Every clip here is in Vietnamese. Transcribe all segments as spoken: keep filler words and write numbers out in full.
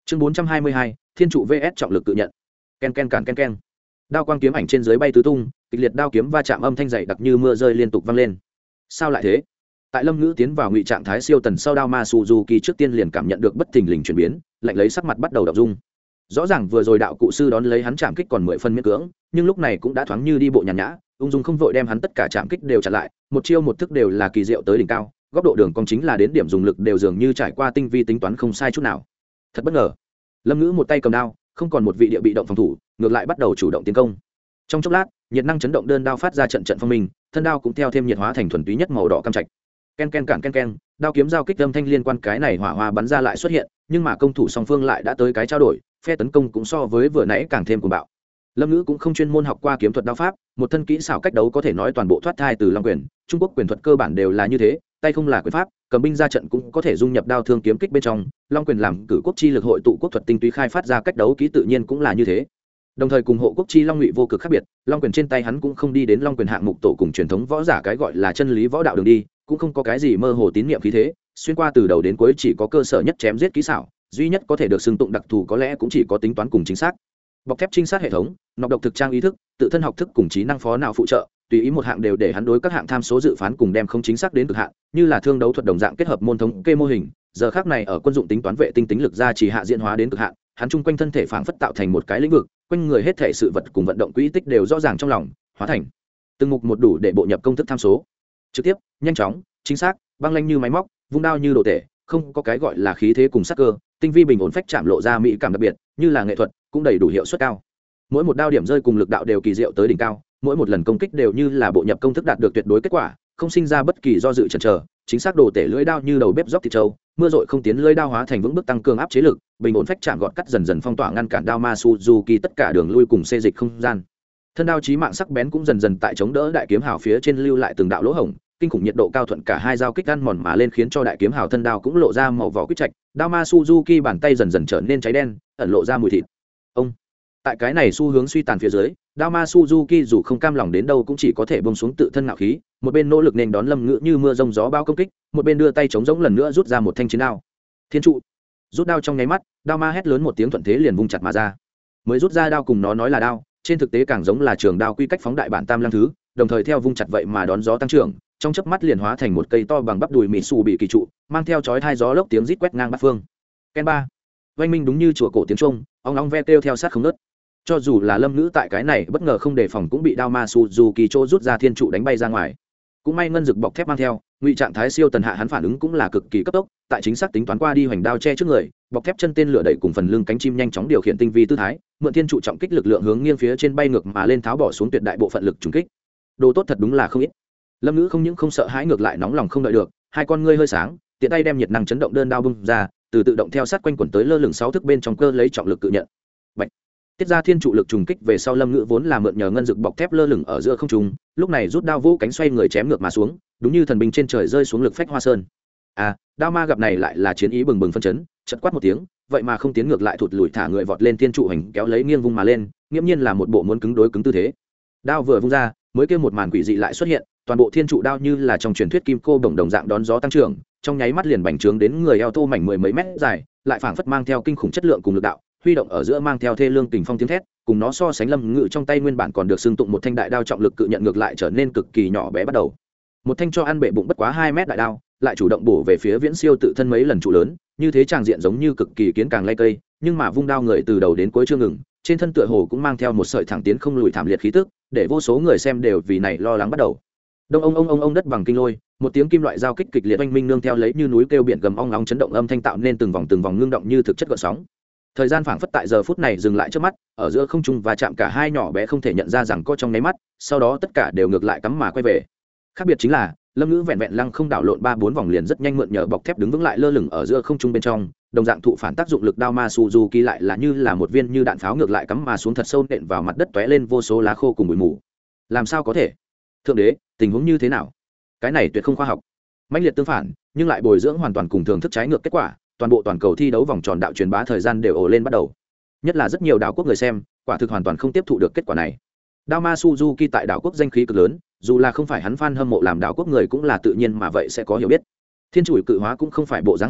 chương bốn trăm hai mươi hai, thiên trụ vs trọng lực tự nhận. Ken ken cản ken ken. Đao quang kiếm ảnh trên dưới bay tứ tung, kịch liệt đao kiếm va chạm âm thanh dày đặc như mưa rơi liên tục vang lên. Sao lại thế? Tại Lâm Ngữ tiến vào ngụy trạng thái siêu tần sau, đao ma Suzuki trước tiên liền cảm nhận được bất thình lình chuyển biến, lạnh lấy sắc mặt bắt đầu động dung. Rõ ràng vừa rồi đạo cụ sư đón lấy hắn chạm kích còn mười phân miễn cưỡng, nhưng lúc này cũng đã thoáng như đi bộ nhàn nhã, ung dung không vội đem hắn tất cả chạm kích đều chặn lại, một chiêu một thức đều là kỳ diệu tới đỉnh cao, góc độ đường cong chính là đến điểm dùng lực đều dường như trải qua tinh vi tính toán không sai chút nào. Thật bất ngờ. Lâm Ngữ một tay cầm đao, không còn một vị địa bị động phòng thủ, ngược lại bắt đầu chủ động tiến công. Trong chốc lát, nhiệt năng chấn động đơn đao phát ra trận trận phong minh, thân đao cũng theo thêm nhiệt hóa thành thuần túy nhất màu đỏ cam trạch. Ken ken cản ken ken, đao kiếm giao kích âm thanh liên quan cái này hỏa hoa bắn ra lại xuất hiện, nhưng mà công thủ song phương lại đã tới cái trao đổi, phe tấn công cũng so với vừa nãy càng thêm cuồng bạo. Lâm Ngữ cũng không chuyên môn học qua kiếm thuật đao pháp, một thân kỹ xảo cách đấu có thể nói toàn bộ thoát thai từ Long quyền, Trung Quốc quyền thuật cơ bản đều là như thế, tay không là quyền pháp, cầm binh ra trận cũng có thể dung nhập đao thương kiếm kích bên trong, Long quyền làm cử quốc chi lực hội tụ quốc thuật tinh túy khai phát ra cách đấu kỹ tự nhiên cũng là như thế. Đồng thời cùng hộ quốc chi Long Ngụy vô cực khác biệt, Long quyền trên tay hắn cũng không đi đến Long quyền hạng mục tổ cùng truyền thống võ giả cái gọi là chân lý võ đạo đường đi, cũng không có cái gì mơ hồ tín niệm khí thế, xuyên qua từ đầu đến cuối chỉ có cơ sở nhất chém giết kỹ xảo, duy nhất có thể được xưng tụng đặc thù có lẽ cũng chỉ có tính toán cùng chính xác. Bọc thép trinh sát hệ thống, nọc độc thực trang ý thức, tự thân học thức cùng trí năng phó não phụ trợ, tùy ý một hạng đều để hắn đối các hạng tham số dự phán cùng đem không chính xác đến cực hạn, như là thương đấu thuật đồng dạng kết hợp môn thống kê mô hình, giờ khác này ở quân dụng tính toán vệ tinh tính lực ra chỉ hạ diễn hóa đến cực hạn, hắn chung quanh thân thể phảng phất tạo thành một cái lĩnh vực, quanh người hết thể sự vật cùng vận động quỹ tích đều rõ ràng trong lòng, hóa thành từng mục một đủ để bộ nhập công thức tham số. Trực tiếp, nhanh chóng, chính xác, băng lanh như máy móc, vung đao như đồ tể, không có cái gọi là khí thế cùng sắc cơ, tinh vi bình ổn phách chạm lộ ra mỹ cảm đặc biệt, như là nghệ thuật, cũng đầy đủ hiệu suất cao. Mỗi một đao điểm rơi cùng lực đạo đều kỳ diệu tới đỉnh cao, mỗi một lần công kích đều như là bộ nhập công thức đạt được tuyệt đối kết quả, không sinh ra bất kỳ do dự chần chờ, chính xác đồ tể lưỡi đao như đầu bếp róc thịt trâu, mưa dội không tiến lưỡi đao hóa thành vững bước tăng cường áp chế lực, bình ổn phách chạm gọt cắt dần dần phong tỏa ngăn cản đao ma Suzuki tất cả đường lui cùng xê dịch không gian. Thân đao chí mạng sắc bén cũng dần dần tại chống đỡ đại kiếm hào phía trên lưu lại từng đạo lỗ hổng, kinh khủng nhiệt độ cao thuận cả hai dao kích ăn mòn mà lên khiến cho đại kiếm hào thân đao cũng lộ ra màu vỏ quýt trạch, đao ma Suzuki bàn tay dần dần trở nên cháy đen, ẩn lộ ra mùi thịt. Ông tại cái này xu hướng suy tàn phía dưới, đao ma Suzuki dù không cam lòng đến đâu cũng chỉ có thể bông xuống tự thân ngạo khí, một bên nỗ lực nên đón Lâm Ngữ như mưa rông gió bao công kích, một bên đưa tay chống giống lần nữa rút ra một thanh chiến đao. Thiên trụ rút đao trong nháy mắt, đao ma hét lớn một tiếng thuận thế liền vung chặt mà ra. Mới rút ra đao cùng nó nói là đao, trên thực tế càng giống là trường đao quy cách phóng đại bản tam lăng thứ, đồng thời theo vung chặt vậy mà đón gió tăng trưởng, trong chớp mắt liền hóa thành một cây to bằng bắp đùi mịn xù bị kỳ trụ, mang theo chói hai gió lốc tiếng rít quét ngang bát phương. Ken ba, oanh minh đúng như chùa cổ tiếng trung, ong ong ve kêu theo sát không ngớt. Cho dù là Lâm Ngữ tại cái này bất ngờ không đề phòng cũng bị đao ma Suzuki chỗ rút ra thiên trụ đánh bay ra ngoài. Cũng may ngân dực bọc thép mang theo, ngụy trạng thái siêu tần hạ hắn phản ứng cũng là cực kỳ cấp tốc, tại chính xác tính toán qua đi hoành đao che trước người, bọc thép chân tên lửa đẩy cùng phần lưng cánh chim nhanh chóng điều khiển tinh vi tư thái, mượn thiên trụ trọng kích lực lượng hướng nghiêng phía trên bay ngược mà lên tháo bỏ xuống tuyệt đại bộ phận lực trùng kích. Đồ tốt thật đúng là không ít. Lâm Ngữ không những không sợ hãi ngược lại nóng lòng không đợi được, hai con ngươi hơi sáng, tiện tay đem nhiệt năng chấn động đơn đao bung ra, từ tự động theo sát quanh quẩn tới lơ lửng sáu thước bên trong cơ lấy trọng lực cự nhận. Bạch. Tiết ra thiên trụ lực trùng kích về sau, Lâm Ngữ vốn là mượn nhờ ngân dực bọc thép lơ lửng ở giữa không trung, lúc này rút đao vũ cánh xoay người chém ngược mà xuống, đúng như thần binh trên trời rơi xuống lực phách hoa sơn. À, đao ma gặp này lại là chiến ý bừng bừng phân chấn, chợt quát một tiếng, vậy mà không tiến ngược lại thụt lùi thả người vọt lên thiên trụ hành kéo lấy nghiêng vung mà lên, nghiễm nhiên là một bộ muốn cứng đối cứng tư thế. Đao vừa vung ra, mới kia một màn quỷ dị lại xuất hiện, toàn bộ thiên trụ đao như là trong truyền thuyết kim cô đồng đồng dạng đón gió tăng trưởng, trong nháy mắt liền bành trướng đến người eo thô mảnh mười mấy mét dài, lại phảng phất mang theo kinh khủng chất lượng cùng lực đạo, huy động ở giữa mang theo thê lương kình phong tiếng thét, cùng nó so sánh, Lâm Ngữ trong tay nguyên bản còn được xưng tụng một thanh đại đao trọng lực cự nhận ngược lại trở nên cực kỳ nhỏ bé bắt đầu. Một thanh cho ăn bể bụng bất quá hai mét đại đao, lại chủ động bổ về phía viễn siêu tự thân mấy lần trụ lớn, như thế tràng diện giống như cực kỳ kiến càng lay cây, nhưng mà vung đao người từ đầu đến cuối chưa ngừng, trên thân tựa hồ cũng mang theo một sợi thẳng tiến không lùi thảm liệt khí tức, để vô số người xem đều vì này lo lắng bắt đầu. Đông ông ông ông ông đất bằng kinh lôi, một tiếng kim loại giao kích kịch liệt oanh minh nương theo lấy như núi kêu biển gầm ong ong chấn động âm thanh tạo nên từng vòng từng vòng ngưng động như thực chất gợn sóng. Thời gian phảng phất tại giờ phút này dừng lại trước mắt, ở giữa không trung và chạm cả hai nhỏ bé không thể nhận ra rằng có trong nháy mắt, sau đó tất cả đều ngược lại cắm mà quay về. Khác biệt chính là, Lâm Ngữ vẹn vẹn lăng không đảo lộn ba bốn vòng liền rất nhanh mượn nhờ bọc thép đứng vững lại lơ lửng ở giữa không trung bên trong, đồng dạng thụ phản tác dụng lực đao ma Suzuki lại là như là một viên như đạn pháo ngược lại cắm mà xuống thật sâu nện vào mặt đất tóe lên vô số lá khô cùng bụi mù. Làm sao có thể? Thượng đế, tình huống như thế nào? Cái này tuyệt không khoa học. Mãnh liệt tương phản, nhưng lại bồi dưỡng hoàn toàn cùng thường thức trái ngược kết quả, toàn bộ toàn cầu thi đấu vòng tròn đạo truyền bá thời gian đều ồ lên bắt đầu. Nhất là rất nhiều đảo quốc người xem, quả thực hoàn toàn không tiếp thụ được kết quả này. Đao ma Suzuki tại đảo quốc danh khí cực lớn, dù là không phải hắn fan hâm mộ làm đảo quốc người cũng là tự nhiên mà vậy sẽ có hiểu biết. Thiên chủi cự hóa cũng không phải bộ dáng hàng,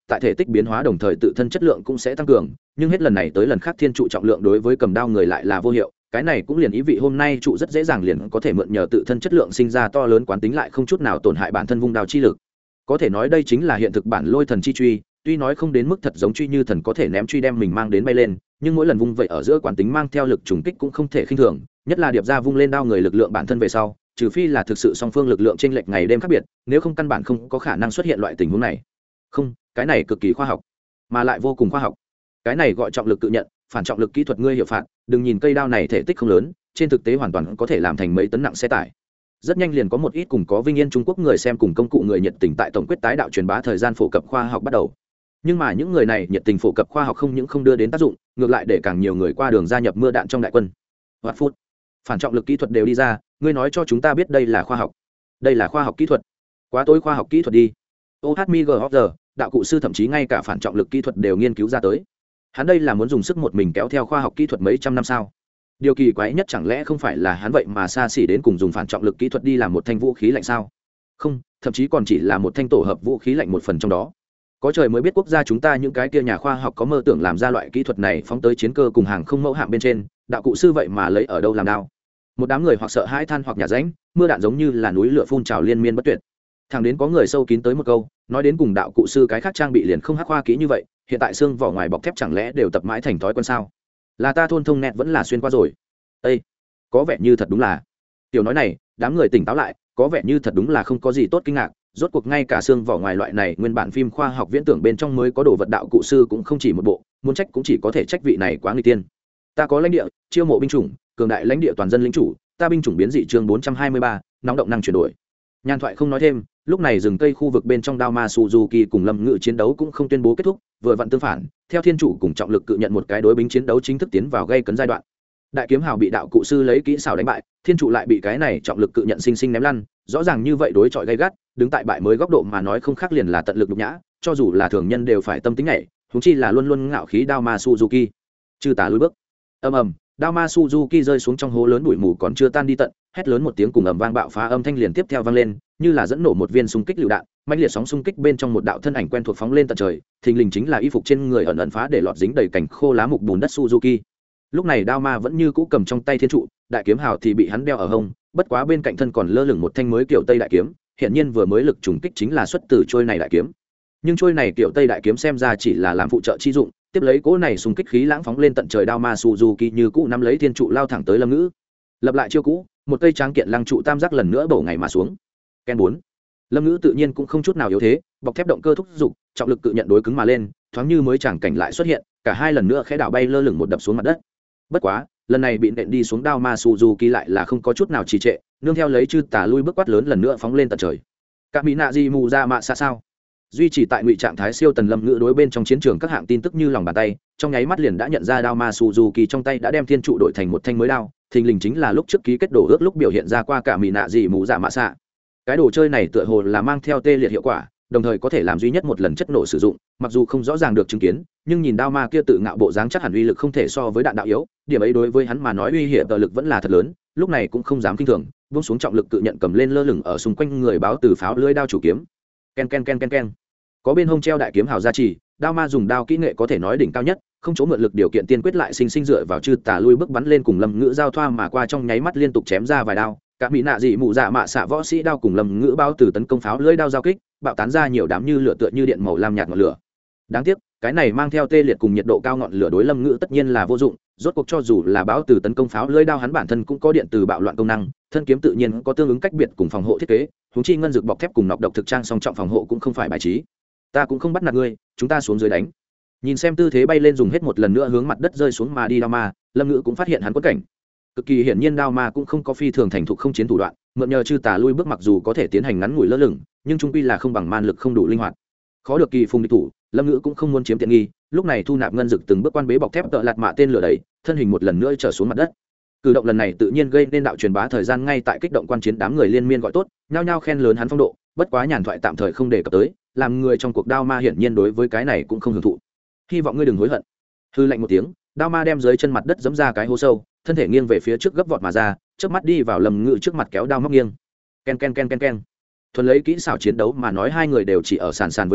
tại thể tích biến hóa đồng thời tự thân chất lượng cũng sẽ tăng cường, nhưng hết lần này tới lần khác thiên trụ trọng lượng đối với cầm đao người lại là vô hiệu. Cái này cũng liền ý vị hôm nay trụ rất dễ dàng liền có thể mượn nhờ tự thân chất lượng sinh ra to lớn quán tính lại không chút nào tổn hại bản thân vung đao chi lực. Có thể nói đây chính là hiện thực bản lôi thần chi truy, tuy nói không đến mức thật giống truy như thần có thể ném truy đem mình mang đến bay lên, nhưng mỗi lần vung vậy ở giữa quán tính mang theo lực trùng kích cũng không thể khinh thường, nhất là điệp ra vung lên đao người lực lượng bản thân về sau, trừ phi là thực sự song phương lực lượng chênh lệch ngày đêm khác biệt, nếu không căn bản không có khả năng xuất hiện loại tình huống này. Không, cái này cực kỳ khoa học, mà lại vô cùng khoa học. Cái này gọi trọng lực tự nhận, phản trọng lực kỹ thuật ngươi hiệu phạt, đừng nhìn cây đao này thể tích không lớn, trên thực tế hoàn toàn có thể làm thành mấy tấn nặng xe tải. Rất nhanh liền có một ít cùng có vinh yên Trung Quốc người xem cùng công cụ người nhiệt tình tại tổng quyết tái đạo truyền bá thời gian phổ cập khoa học bắt đầu. Nhưng mà những người này nhiệt tình phổ cập khoa học không những không đưa đến tác dụng, ngược lại để càng nhiều người qua đường gia nhập mưa đạn trong đại quân. Hoạt phút, phản trọng lực kỹ thuật đều đi ra, ngươi nói cho chúng ta biết đây là khoa học. Đây là khoa học kỹ thuật. Quá tối khoa học kỹ thuật đi. ô hát em i giê Hopper, đạo cụ sư thậm chí ngay cả phản trọng lực kỹ thuật đều nghiên cứu ra tới. Hắn đây là muốn dùng sức một mình kéo theo khoa học kỹ thuật mấy trăm năm sao? Điều kỳ quái nhất chẳng lẽ không phải là hắn vậy mà xa xỉ đến cùng dùng phản trọng lực kỹ thuật đi làm một thanh vũ khí lạnh sao? Không, thậm chí còn chỉ là một thanh tổ hợp vũ khí lạnh một phần trong đó. Có trời mới biết quốc gia chúng ta những cái kia nhà khoa học có mơ tưởng làm ra loại kỹ thuật này phóng tới chiến cơ cùng hàng không mẫu hạm bên trên, đạo cụ sư vậy mà lấy ở đâu làm đao? Một đám người hoặc sợ hãi than hoặc nhà ránh, mưa đạn giống như là núi lửa phun trào liên miên bất tuyệt. Thằng đến có người sâu kín tới một câu, nói đến cùng đạo cụ sư cái khác trang bị liền không hắc khoa kỹ như vậy, hiện tại xương vỏ ngoài bọc thép chẳng lẽ đều tập mãi thành thói quen sao? Là ta thôn thông nẹt vẫn là xuyên qua rồi. Ê, có vẻ như thật đúng là. Tiểu nói này, đám người tỉnh táo lại, có vẻ như thật đúng là không có gì tốt kinh ngạc, rốt cuộc ngay cả xương vỏ ngoài loại này nguyên bản phim khoa học viễn tưởng bên trong mới có đồ vật đạo cụ sư cũng không chỉ một bộ, muốn trách cũng chỉ có thể trách vị này quá người tiên. Ta có lãnh địa, chiêu mộ binh chủng, cường đại lãnh địa toàn dân lính chủ, ta binh chủng biến dị chương bốn trăm hai mươi ba, nóng động năng chuyển đổi. Nhàn thoại không nói thêm, lúc này rừng cây khu vực bên trong Dao Suzuki cùng Lâm Ngự chiến đấu cũng không tuyên bố kết thúc, vừa vặn tương phản, theo thiên chủ cùng trọng lực cự nhận một cái đối bính chiến đấu chính thức tiến vào gây cấn giai đoạn. Đại kiếm hào bị đạo cụ sư lấy kỹ xảo đánh bại, thiên trụ lại bị cái này trọng lực cự nhận sinh sinh ném lăn, rõ ràng như vậy đối chọi gay gắt, đứng tại bại mới góc độ mà nói không khác liền là tận lực nhục nhã, cho dù là thường nhân đều phải tâm tính nhảy, huống chi là luôn luôn ngạo khí Dao Suzuki. Chư tà lùi bước. Ầm ầm, Dao Suzuki rơi xuống trong hố lớn bụi mù còn chưa tan đi tận, hét lớn một tiếng cùng ầm vang bạo phá âm thanh liền tiếp theo vang lên, như là dẫn nổ một viên xung kích lựu đạn, mãnh liệt sóng xung kích bên trong một đạo thân ảnh quen thuộc phóng lên tận trời, thình lình chính là y phục trên người ẩn ẩn phá để lọt dính đầy cảnh khô lá mục bùn đất Suzuki. Lúc này Dao Ma vẫn như cũ cầm trong tay thiên trụ, đại kiếm hào thì bị hắn đeo ở hông, bất quá bên cạnh thân còn lơ lửng một thanh mới kiểu tây đại kiếm, hiện nhiên vừa mới lực trùng kích chính là xuất từ trôi này đại kiếm. Nhưng trôi này kiểu tây đại kiếm xem ra chỉ là làm phụ trợ chi dụng, tiếp lấy cỗ này xung kích khí lãng phóng lên tận trời Dao Ma Suzuki như cũ nắm lấy thiên trụ lao thẳng tới Lâm Ngữ. Lập lại chiêu cũ, một cây tráng kiện lăng trụ tam giác lần nữa bổ ngày mà xuống. Ken bốn. Lâm Ngữ tự nhiên cũng không chút nào yếu thế, bọc thép động cơ thúc giục, trọng lực cự nhận đối cứng mà lên, thoáng như mới chẳng cảnh lại xuất hiện, cả hai lần nữa khẽ đảo bay lơ lửng một đập xuống mặt đất. Bất quá, lần này bị nện đi xuống Dao Ma Suzuki lại là không có chút nào trì trệ, nương theo lấy chư tà lui bước quát lớn lần nữa phóng lên tận trời. Cả mỹ nạ gì mù ra mạ xa sao? Duy trì tại ngụy trạng thái siêu tần Lâm Ngữ đối bên trong chiến trường các hạng tin tức như lòng bàn tay, trong nháy mắt liền đã nhận ra Dao Ma Suzuki trong tay đã đem thiên trụ đổi thành một thanh mới đao, thình lình chính là lúc trước ký kết đồ ước lúc biểu hiện ra qua cả mỹ nạ gì mù dạ mạ xạ. Cái đồ chơi này tựa hồ là mang theo tê liệt hiệu quả, đồng thời có thể làm duy nhất một lần chất nổ sử dụng, mặc dù không rõ ràng được chứng kiến, nhưng nhìn Dao Ma kia tự ngạo bộ dáng chắc hẳn uy lực không thể so với đạn đạo yếu, điểm ấy đối với hắn mà nói uy hiểm tờ lực vẫn là thật lớn, lúc này cũng không dám kinh thường, buông xuống trọng lực cự nhận cầm lên lơ lửng ở xung quanh người báo từ pháo lưỡi đao chủ kiếm. Ken ken ken ken ken. Có bên hông treo đại kiếm hào gia trì, Dao Ma dùng đao kỹ nghệ có thể nói đỉnh cao nhất, không chỗ mượn lực điều kiện tiên quyết lại sinh sinh dựa vào chư tà lui bước bắn lên cùng Lâm Ngữ giao thoa mà qua trong nháy mắt liên tục chém ra vài đao, cả mỹ nạ dị mụ dạ mạ xạ võ sĩ đao cùng Lâm Ngữ bao từ tấn công pháo lưỡi đao giao kích, bạo tán ra nhiều đám như lửa tựa như điện màu lam nhạt ngọn lửa. Đáng tiếc, cái này mang theo tê liệt cùng nhiệt độ cao ngọn lửa đối Lâm Ngữ tất nhiên là vô dụng, rốt cuộc cho dù là báo từ tấn công pháo lưỡi đao hắn bản thân cũng có điện từ bạo loạn công năng, thân kiếm tự nhiên có tương ứng cách biệt cùng phòng hộ thiết kế, huống chi ngân dược bọc thép cùng nọc độc thực trang song trọng phòng hộ cũng không phải bài trí. Ta cũng không bắt nạt ngươi, chúng ta xuống dưới đánh. Nhìn xem tư thế bay lên dùng hết một lần nữa hướng mặt đất rơi xuống mà đi Dao Ma, Lâm Ngữ cũng phát hiện hắn quất cảnh. Cực kỳ hiển nhiên Dao Ma cũng không có phi thường thành thục không chiến thủ đoạn, mượn nhờ chư tà lui bước mặc dù có thể tiến hành ngắn ngủi lơ lửng, nhưng trung quy là không bằng man lực không đủ linh hoạt. Khó được kỳ phùng địch thủ, Lâm Ngữ cũng không muốn chiếm tiện nghi, lúc này thu nạp ngân dực từng bước quan bế bọc thép tợ lạt mạ tên lửa đẩy, thân hình một lần nữa trở xuống mặt đất. Cử động lần này tự nhiên gây nên đạo truyền bá thời gian ngay tại kích động quan chiến đám người liên miên gọi tốt, nhao nhao khen lớn hắn phong độ, bất quá nhàn thoại tạm thời không đề cập tới, làm người trong cuộc Dao Ma hiển nhiên đối với cái này cũng không hưởng thụ. Hy vọng ngươi đừng hối hận. Hư lạnh một tiếng, Dao Ma đem dưới chân mặt đất giẫm ra cái hố sâu, thân thể nghiêng về phía trước gấp vọt mà ra, chớp mắt đi vào Lâm Ngữ trước mặt kéo đao móc nghiêng. Ken ken ken ken ken. Thuần lấy kỹ xảo chiến đấu mà nói hai người đều chỉ ở sàn sàn với nhau,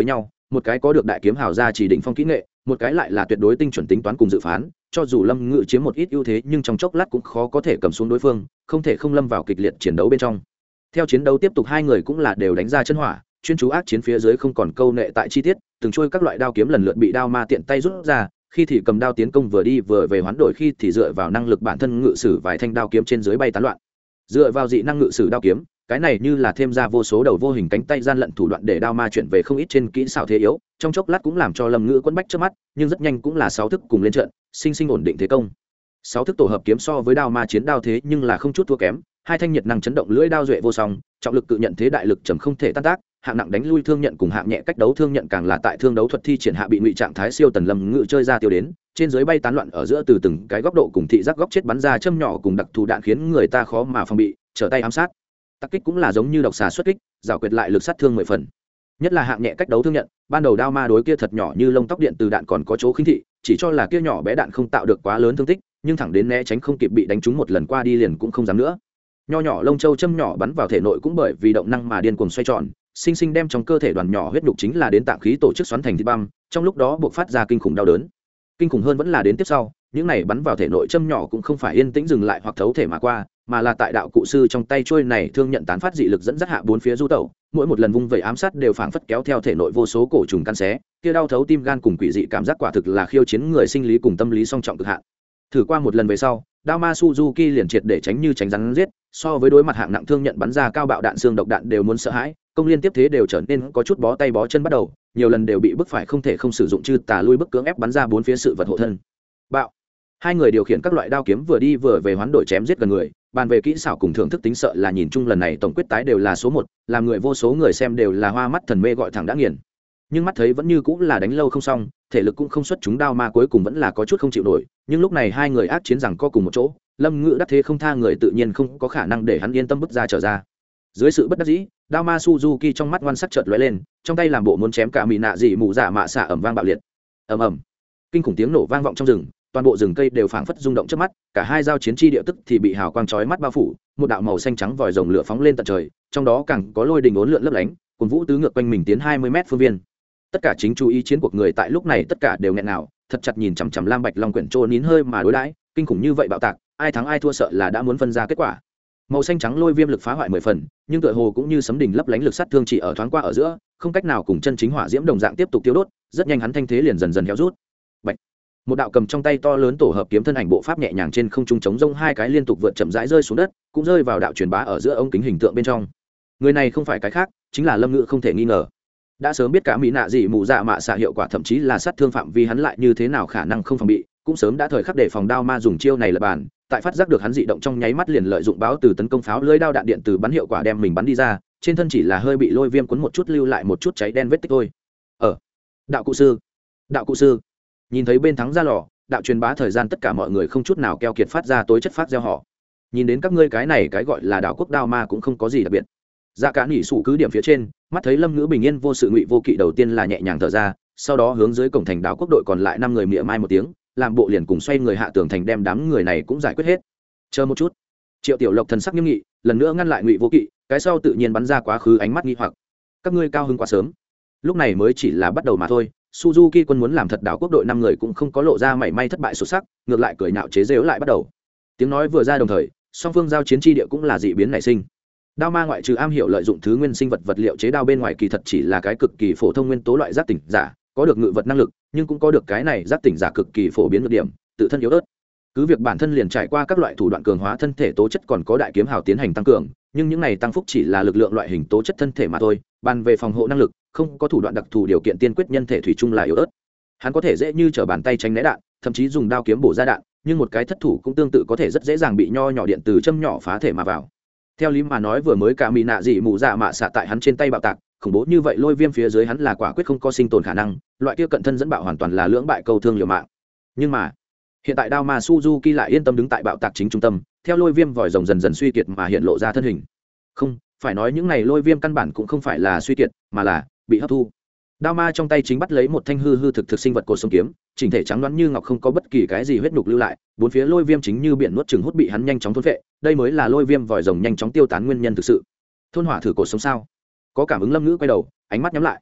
một cái có được đại kiếm hào ra chỉ định phong kỹ nghệ, một cái lại là tuyệt đối tinh chuẩn tính toán cùng dự phán, cho dù lâm ngự chiếm một ít ưu thế nhưng trong chốc lát cũng khó có thể cầm xuống đối phương, không thể không lâm vào kịch liệt chiến đấu bên trong. Theo chiến đấu tiếp tục, hai người cũng là đều đánh ra chân hỏa, chuyên chú ác chiến phía dưới không còn câu nệ tại chi tiết, từng trôi các loại đao kiếm lần lượt bị đao ma tiện tay rút ra, khi thì cầm đao tiến công vừa đi vừa về hoán đổi, khi thì dựa vào năng lực bản thân ngự sử vài thanh đao kiếm trên dưới bay tán loạn. Dựa vào dị năng ngự sử đao kiếm, cái này như là thêm ra vô số đầu vô hình cánh tay gian lận thủ đoạn để đao ma chuyển về không ít trên kỹ xảo thế yếu, trong chốc lát cũng làm cho lâm ngự quấn bách trước mắt, nhưng rất nhanh cũng là sáu thức cùng lên trận, sinh sinh ổn định thế công. Sáu thức tổ hợp kiếm so với đao ma chiến đao thế nhưng là không chút thua kém, hai thanh nhiệt năng chấn động lưỡi đao duệ vô song, trọng lực cự nhận thế đại lực trầm không thể tan tác, hạng nặng đánh lui thương nhận cùng hạng nhẹ cách đấu thương nhận càng là tại thương đấu thuật thi triển hạ bị ngụy trạng thái siêu tần lâm ngự chơi ra tiêu đến, trên dưới bay tán loạn ở giữa từ từng cái góc độ cùng thị giác góc chết bắn ra châm nhỏ cùng đặc thù đạn khiến người ta khó mà phòng bị, trở tay ám sát. Tắc kích cũng là giống như độc xà xuất kích, giảo quyệt lại lực sát thương mười phần. Nhất là hạng nhẹ cách đấu thương nhận, ban đầu đao ma đối kia thật nhỏ như lông tóc điện từ đạn còn có chỗ khinh thị, chỉ cho là kia nhỏ bé đạn không tạo được quá lớn thương tích, nhưng thẳng đến né tránh không kịp bị đánh trúng một lần qua đi liền cũng không dám nữa. Nho nhỏ lông châu châm nhỏ bắn vào thể nội cũng bởi vì động năng mà điên cuồng xoay tròn, sinh sinh đem trong cơ thể đoàn nhỏ huyết nhục chính là đến tạng khí tổ chức xoắn thành thịt băm, trong lúc đó buộc phát ra kinh khủng đau đớn. Kinh khủng hơn vẫn là đến tiếp sau, những này bắn vào thể nội châm nhỏ cũng không phải yên tĩnh dừng lại hoặc thấu thể mà qua, mà là tại đạo cụ sư trong tay trôi này thương nhận tán phát dị lực dẫn dắt hạ bốn phía du tẩu, mỗi một lần vung vẩy ám sát đều phảng phất kéo theo thể nội vô số cổ trùng căn xé, kia đau thấu tim gan cùng quỷ dị cảm giác quả thực là khiêu chiến người sinh lý cùng tâm lý song trọng cực hạn. Thử qua một lần về sau, đao ma Suzuki liền triệt để tránh như tránh rắn giết, so với đối mặt hạng nặng thương nhận bắn ra cao bạo đạn xương độc đạn đều muốn sợ hãi, công liên tiếp thế đều trở nên có chút bó tay bó chân bắt đầu, nhiều lần đều bị bức phải không thể không sử dụng chư tà lui bức cưỡng ép bắn ra bốn phía sự vật hộ thân. Bạo. Hai người điều khiển các loại đao kiếm vừa đi vừa về hoán đổi chém giết gần người, bàn về kỹ xảo cùng thưởng thức tính sợ là nhìn chung lần này tổng quyết tái đều là số một, làm người vô số người xem đều là hoa mắt thần mê gọi thẳng đã nghiền. Nhưng mắt thấy vẫn như cũng là đánh lâu không xong, thể lực cũng không xuất chúng, đao ma cuối cùng vẫn là có chút không chịu nổi, nhưng lúc này hai người ác chiến rằng co cùng một chỗ, lâm ngự đắc thế không tha người tự nhiên không có khả năng để hắn yên tâm bước ra trở ra. Dưới sự bất đắc dĩ, đao ma Suzuki trong mắt ngoan sắc chợt lóe lên, trong tay làm bộ muốn chém cả mị nạ dị mù dạ mạ xạ ầm vang bạo liệt. Ầm ầm. Kinh khủng tiếng nổ vang vọng trong rừng, toàn bộ rừng cây đều phảng phất rung động trước mắt, cả hai giao chiến chi địa tức thì bị hào quang chói mắt bao phủ, một đạo màu xanh trắng vòi rồng lửa phóng lên tận trời, trong đó càng có lôi đình uốn lượn lấp lánh, cuồn vũ tứ ngược quanh mình tiến hai mươi mét phương viên. Tất cả chính chú ý chiến cuộc người tại lúc này tất cả đều nghẹn nào, thật chặt nhìn chằm chằm Lam Bạch Long quyển trô nín hơi mà đối đãi, kinh khủng như vậy bạo tạc, ai thắng ai thua sợ là đã muốn phân ra kết quả. Màu xanh trắng lôi viêm lực phá hoại mười phần, nhưng tựa hồ cũng như sấm đỉnh lấp lánh lực sát thương chỉ ở thoáng qua ở giữa, không cách nào cùng chân chính hỏa diễm đồng dạng tiếp tục tiêu đốt, rất nhanh hắn thanh thế liền dần dần héo rút. Bạch. Một đạo cầm trong tay to lớn tổ hợp kiếm thân ảnh bộ pháp nhẹ nhàng trên không trung chống rông hai cái liên tục vượt chậm rãi rơi xuống đất, cũng rơi vào đạo truyền bá ở giữa ống kính hình tượng bên trong. Người này không phải cái khác, chính là Lâm Ngự không thể nghi ngờ. Đã sớm biết cả mỹ nạ gì mù dạ mạ xạ hiệu quả thậm chí là sát thương phạm vi hắn lại như thế nào khả năng không phòng bị, cũng sớm đã thời khắc để phòng đao ma dùng chiêu này là bàn, tại phát giác được hắn dị động trong nháy mắt liền lợi dụng báo từ tấn công pháo lưới đao đạn điện từ bắn hiệu quả đem mình bắn đi ra, trên thân chỉ là hơi bị lôi viêm cuốn một chút lưu lại một chút cháy đen vết tích thôi. Ở đạo cụ sư, đạo cụ sư, nhìn thấy bên thắng ra lò, đạo truyền bá thời gian tất cả mọi người không chút nào keo kiệt phát ra tối chất phát gieo họ. Nhìn đến các ngươi cái này cái gọi là đạo quốc đao ma cũng không có gì đặc biệt. Dạ cả nghỉ sụ cứ điểm phía trên, mắt thấy Lâm Ngữ bình yên vô sự ngụy vô kỵ đầu tiên là nhẹ nhàng thở ra, sau đó hướng dưới cổng thành đạo quốc đội còn lại năm người mỉa mai một tiếng, làm bộ liền cùng xoay người hạ tường thành đem đám người này cũng giải quyết hết. Chờ một chút. Triệu Tiểu Lộc thần sắc nghiêm nghị, lần nữa ngăn lại ngụy vô kỵ, cái sau tự nhiên bắn ra quá khứ ánh mắt nghi hoặc. Các ngươi cao hứng quá sớm. Lúc này mới chỉ là bắt đầu mà thôi. Suzuki quân muốn làm thật đảo quốc đội năm người cũng không có lộ ra mảy may thất bại xuất sắc, ngược lại cười nhạo chế giễu lại bắt đầu. Tiếng nói vừa ra đồng thời, song phương giao chiến chi địa cũng là dị biến nảy sinh. Đao ma ngoại trừ am hiểu lợi dụng thứ nguyên sinh vật vật liệu chế đao bên ngoài kỳ thật chỉ là cái cực kỳ phổ thông nguyên tố loại giác tỉnh giả, có được ngự vật năng lực, nhưng cũng có được cái này giác tỉnh giả cực kỳ phổ biến nhược điểm, tự thân yếu ớt. Cứ việc bản thân liền trải qua các loại thủ đoạn cường hóa thân thể tố chất còn có đại kiếm hào tiến hành tăng cường, nhưng những này tăng phúc chỉ là lực lượng loại hình tố chất thân thể mà thôi, bàn về phòng hộ năng lực, không có thủ đoạn đặc thù điều kiện tiên quyết nhân thể thủy chung là yếu ớt. Hắn có thể dễ như trở bàn tay tránh né đạn, thậm chí dùng đao kiếm bổ ra đạn, nhưng một cái thất thủ cũng tương tự có thể rất dễ dàng bị nho nhỏ điện từ châm nhỏ phá thể mà vào. Theo lý mà nói vừa mới cả mì nạ dị mù dạ mạ xạ tại hắn trên tay bạo tạc, khủng bố như vậy lôi viêm phía dưới hắn là quả quyết không có sinh tồn khả năng, loại kia cận thân dẫn bạo hoàn toàn là lưỡng bại câu thương liều mạng. Nhưng mà hiện tại đao ma Suzuki lại yên tâm đứng tại bạo tạc chính trung tâm, theo lôi viêm vòi rồng dần dần suy kiệt mà hiện lộ ra thân hình. Không, phải nói những này lôi viêm căn bản cũng không phải là suy kiệt, mà là bị hấp thu. Đao ma trong tay chính bắt lấy một thanh hư hư thực thực sinh vật cột sống kiếm, chỉnh thể trắng đoán như ngọc không có bất kỳ cái gì huyết nhục lưu lại, bốn phía lôi viêm chính như biển nuốt chừng hút bị hắn nhanh chóng thôn phệ, đây mới là lôi viêm vòi rồng nhanh chóng tiêu tán nguyên nhân thực sự. Thôn hỏa thử cột sống sao? Có cảm ứng Lâm Ngữ quay đầu, ánh mắt nhắm lại.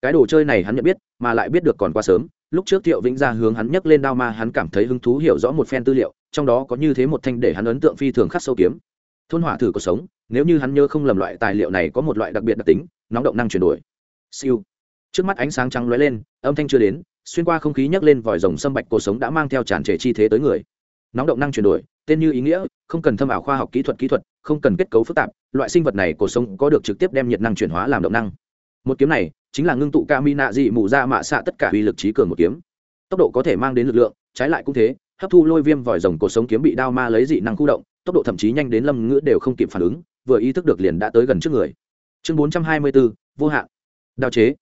cái đồ chơi này hắn nhận biết mà lại biết được còn quá sớm. Lúc trước Thiệu Vĩnh Gia hướng hắn nhắc lên đao ma, hắn cảm thấy hứng thú hiểu rõ một phen tư liệu, trong đó có như thế một thanh để hắn ấn tượng phi thường khắc sâu kiếm thôn hỏa thử cuộc sống. Nếu như hắn nhớ không lầm, loại tài liệu này có một loại đặc biệt đặc tính, nóng động năng chuyển đổi. Siêu, trước mắt ánh sáng trắng lóe lên, âm thanh chưa đến, xuyên qua không khí nhấc lên vòi rồng sâm bạch cuộc sống đã mang theo tràn trề chi thế tới người. Nóng động năng chuyển đổi, tên như ý nghĩa, không cần thâm ảo khoa học kỹ thuật kỹ thuật, không cần kết cấu phức tạp, loại sinh vật này cuộc sống có được trực tiếp đem nhiệt năng chuyển hóa làm động năng. Một kiếm này chính là ngưng tụ Kamina dị mù ra mạ xạ tất cả uy lực trí cường một kiếm. Tốc độ có thể mang đến lực lượng, trái lại cũng thế, hấp thu lôi viêm vòi rồng cuộc sống kiếm bị đao ma lấy dị năng khu động, tốc độ thậm chí nhanh đến Lâm Ngữ đều không kịp phản ứng, vừa ý thức được liền đã tới gần trước người. Chương bốn trăm hai mươi bốn, vô hạn. Đao chế.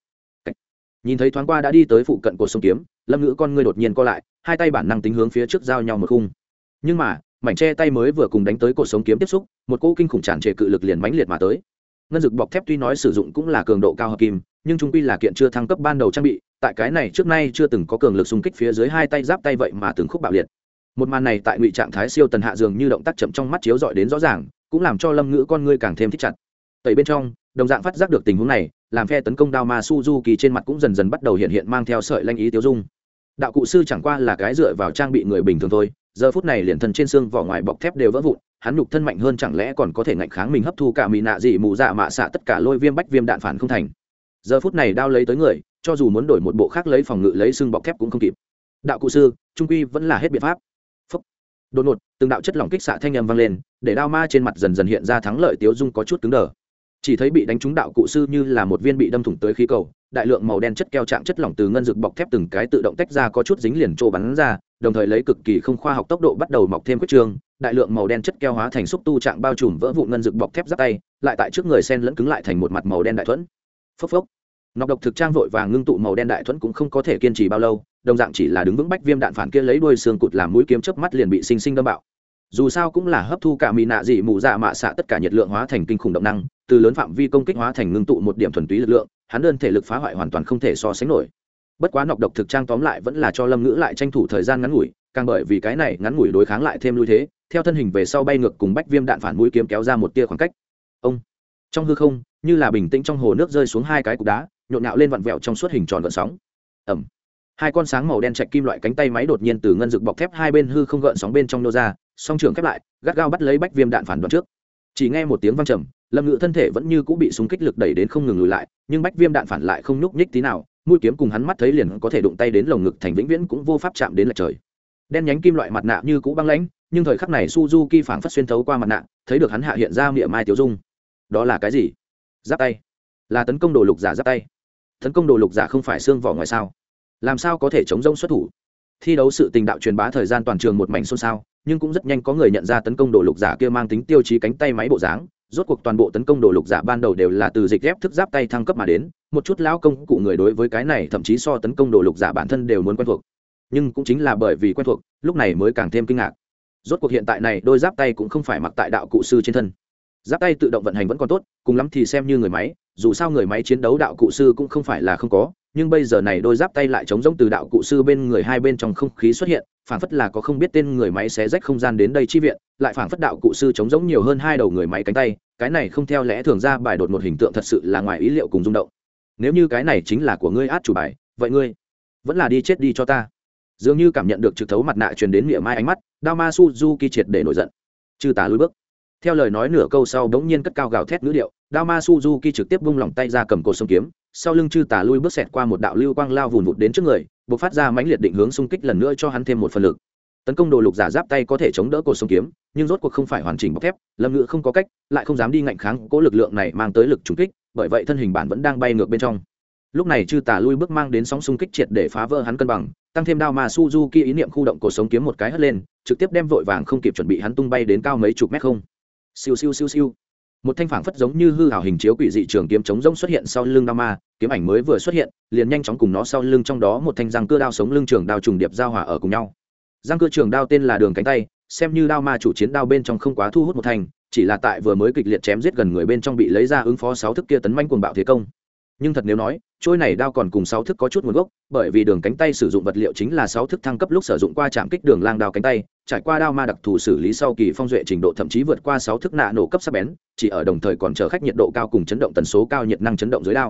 Nhìn thấy thoáng qua đã đi tới phụ cận cuộc sống kiếm, Lâm Ngữ con ngươi đột nhiên co lại, hai tay bản năng tính hướng phía trước giao nhau một khung. Nhưng mà, mảnh che tay mới vừa cùng đánh tới cuộc sống kiếm tiếp xúc, một cỗ kinh khủng tràn trề cự lực liền mãnh liệt mà tới. Ngân dực bọc thép tuy nói sử dụng cũng là cường độ cao hợp kim, nhưng trung quy là kiện chưa thăng cấp ban đầu trang bị, tại cái này trước nay chưa từng có cường lực xung kích phía dưới hai tay giáp tay vậy mà từng khúc bạo liệt. Một màn này tại ngụy trạng thái siêu tần hạ dường như động tác chậm trong mắt chiếu dọi đến rõ ràng, cũng làm cho Lâm Ngữ con ngươi càng thêm thích chặt. Tẩy bên trong, đồng dạng phát giác được tình huống này, làm phe tấn công đao ma Suzuki trên mặt cũng dần dần bắt đầu hiện hiện mang theo sợi lanh ý tiêu dung. Đạo cụ sư chẳng qua là cái dựa vào trang bị người bình thường thôi, giờ phút này liền thân trên xương vỏ ngoài bọc thép đều vỡ vụn, hắn nhục thân mạnh hơn chẳng lẽ còn có thể ngạnh kháng mình hấp thu cả mì nạ dị mù dạ mạ xạ tất cả lôi viêm bách viêm đạn phản không thành. Giờ phút này đao lấy tới người, cho dù muốn đổi một bộ khác lấy phòng ngự lấy xương bọc thép cũng không kịp. Đạo cụ sư trung quy vẫn là hết biện pháp. Phúc. Đột ngột từng đạo chất lỏng kích xạ thanh âm vang lên, để đao ma trên mặt dần dần hiện ra thắng lợi tiếu dung có chút cứng đờ. Chỉ thấy bị đánh trúng đạo cụ sư như là một viên bị đâm thủng tới khí cầu, đại lượng màu đen chất keo trạng chất lỏng từ ngân dược bọc thép từng cái tự động tách ra, có chút dính liền trô bắn ra, đồng thời lấy cực kỳ không khoa học tốc độ bắt đầu mọc thêm quyết trường, đại lượng màu đen chất keo hóa thành xúc tu trạng bao trùm vỡ vụn ngân dược bọc thép giáp tay, lại tại trước người sen lẫn cứng lại thành một mặt màu đen đại thuẫn. Phốc phốc. Nọc độc thực trang vội vàng ngưng tụ màu đen đại thuẫn cũng không có thể kiên trì bao lâu, đồng dạng chỉ là đứng vững bách viêm đạn phản kia lấy đuôi xương cụt làm mũi kiếm chớp mắt liền bị sinh sinh đâm bạo. Dù sao cũng là hấp thu cả mì nạ dị mù dạ mạ xạ tất cả nhiệt lượng hóa thành kinh khủng động năng, từ lớn phạm vi công kích hóa thành ngưng tụ một điểm thuần túy lực lượng, hắn đơn thể lực phá hoại hoàn toàn không thể so sánh nổi. Bất quá nọc độc thực trang tóm lại vẫn là cho Lâm Ngữ lại tranh thủ thời gian ngắn ngủi, càng bởi vì cái này ngắn ngủi đối kháng lại thêm lui thế, theo thân hình về sau bay ngược cùng bách viêm đạn phản mũi kiếm kéo ra một tia khoảng cách. Ông trong hư không, như là bình tĩnh trong hồ nước rơi xuống hai cái cục đá, nhộn nhạo lên vặn vẹo trong suốt hình tròn gợn sóng. Ầm. Hai con sáng màu đen chạch kim loại cánh tay máy đột nhiên từ ngân dực bọc thép hai bên hư không gợn sóng bên trong nô ra, song trường khép lại, gắt gao bắt lấy bách viêm đạn phản đoạn trước. Chỉ nghe một tiếng vang trầm, Lâm Ngữ thân thể vẫn như cũ bị súng kích lực đẩy đến không ngừng lùi lại, nhưng bách viêm đạn phản lại không nhúc nhích tí nào, mũi kiếm cùng hắn mắt thấy liền có thể đụng tay đến lồng ngực thành vĩnh viễn cũng vô pháp chạm đến lệch trời. Đen nhánh kim loại mặt nạ như cũ băng lãnh, nhưng thời khắc này Suzuki phảng phất xuyên thấu qua mặt nạ, thấy được hắn hạ hiện ra miệng mai tiểu dung. Đó là cái gì? Giáp tay. Là tấn công đồ lục giả giáp tay. Tấn công đồ lục giả không phải xương vỏ ngoài sao? Làm sao có thể chống rông xuất thủ? Thi đấu sự tình đạo truyền bá thời gian toàn trường một mảnh xôn xao, nhưng cũng rất nhanh có người nhận ra tấn công đồ lục giả kia mang tính tiêu chí cánh tay máy bộ dáng. Rốt cuộc toàn bộ tấn công đồ lục giả ban đầu đều là từ dịch ghép thức giáp tay thăng cấp mà đến, một chút lão công cụ người đối với cái này thậm chí so tấn công đồ lục giả bản thân đều muốn quen thuộc. Nhưng cũng chính là bởi vì quen thuộc, lúc này mới càng thêm kinh ngạc. Rốt cuộc hiện tại này đôi giáp tay cũng không phải mặc tại đạo cụ sư trên thân. Giáp tay tự động vận hành vẫn còn tốt, cùng lắm thì xem như người máy, dù sao người máy chiến đấu đạo cụ sư cũng không phải là không có, nhưng bây giờ này đôi giáp tay lại chống rỗng từ đạo cụ sư bên người hai bên trong không khí xuất hiện, phảng phất là có không biết tên người máy xé rách không gian đến đây chi viện, lại phảng phất đạo cụ sư chống rỗng nhiều hơn hai đầu người máy cánh tay, cái này không theo lẽ thường ra bài đột một hình tượng thật sự là ngoài ý liệu cùng rung động. Nếu như cái này chính là của ngươi át chủ bài, vậy ngươi vẫn là đi chết đi cho ta. Dường như cảm nhận được trực thấu mặt nạ truyền đến miệng mai ánh mắt, Dama Suzuki triệt để nổi giận. Chư tà lùi bước. Theo lời nói nửa câu sau bỗng nhiên cất cao gào thét ngữ điệu, Dama Suzuki trực tiếp vung lòng tay ra cầm cột sông kiếm, sau lưng chư tà lui bước xẹt qua một đạo lưu quang lao vùn vụt đến trước người, bộc phát ra mãnh liệt định hướng xung kích lần nữa cho hắn thêm một phần lực. Tấn công đồ lục giả giáp tay có thể chống đỡ cột sông kiếm, nhưng rốt cuộc không phải hoàn chỉnh bọc thép, Lâm Ngữ không có cách, lại không dám đi ngạnh kháng cố lực lượng này mang tới lực trùng kích, bởi vậy thân hình bản vẫn đang bay ngược bên trong. Lúc này chư tà lui bước mang đến sóng xung kích triệt để phá vỡ hắn cân bằng, tăng thêm đao mà Suzuki ý niệm khu động cột sống kiếm một cái hất lên, trực tiếp đem vội vàng không kịp chuẩn bị hắn tung bay đến cao mấy chục mét không. Siêu siêu siêu siêu. Một thanh phảng phất giống như hư ảo hình chiếu quỷ dị trường kiếm chống rông xuất hiện sau lưng đao ma, kiếm ảnh mới vừa xuất hiện, liền nhanh chóng cùng nó sau lưng trong đó một thanh răng cưa đao sống lưng trường đao trùng điệp giao hòa ở cùng nhau. Răng cưa trường đao tên là đường cánh tay, xem như đao ma chủ chiến đao bên trong không quá thu hút một thanh, chỉ là tại vừa mới kịch liệt chém giết gần người bên trong bị lấy ra ứng phó sáu thức kia tấn manh cuồng bạo thế công. Nhưng thật nếu nói, trôi này đao còn cùng sáu thức có chút nguồn gốc, bởi vì đường cánh tay sử dụng vật liệu chính là sáu thức thăng cấp lúc sử dụng qua chạm kích đường lang đao cánh tay, trải qua đao ma đặc thù xử lý sau kỳ phong duệ trình độ thậm chí vượt qua sáu thức nạ nổ cấp sắc bén, chỉ ở đồng thời còn chờ khách nhiệt độ cao cùng chấn động tần số cao nhiệt năng chấn động dưới đao.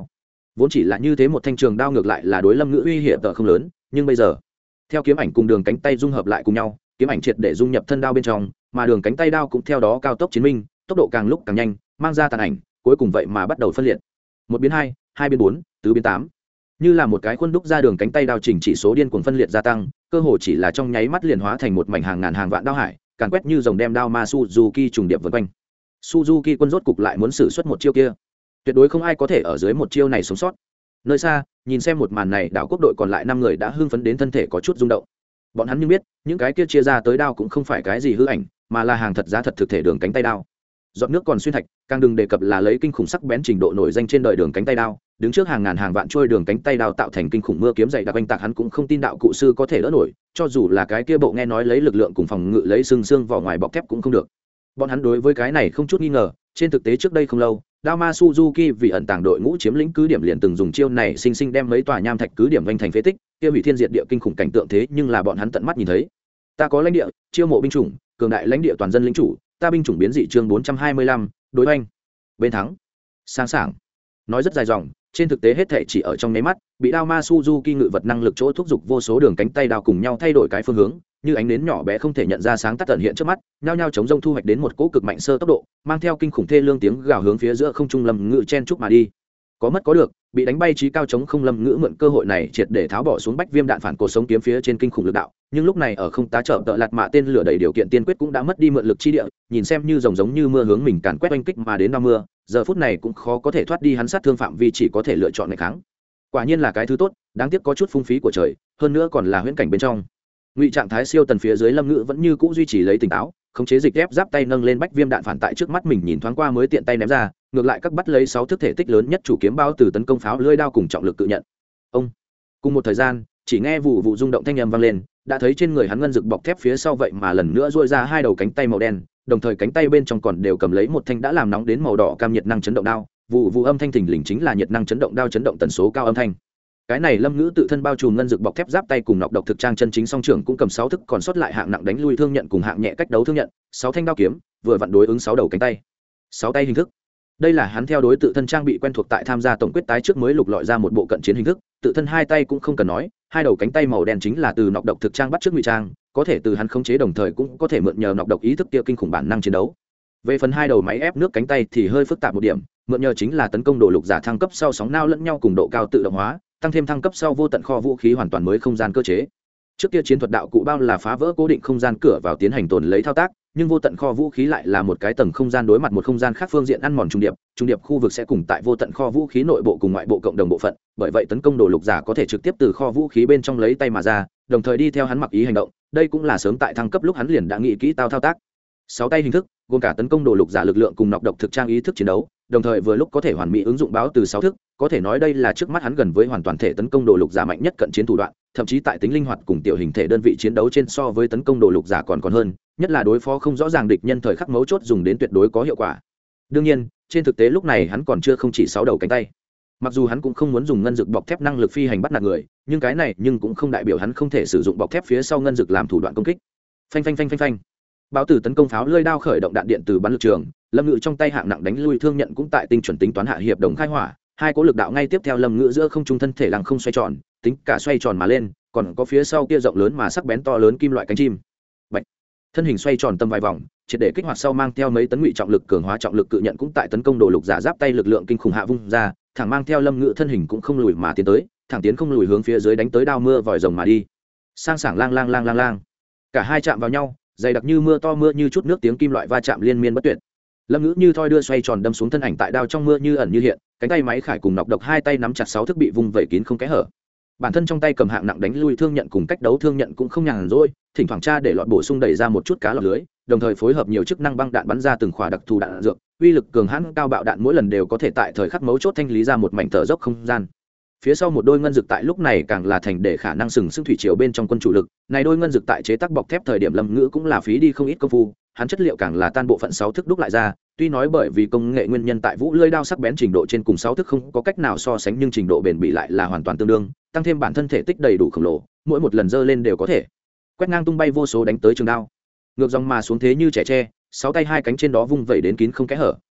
vốn chỉ là như thế một thanh trường đao ngược lại là đối lâm ngữ uy hiểm tợ không lớn, nhưng bây giờ theo kiếm ảnh cùng đường cánh tay dung hợp lại cùng nhau, kiếm ảnh triệt để dung nhập thân đao bên trong, mà đường cánh tay đao cũng theo đó cao tốc chiến minh, tốc độ càng lúc càng nhanh, mang ra tàn ảnh, cuối cùng vậy mà bắt đầu phân liệt. Một biến hai, hai biến bốn, tứ biến tám. Như là một cái khuôn đúc ra đường cánh tay đao chỉnh chỉ số điên cuồng phân liệt gia tăng, cơ hồ chỉ là trong nháy mắt liền hóa thành một mảnh hàng ngàn hàng vạn đao hải, càn quét như dòng đem đao ma Suzuki trùng điệp vần quanh. Suzuki quân rốt cục lại muốn sử xuất một chiêu kia. Tuyệt đối không ai có thể ở dưới một chiêu này sống sót. Nơi xa, nhìn xem một màn này, đảo quốc đội còn lại năm người đã hưng phấn đến thân thể có chút rung động. Bọn hắn nhưng biết, những cái kia chia ra tới đao cũng không phải cái gì hư ảnh, mà là hàng thật giá thật thực thể đường cánh tay đao. Giọt nước còn xuyên thạch, càng đừng đề cập là lấy kinh khủng sắc bén trình độ nổi danh trên đời đường cánh tay đao, đứng trước hàng ngàn hàng vạn trôi đường cánh tay đao tạo thành kinh khủng mưa kiếm dày đặc oanh tạc, hắn cũng không tin đạo cụ sư có thể đỡ nổi, cho dù là cái kia bộ nghe nói lấy lực lượng cùng phòng ngự lấy xương xương vỏ ngoài bọc thép cũng không được. Bọn hắn đối với cái này không chút nghi ngờ, trên thực tế trước đây không lâu, Dama Suzuki vì ẩn tàng đội ngũ chiếm lĩnh cứ điểm liền từng dùng chiêu này sinh sinh đem mấy tòa nham thạch cứ điểm vành thành phế tích, kia hủy thiên diệt địa kinh khủng cảnh tượng thế nhưng là bọn hắn tận mắt nhìn thấy. Ta có lãnh địa, chiêu mộ binh chủng, cường đại lãnh địa toàn dân lính chủ, ta binh chủng biến dị chương bốn trăm hai mươi lăm, đối oanh. Bên thắng. Sáng sảng. Nói rất dài dòng, trên thực tế hết thảy chỉ ở trong nháy mắt, bị Dama Suzuki ngự vật năng lực chỗ thúc giục vô số đường cánh tay đao cùng nhau thay đổi cái phương hướng, như ánh nến nhỏ bé không thể nhận ra sáng tắt tận hiện trước mắt, nhao nhao chống rông thu hoạch đến một cỗ cực mạnh sơ tốc độ, mang theo kinh khủng thê lương tiếng gào hướng phía giữa không trung lâm ngự chen chúc mà đi. Có mất có được, bị đánh bay trí cao chống không lâm ngữ mượn cơ hội này triệt để tháo bỏ xuống bách viêm đạn phản cột sống kiếm phía trên kinh khủng lực đạo, nhưng lúc này ở không tá trợ tợ lạt mạ tên lửa đầy điều kiện tiên quyết cũng đã mất đi mượn lực chi địa, nhìn xem như rồng giống như mưa hướng mình càn quét oanh kích mà đến đao mưa, giờ phút này cũng khó có thể thoát đi hắn sát thương phạm vi, chỉ có thể lựa chọn ngày kháng. Quả nhiên là cái thứ tốt, đáng tiếc có chút phung phí của trời, hơn nữa còn là huyễn cảnh bên trong. Ngụy trạng thái siêu tần phía dưới lâm ngữ vẫn như cũ duy trì lấy tỉnh táo, khống chế dịch ép giáp tay nâng lên bách viêm đạn phản tại trước mắt mình nhìn thoáng qua mới tiện tay ném ra, ngược lại các bắt lấy sáu thức thể tích lớn nhất chủ kiếm bao từ tấn công pháo lưỡi đao cùng trọng lực tự nhận. Ông cùng một thời gian, chỉ nghe vụ vụ rung động thanh âm vang lên, đã thấy trên người hắn ngân rực bọc thép phía sau vậy mà lần nữa duỗi ra hai đầu cánh tay màu đen, đồng thời cánh tay bên trong còn đều cầm lấy một thanh đã làm nóng đến màu đỏ cam nhiệt năng chấn động đao, vụ vụ âm thanh thình lình chính là nhiệt năng chấn động đao chấn động tần số cao âm thanh. Cái này lâm ngữ tự thân bao trùm ngân dược bọc thép giáp tay cùng nọc độc thực trang chân chính song trưởng cũng cầm sáu thức còn sót lại hạng nặng đánh lui thương nhận cùng hạng nhẹ cách đấu thương nhận, sáu thanh đao kiếm vừa vặn đối ứng sáu đầu cánh tay, sáu tay hình thức. Đây là hắn theo đối tự thân trang bị quen thuộc tại tham gia tổng quyết tái trước mới lục lọi ra một bộ cận chiến hình thức, tự thân hai tay cũng không cần nói, hai đầu cánh tay màu đen chính là từ nọc độc thực trang bắt trước ngụy trang, có thể từ hắn khống chế đồng thời cũng có thể mượn nhờ nọc độc ý thức kia kinh khủng bản năng chiến đấu. Về phần hai đầu máy ép nước cánh tay thì hơi phức tạp một điểm, mượn nhờ chính là tấn công đồ lục giả thăng cấp sau sóng nao lẫn nhau cùng độ cao tự động hóa, tăng thêm thăng cấp sau vô tận kho vũ khí hoàn toàn mới không gian cơ chế. Trước kia chiến thuật đạo cụ bao là phá vỡ cố định không gian cửa vào tiến hành tồn lấy thao tác, nhưng vô tận kho vũ khí lại là một cái tầng không gian đối mặt một không gian khác phương diện ăn mòn trung điệp, trung điệp khu vực sẽ cùng tại vô tận kho vũ khí nội bộ cùng ngoại bộ cộng đồng bộ phận, bởi vậy tấn công đồ lục giả có thể trực tiếp từ kho vũ khí bên trong lấy tay mà ra, đồng thời đi theo hắn mặc ý hành động, đây cũng là sớm tại thăng cấp lúc hắn liền đã nghĩ kỹ tao thao tác. Sáu tay hình thức, gồm cả tấn công đồ lục giả lực lượng cùng nọc độc thực trang ý thức chiến đấu, đồng thời vừa lúc có thể hoàn mỹ ứng dụng báo từ sáu thức, có thể nói đây là trước mắt hắn gần với hoàn toàn thể tấn công đồ lục giả mạnh nhất cận chiến thủ đoạn, thậm chí tại tính linh hoạt cùng tiểu hình thể đơn vị chiến đấu trên so với tấn công đồ lục giả còn còn hơn, nhất là đối phó không rõ ràng địch nhân thời khắc mấu chốt dùng đến tuyệt đối có hiệu quả. Đương nhiên, trên thực tế lúc này hắn còn chưa không chỉ sáu đầu cánh tay. Mặc dù hắn cũng không muốn dùng ngân dực bọc thép năng lực phi hành bắt nạt người, nhưng cái này nhưng cũng không đại biểu hắn không thể sử dụng bọc thép phía sau ngân dực làm thủ đoạn công kích. Phanh phanh phanh phanh phanh. Báo tử tấn công pháo lưỡi đao khởi động đạn điện từ bắn lực trường, lâm ngự trong tay hạng nặng đánh lui thương nhận cũng tại tinh chuẩn tính toán hạ hiệp đồng khai hỏa, hai cố lực đạo ngay tiếp theo lâm ngự giữa không trung thân thể lăng không xoay tròn, tính cả xoay tròn mà lên, còn có phía sau kia rộng lớn mà sắc bén to lớn kim loại cánh chim. Bạch. Thân hình xoay tròn tầm vài vòng, triệt để kích hoạt sau mang theo mấy tấn ngụy trọng lực cường hóa trọng lực cự nhận cũng tại tấn công đồ lục giả giáp tay lực lượng kinh khủng hạ vung ra, thẳng mang theo lâm ngự thân hình cũng không lùi mà tiến tới, thẳng tiến không lùi hướng phía dưới đánh tới đao mưa vòi rồng mà đi. Sang sảng lang lang lang lang lang. Cả hai chạm vào nhau, dày đặc như mưa to mưa như chút nước tiếng kim loại va chạm liên miên bất tuyệt. Lâm ngữ như thoi đưa xoay tròn đâm xuống thân ảnh tại đao trong mưa như ẩn như hiện, cánh tay máy khải cùng nọc độc hai tay nắm chặt sáu thức bị vung vẩy kín không kẽ hở. Bản thân trong tay cầm hạng nặng đánh lui thương nhận cùng cách đấu thương nhận cũng không nhàn rỗi, thỉnh thoảng tra để lọt bổ sung đẩy ra một chút cá lọt lưới, đồng thời phối hợp nhiều chức năng băng đạn bắn ra từng khỏa đặc thù đạn dược, uy lực cường hãn cao bạo đạn mỗi lần đều có thể tại thời khắc mấu chốt thanh lý ra một mảnh thở dốc không gian. Phía sau một đôi ngân dực tại lúc này càng là thành để khả năng sừng sững thủy triều bên trong quân chủ lực, này đôi ngân dực tại chế tác bọc thép thời điểm lâm ngữ cũng là phí đi không ít công phu, hắn chất liệu càng là tan bộ phận sáu thức đúc lại ra, tuy nói bởi vì công nghệ nguyên nhân tại vũ lưỡi đao sắc bén trình độ trên cùng sáu thức không có cách nào so sánh, nhưng trình độ bền bỉ lại là hoàn toàn tương đương, tăng thêm bản thân thể tích đầy đủ khổng lồ, mỗi một lần giơ lên đều có thể quét ngang tung bay vô số đánh tới trường đao. Ngược dòng mà xuống thế như trẻ tre, sáu tay hai cánh trên đó vung vẩy đến kín không kẽ hở,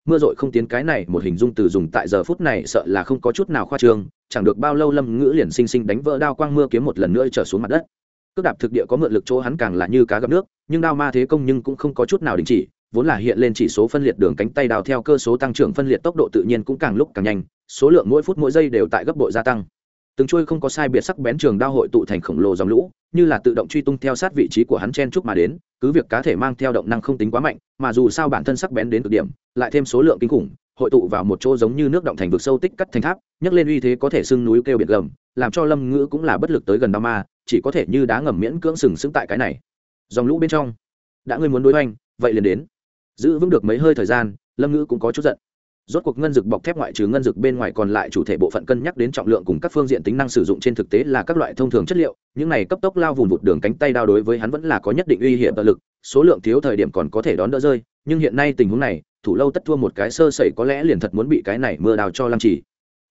mưa dội không tiến cái này một hình dung từ dùng tại giờ phút này sợ là không có chút nào khoa trương, chẳng được bao lâu lâm ngữ liền sinh sinh đánh vỡ đao quang mưa kiếm một lần nữa trở xuống mặt đất. Cước đạp thực địa có mượn lực chỗ hắn càng là như cá gặp nước, nhưng đao ma thế công nhưng cũng không có chút nào đình chỉ, vốn là hiện lên chỉ số phân liệt đường cánh tay đào theo cơ số tăng trưởng phân liệt tốc độ tự nhiên cũng càng lúc càng nhanh, số lượng mỗi phút mỗi giây đều tại gấp bội gia tăng. Từng chuôi không có sai biệt sắc bén trường đao hội tụ thành khổng lồ dòng lũ, như là tự động truy tung theo sát vị trí của hắn chen chúc mà đến, cứ việc cá thể mang theo động năng không tính quá mạnh, mà dù sao bản thân sắc bén đến cực điểm, lại thêm số lượng kinh khủng, hội tụ vào một chỗ giống như nước động thành vực sâu tích cắt thành tháp, nhấc lên uy thế có thể sưng núi kêu biển gầm, làm cho Lâm Ngữ cũng là bất lực tới gần đao ma, chỉ có thể như đá ngầm miễn cưỡng sừng sững tại cái này dòng lũ bên trong. Đã ngươi muốn đối oanh, vậy liền đến. Giữ vững được mấy hơi thời gian, Lâm Ngữ cũng có chút giận. Rốt cuộc ngân dực bọc thép ngoại trừ ngân dực bên ngoài còn lại chủ thể bộ phận cân nhắc đến trọng lượng cùng các phương diện tính năng sử dụng trên thực tế là các loại thông thường chất liệu, những này cấp tốc lao vùn vụt đường cánh tay đao đối với hắn vẫn là có nhất định uy hiểm tận lực, số lượng thiếu thời điểm còn có thể đón đỡ rơi, nhưng hiện nay tình huống này, thủ lâu tất thua một cái sơ sẩy có lẽ liền thật muốn bị cái này mưa đào cho lăng trì.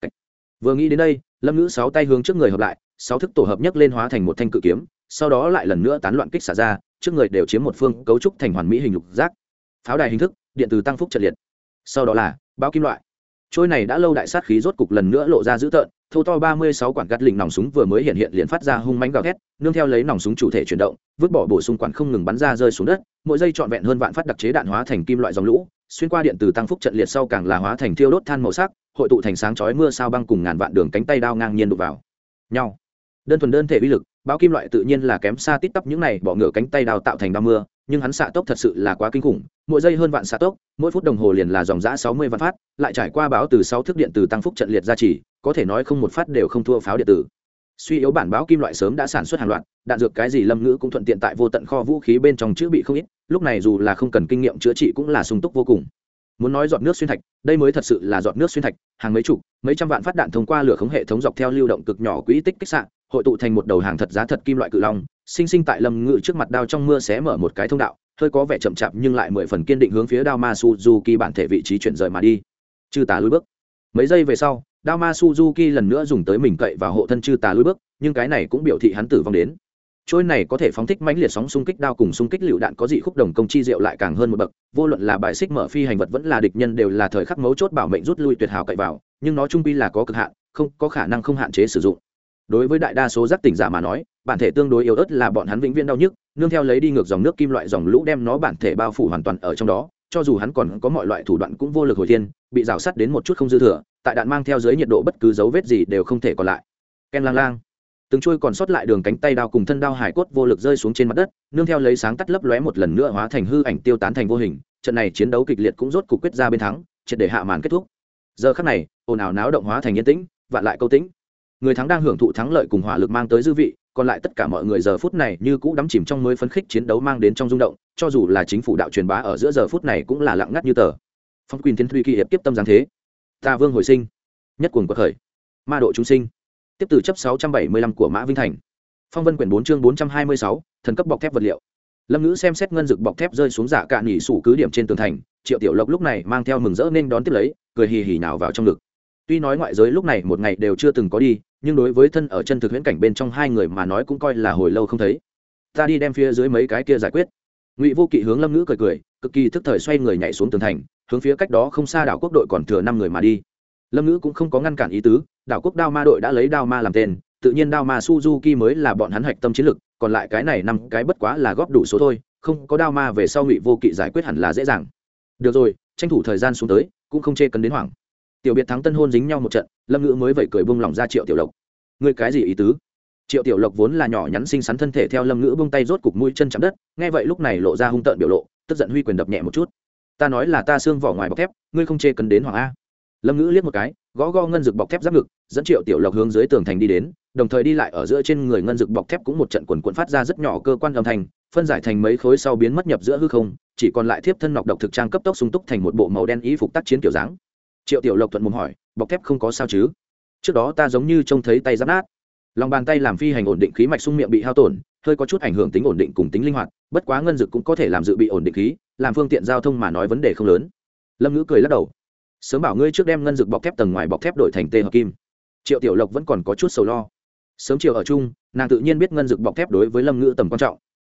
Vừa nghĩ đến đây, Lâm Ngữ sáu tay hướng trước người hợp lại, sáu thức tổ hợp nhất lên hóa thành một thanh cự kiếm, sau đó lại lần nữa tán loạn kích xả ra, trước người đều chiếm một phương cấu trúc thành hoàn mỹ hình lục giác. Pháo đài hình thức, điện từ tăng phúc trận liệt. Sau đó là bao kim loại. Trôi này đã lâu đại sát khí rốt cục lần nữa lộ ra dữ tợn, thô to ba mươi sáu quản gắt lình nòng súng vừa mới hiện hiện liền phát ra hung mãnh gào thét, nương theo lấy nòng súng chủ thể chuyển động, vứt bỏ bổ sung quản không ngừng bắn ra rơi xuống đất, mỗi giây trọn vẹn hơn vạn phát đặc chế đạn hóa thành kim loại dòng lũ, xuyên qua điện từ tăng phúc trận liệt sau càng là hóa thành thiêu đốt than màu sắc, hội tụ thành sáng chói mưa sao băng cùng ngàn vạn đường cánh tay đao ngang nhiên đụng vào nhau. Đơn thuần đơn thể uy lực, báo kim loại tự nhiên là kém xa tít tắp những này bỏ ngựa cánh tay đao tạo thành đao mưa, nhưng hắn xạ tốc thật sự là quá kinh khủng, mỗi giây hơn vạn xạ tốc, mỗi phút đồng hồ liền là dòng dã sáu mươi vạn phát, lại trải qua báo từ sáu thước điện từ tăng phúc trận liệt ra chỉ, có thể nói không một phát đều không thua pháo điện tử. Suy yếu bản báo kim loại sớm đã sản xuất hàng loạt, đạn dược cái gì Lâm Ngữ cũng thuận tiện tại vô tận kho vũ khí bên trong chữa bị không ít, lúc này dù là không cần kinh nghiệm chữa trị cũng là sung túc vô cùng. Muốn nói giọt nước xuyên thạch, đây mới thật sự là giọt nước xuyên thạch, hàng mấy chục, mấy trăm vạn phát đạn thông qua lửa khống hệ thống dọc theo lưu động cực nhỏ quỹ tích kích xạ, hội tụ thành một đầu hàng thật giá thật kim loại cự long, sinh sinh tại Lâm Ngữ trước mặt đao trong mưa xé mở một cái thông đạo, hơi có vẻ chậm chạp nhưng lại mười phần kiên định hướng phía đao ma Suzuki bản thể vị trí chuyển rời mà đi. Chư tà lùi bước. Mấy giây về sau, đao ma Suzuki lần nữa dùng tới mình cậy và hộ thân chư tà lùi bước, nhưng cái này cũng biểu thị hắn tử vong đến. Trôi này có thể phóng thích mãnh liệt sóng xung kích đao cùng xung kích lựu đạn có dị khúc đồng công chi diệu lại càng hơn một bậc, vô luận là bài xích mở phi hành vật vẫn là địch nhân đều là thời khắc mấu chốt bảo mệnh rút lui tuyệt hảo cậy vào, nhưng nó trung quy là có cực hạn, không có khả năng không hạn chế sử dụng. Đối với đại đa số giác tỉnh giả mà nói, bản thể tương đối yếu ớt là bọn hắn vĩnh viễn đau nhức, nương theo lấy đi ngược dòng nước kim loại dòng lũ đem nó bản thể bao phủ hoàn toàn ở trong đó, cho dù hắn còn có mọi loại thủ đoạn cũng vô lực hồi thiên, bị rào sắt đến một chút không dư thừa, tại đạn mang theo dưới nhiệt độ bất cứ dấu vết gì đều không thể còn lại. Ken lang lang, từng chuôi còn sót lại đường cánh tay đao cùng thân đao hải cốt vô lực rơi xuống trên mặt đất, nương theo lấy sáng tắt lấp lóe một lần nữa hóa thành hư ảnh tiêu tán thành vô hình, trận này chiến đấu kịch liệt cũng rốt cục quyết ra bên thắng, triệt để hạ màn kết thúc. Giờ khắc này, ồn ào náo động hóa thành yên tĩnh, vạn lại câu tĩnh. Người thắng đang hưởng thụ thắng lợi cùng hỏa lực mang tới dư vị, còn lại tất cả mọi người giờ phút này như cũ đắm chìm trong mới phấn khích chiến đấu mang đến trong rung động, cho dù là chính phủ đạo truyền bá ở giữa giờ phút này cũng là lặng ngắt như tờ. Phong Quỳnh Thiên Thủy kỳ hiệp tiếp tâm giáng thế, Ta Vương hồi sinh, nhất cuồng quật khởi, ma độ chúng sinh. Tiếp từ chấp sáu trăm bảy mươi lăm của Mã Vinh Thành. Phong Vân quyển bốn chương bốn trăm hai mươi sáu, thần cấp bọc thép vật liệu. Lâm Ngữ xem xét ngân dực bọc thép rơi xuống dạ cạn nhỉ sủ cứ điểm trên tường thành, Triệu Tiểu Lộc lúc này mang theo mừng rỡ nên đón tiếp lấy, cười hì hì nào vào trong ngực. Tuy nói ngoại giới lúc này một ngày đều chưa từng có đi, nhưng đối với thân ở chân thực huyễn cảnh bên trong hai người mà nói cũng coi là hồi lâu không thấy. Ta đi đem phía dưới mấy cái kia giải quyết. Ngụy Vô Kỵ hướng Lâm Ngữ cười cười, cực kỳ thức thời xoay người nhảy xuống tường thành, hướng phía cách đó không xa đảo quốc đội còn thừa năm người mà đi. Lâm Ngữ cũng không có ngăn cản ý tứ, đảo quốc đao ma đội đã lấy đao ma làm tên, tự nhiên đao ma Suzuki mới là bọn hắn hạch tâm chiến lực, còn lại cái này năm cái bất quá là góp đủ số thôi, không có đao ma về sau Ngụy Vô Kỵ giải quyết hẳn là dễ dàng. Được rồi, tranh thủ thời gian xuống tới, cũng không chê cấn đến hoảng. Tiểu biệt thắng tân hôn dính nhau một trận, Lâm Ngữ mới vậy cười buông lỏng ra Triệu Tiểu Lộc. Ngươi cái gì ý tứ? Triệu Tiểu Lộc vốn là nhỏ nhắn xinh xắn thân thể theo Lâm Ngữ buông tay rốt cục mũi chân chạm đất, nghe vậy lúc này lộ ra hung tợn biểu lộ, tức giận huy quyền đập nhẹ một chút. Ta nói là ta xương vỏ ngoài bọc thép, ngươi không chê cấn đến hoảng a. Lâm Ngữ liếc một cái, gõ gõ ngân dực bọc thép giáp ngực, dẫn Triệu Tiểu Lộc hướng dưới tường thành đi đến, đồng thời đi lại ở giữa trên người ngân dực bọc thép cũng một trận quần quần phát ra rất nhỏ cơ quan âm thanh, phân giải thành mấy khối sau biến mất nhập giữa hư không, chỉ còn lại thiếp thân nọc độc thực trang cấp tốc sung túc thành một bộ màu đen y phục tác chiến kiểu dáng. Triệu Tiểu Lộc thuận mồm hỏi, bọc thép không có sao chứ? Trước đó ta giống như trông thấy tay giáp nát. Lòng bàn tay làm phi hành ổn định khí mạch sung miệng bị hao tổn, hơi có chút ảnh hưởng tính ổn định cùng tính linh hoạt, bất quá ngân dực cũng có thể làm dự bị ổn định khí, làm phương tiện giao thông mà nói vấn đề không lớn. Lâm Ngữ cười lắc đầu, sớm bảo ngươi trước đem ngân dực bọc thép tầng ngoài bọc thép đổi thành tê hợp kim. Triệu Tiểu Lộc vẫn còn có chút sầu lo. Sớm chiều ở chung, nàng tự nhiên biết ngân dực bọc thép đối với Lâm Ngữ tầm quan trọng.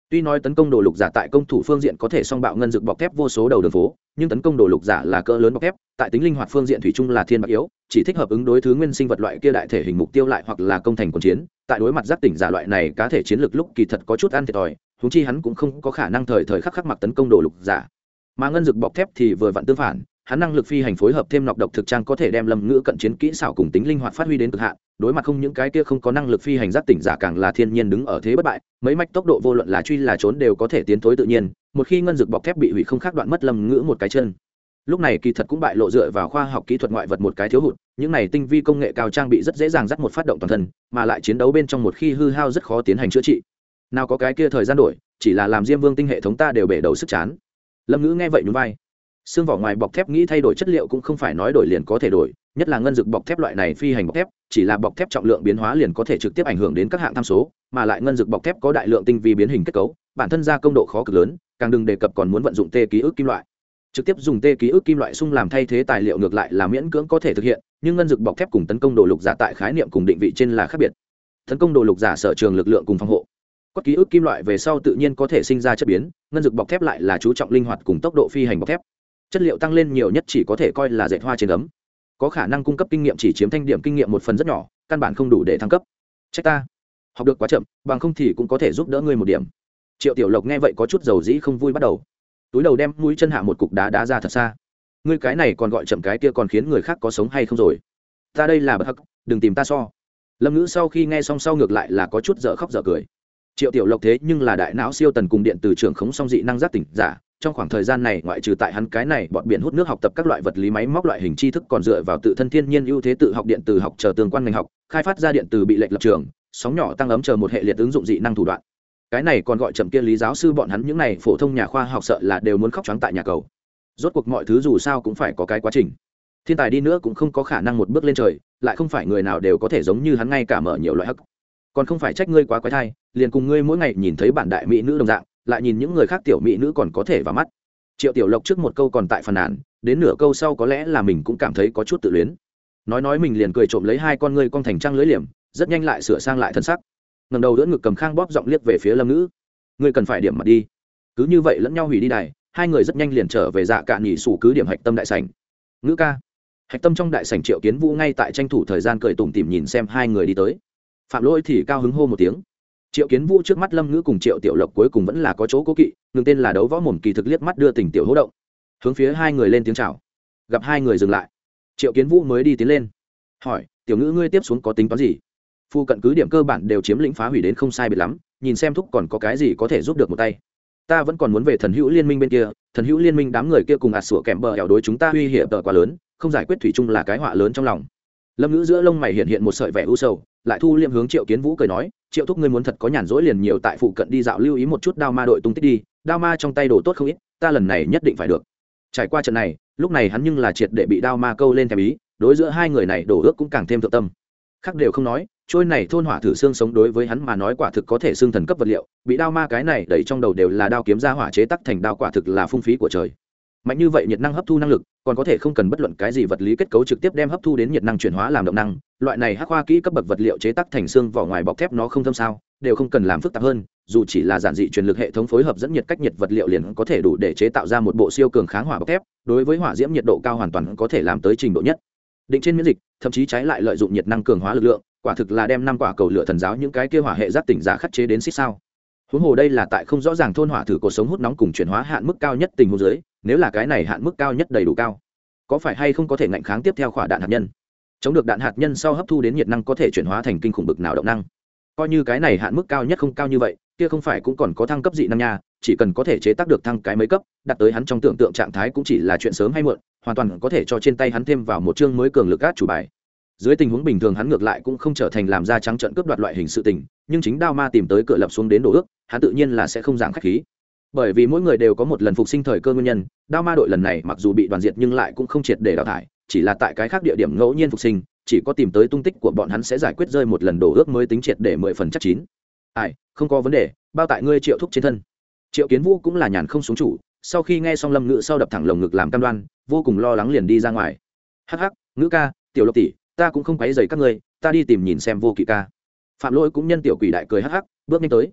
Tuy nói tấn công đồ lục giả tại công thủ phương diện có thể song bạo ngân dực bọc thép vô số đầu đường phố, nhưng tấn công đồ lục giả là cỡ lớn bọc thép, tại tính linh hoạt phương diện thủy chung là thiên bạc yếu, chỉ thích hợp ứng đối thứ nguyên sinh vật loại kia đại thể hình mục tiêu lại hoặc là công thành quân chiến. Tại đối mặt giác tỉnh giả loại này cá thể chiến lược lúc kỳ thật có chút ăn thiệt thòi, huống chi hắn cũng không có khả năng thời thời khắc khắc mặc tấn công đồ lục giả. Mà ngân dực bọc thép thì vừa vặn tương phản, hắn năng lực phi hành phối hợp thêm nọc độc thực trang có thể đem lâm ngữ cận chiến kỹ xảo cùng tính linh hoạt phát huy đến cực hạn, đối mặt không những cái kia không có năng lực phi hành giác tỉnh giả càng là thiên nhiên đứng ở thế bất bại, mấy mạch tốc độ vô luận là truy là trốn đều có thể tiến thối tự nhiên, một khi ngân dực bọc thép bị hủy không khác đoạn mất lâm ngữ một cái chân. Lúc này kỳ thật cũng bại lộ dựa vào khoa học kỹ thuật ngoại vật một cái thiếu hụt, những này tinh vi công nghệ cao trang bị rất dễ dàng dắt một phát động toàn thân, mà lại chiến đấu bên trong một khi hư hao rất khó tiến hành chữa trị. Nào có cái kia thời gian đổi, chỉ là làm Diêm Vương tinh hệ thống ta đều bể đầu sức chán. Lâm ngữ nghe vậy nhún vai. Xương vỏ ngoài bọc thép nghĩ thay đổi chất liệu cũng không phải nói đổi liền có thể đổi, nhất là ngân dực bọc thép loại này phi hành bọc thép, chỉ là bọc thép trọng lượng biến hóa liền có thể trực tiếp ảnh hưởng đến các hạng tham số, mà lại ngân dực bọc thép có đại lượng tinh vi biến hình kết cấu, bản thân gia công độ khó cực lớn, càng đừng đề cập còn muốn vận dụng tê ký ức kim loại. Trực tiếp dùng tê ký ức kim loại xung làm thay thế tài liệu ngược lại là miễn cưỡng có thể thực hiện, nhưng ngân dực bọc thép cùng tấn công đồ lục giả tại khái niệm cùng định vị trên là khác biệt. Tấn công đồ lục giả sở trường lực lượng cùng phòng hộ, có ký ức kim loại về sau tự nhiên có thể sinh ra chất biến, ngân dực bọc thép lại là chú trọng linh hoạt cùng tốc độ phi hành bọc thép. Chất liệu tăng lên nhiều nhất chỉ có thể coi là dệt hoa trên ấm, có khả năng cung cấp kinh nghiệm chỉ chiếm thanh điểm kinh nghiệm một phần rất nhỏ, căn bản không đủ để thăng cấp. Trách ta học được quá chậm, bằng không thì cũng có thể giúp đỡ ngươi một điểm. Triệu Tiểu Lộc nghe vậy có chút dầu dĩ không vui bắt đầu, túi đầu đem mũi chân hạ một cục đá đá ra thật xa. Ngươi cái này còn gọi chậm, cái kia còn khiến người khác có sống hay không rồi? Ta đây là bậc hắc, đừng tìm ta so. Lâm Ngữ sau khi nghe xong sau ngược lại là có chút dở khóc dở cười. Triệu Tiểu Lộc thế nhưng là đại não siêu tần cùng điện từ trường khống song dị năng giác tỉnh giả, trong khoảng thời gian này ngoại trừ tại hắn cái này bọn biển hút nước học tập các loại vật lý máy móc loại hình tri thức, còn dựa vào tự thân thiên nhiên ưu thế tự học điện từ học chờ tương quan ngành học, khai phát ra điện từ bị lệch lập trường, sóng nhỏ tăng ấm chờ một hệ liệt ứng dụng dị năng thủ đoạn. Cái này còn gọi chậm kia lý giáo sư bọn hắn những này phổ thông nhà khoa học sợ là đều muốn khóc choáng tại nhà cầu. Rốt cuộc mọi thứ dù sao cũng phải có cái quá trình. Thiên tài đi nữa cũng không có khả năng một bước lên trời, lại không phải người nào đều có thể giống như hắn ngay cả mở nhiều loại hắc. Còn không phải trách ngươi quá quái thai, liền cùng ngươi mỗi ngày nhìn thấy bản đại mỹ nữ đồng dạng, lại nhìn những người khác tiểu mỹ nữ còn có thể vào mắt. Triệu Tiểu Lộc trước một câu còn tại phàn nàn, đến nửa câu sau có lẽ là mình cũng cảm thấy có chút tự luyến. Nói nói mình liền cười trộm lấy hai con ngươi cong thành trăng lưỡi liềm, rất nhanh lại sửa sang lại thân sắc. Ngẩng đầu đỡ ngực cầm khang bóp giọng liếc về phía Lâm Ngữ. Ngươi cần phải điểm mặt đi. Cứ như vậy lẫn nhau hủy đi đài, hai người rất nhanh liền trở về dạ cạn nghỉ sủ cứ điểm hạch tâm đại sảnh. Ngữ ca. Hạch tâm trong đại sảnh Triệu Kiến Vũ ngay tại tranh thủ thời gian cười tủm tỉm nhìn xem hai người đi tới. Phạm Lỗi thì cao hứng hô một tiếng. Triệu Kiến Vũ trước mắt Lâm Ngữ cùng Triệu Tiểu Lộc cuối cùng vẫn là có chỗ cố kỵ, ngừng tên là đấu võ mồm kỳ thực liếc mắt đưa tình tiểu hỗ động, hướng phía hai người lên tiếng chào. Gặp hai người dừng lại, Triệu Kiến Vũ mới đi tiến lên, hỏi: "Tiểu Ngữ, ngươi tiếp xuống có tính toán gì? Phu cận cứ điểm cơ bản đều chiếm lĩnh phá hủy đến không sai biệt lắm, nhìn xem thúc còn có cái gì có thể giúp được một tay. Ta vẫn còn muốn về Thần Hữu Liên Minh bên kia, Thần Hữu Liên Minh đám người kia cùng ạt sủa kèm bờ hẻo đối chúng ta uy hiểm tờ quá lớn, không giải quyết thủy chung là cái họa lớn trong lòng." Lâm Ngữ giữa lông mày hiện hiện một sợi vẻ u sầu, lại thu liệm hướng Triệu Kiến Vũ cười nói: "Triệu thúc, ngươi muốn thật có nhàn rỗi liền nhiều tại phụ cận đi dạo lưu ý một chút đao ma đội tung tích đi, đao ma trong tay đồ tốt không ít, ta lần này nhất định phải được." Trải qua trận này, lúc này hắn nhưng là triệt để bị đao ma câu lên thèm ý, đối giữa hai người này đổ ước cũng càng thêm thượng tâm. Khác đều không nói, trôi này thôn hỏa thử xương sống đối với hắn mà nói quả thực có thể xương thần cấp vật liệu, bị đao ma cái này đẩy trong đầu đều là đao kiếm ra hỏa chế tác thành đao, quả thực là phung phí của trời. Mạnh như vậy nhiệt năng hấp thu năng lực, còn có thể không cần bất luận cái gì vật lý kết cấu trực tiếp đem hấp thu đến nhiệt năng chuyển hóa làm động năng, loại này hắc khoa kỹ cấp bậc vật liệu chế tác thành xương vỏ ngoài bọc thép nó không thâm sao, đều không cần làm phức tạp hơn, dù chỉ là giản dị truyền lực hệ thống phối hợp dẫn nhiệt cách nhiệt vật liệu liền có thể đủ để chế tạo ra một bộ siêu cường kháng hỏa bọc thép, đối với hỏa diễm nhiệt độ cao hoàn toàn có thể làm tới trình độ nhất định trên miễn dịch, thậm chí trái lại lợi dụng nhiệt năng cường hóa lực lượng, quả thực là đem năm quả cầu lửa thần giáo những cái kia hỏa hệ giác tỉnh giả khắc chế đến xích sao. Huống hồ đây là tại không rõ ràng thôn hỏa thử cuộc sống hút nóng cùng chuyển hóa hạn mức cao nhất tình huống dưới, nếu là cái này hạn mức cao nhất đầy đủ cao, có phải hay không có thể ngạnh kháng tiếp theo khỏa đạn hạt nhân, chống được đạn hạt nhân sau hấp thu đến nhiệt năng có thể chuyển hóa thành kinh khủng bực nào động năng. Coi như cái này hạn mức cao nhất không cao như vậy, kia không phải cũng còn có thăng cấp dị năng nha, chỉ cần có thể chế tác được thăng cái mấy cấp, đạt tới hắn trong tưởng tượng trạng thái cũng chỉ là chuyện sớm hay muộn, hoàn toàn có thể cho trên tay hắn thêm vào một chương mới cường lực át chủ bài. Dưới tình huống bình thường hắn ngược lại cũng không trở thành làm ra trắng trợn cướp đoạt loại hình sự tình, nhưng chính đao ma tìm tới cửa lập xuống đến đổ ước, hắn tự nhiên là sẽ không giảng khách khí. Bởi vì mỗi người đều có một lần phục sinh thời cơ nguyên nhân, đao ma đội lần này mặc dù bị đoàn diệt nhưng lại cũng không triệt để đào thải, chỉ là tại cái khác địa điểm ngẫu nhiên phục sinh, chỉ có tìm tới tung tích của bọn hắn sẽ giải quyết rơi một lần đổ ước mới tính triệt để mười phần chắc chín. Ai, không có vấn đề, bao tại ngươi Triệu thúc trên thân. Triệu Kiến Vũ cũng là nhàn không xuống chủ, sau khi nghe xong Lâm Ngữ sau đập thẳng lồng ngực làm cam đoan, vô cùng lo lắng liền đi ra ngoài. Hắc hắc, Ngữ ca, Tiểu Lộc tỷ, ta cũng không quấy rầy các ngươi, ta đi tìm nhìn xem Vô Kỵ ca. Phạm Lỗi cũng nhân tiểu quỷ đại cười hắc hắc, bước nhanh tới.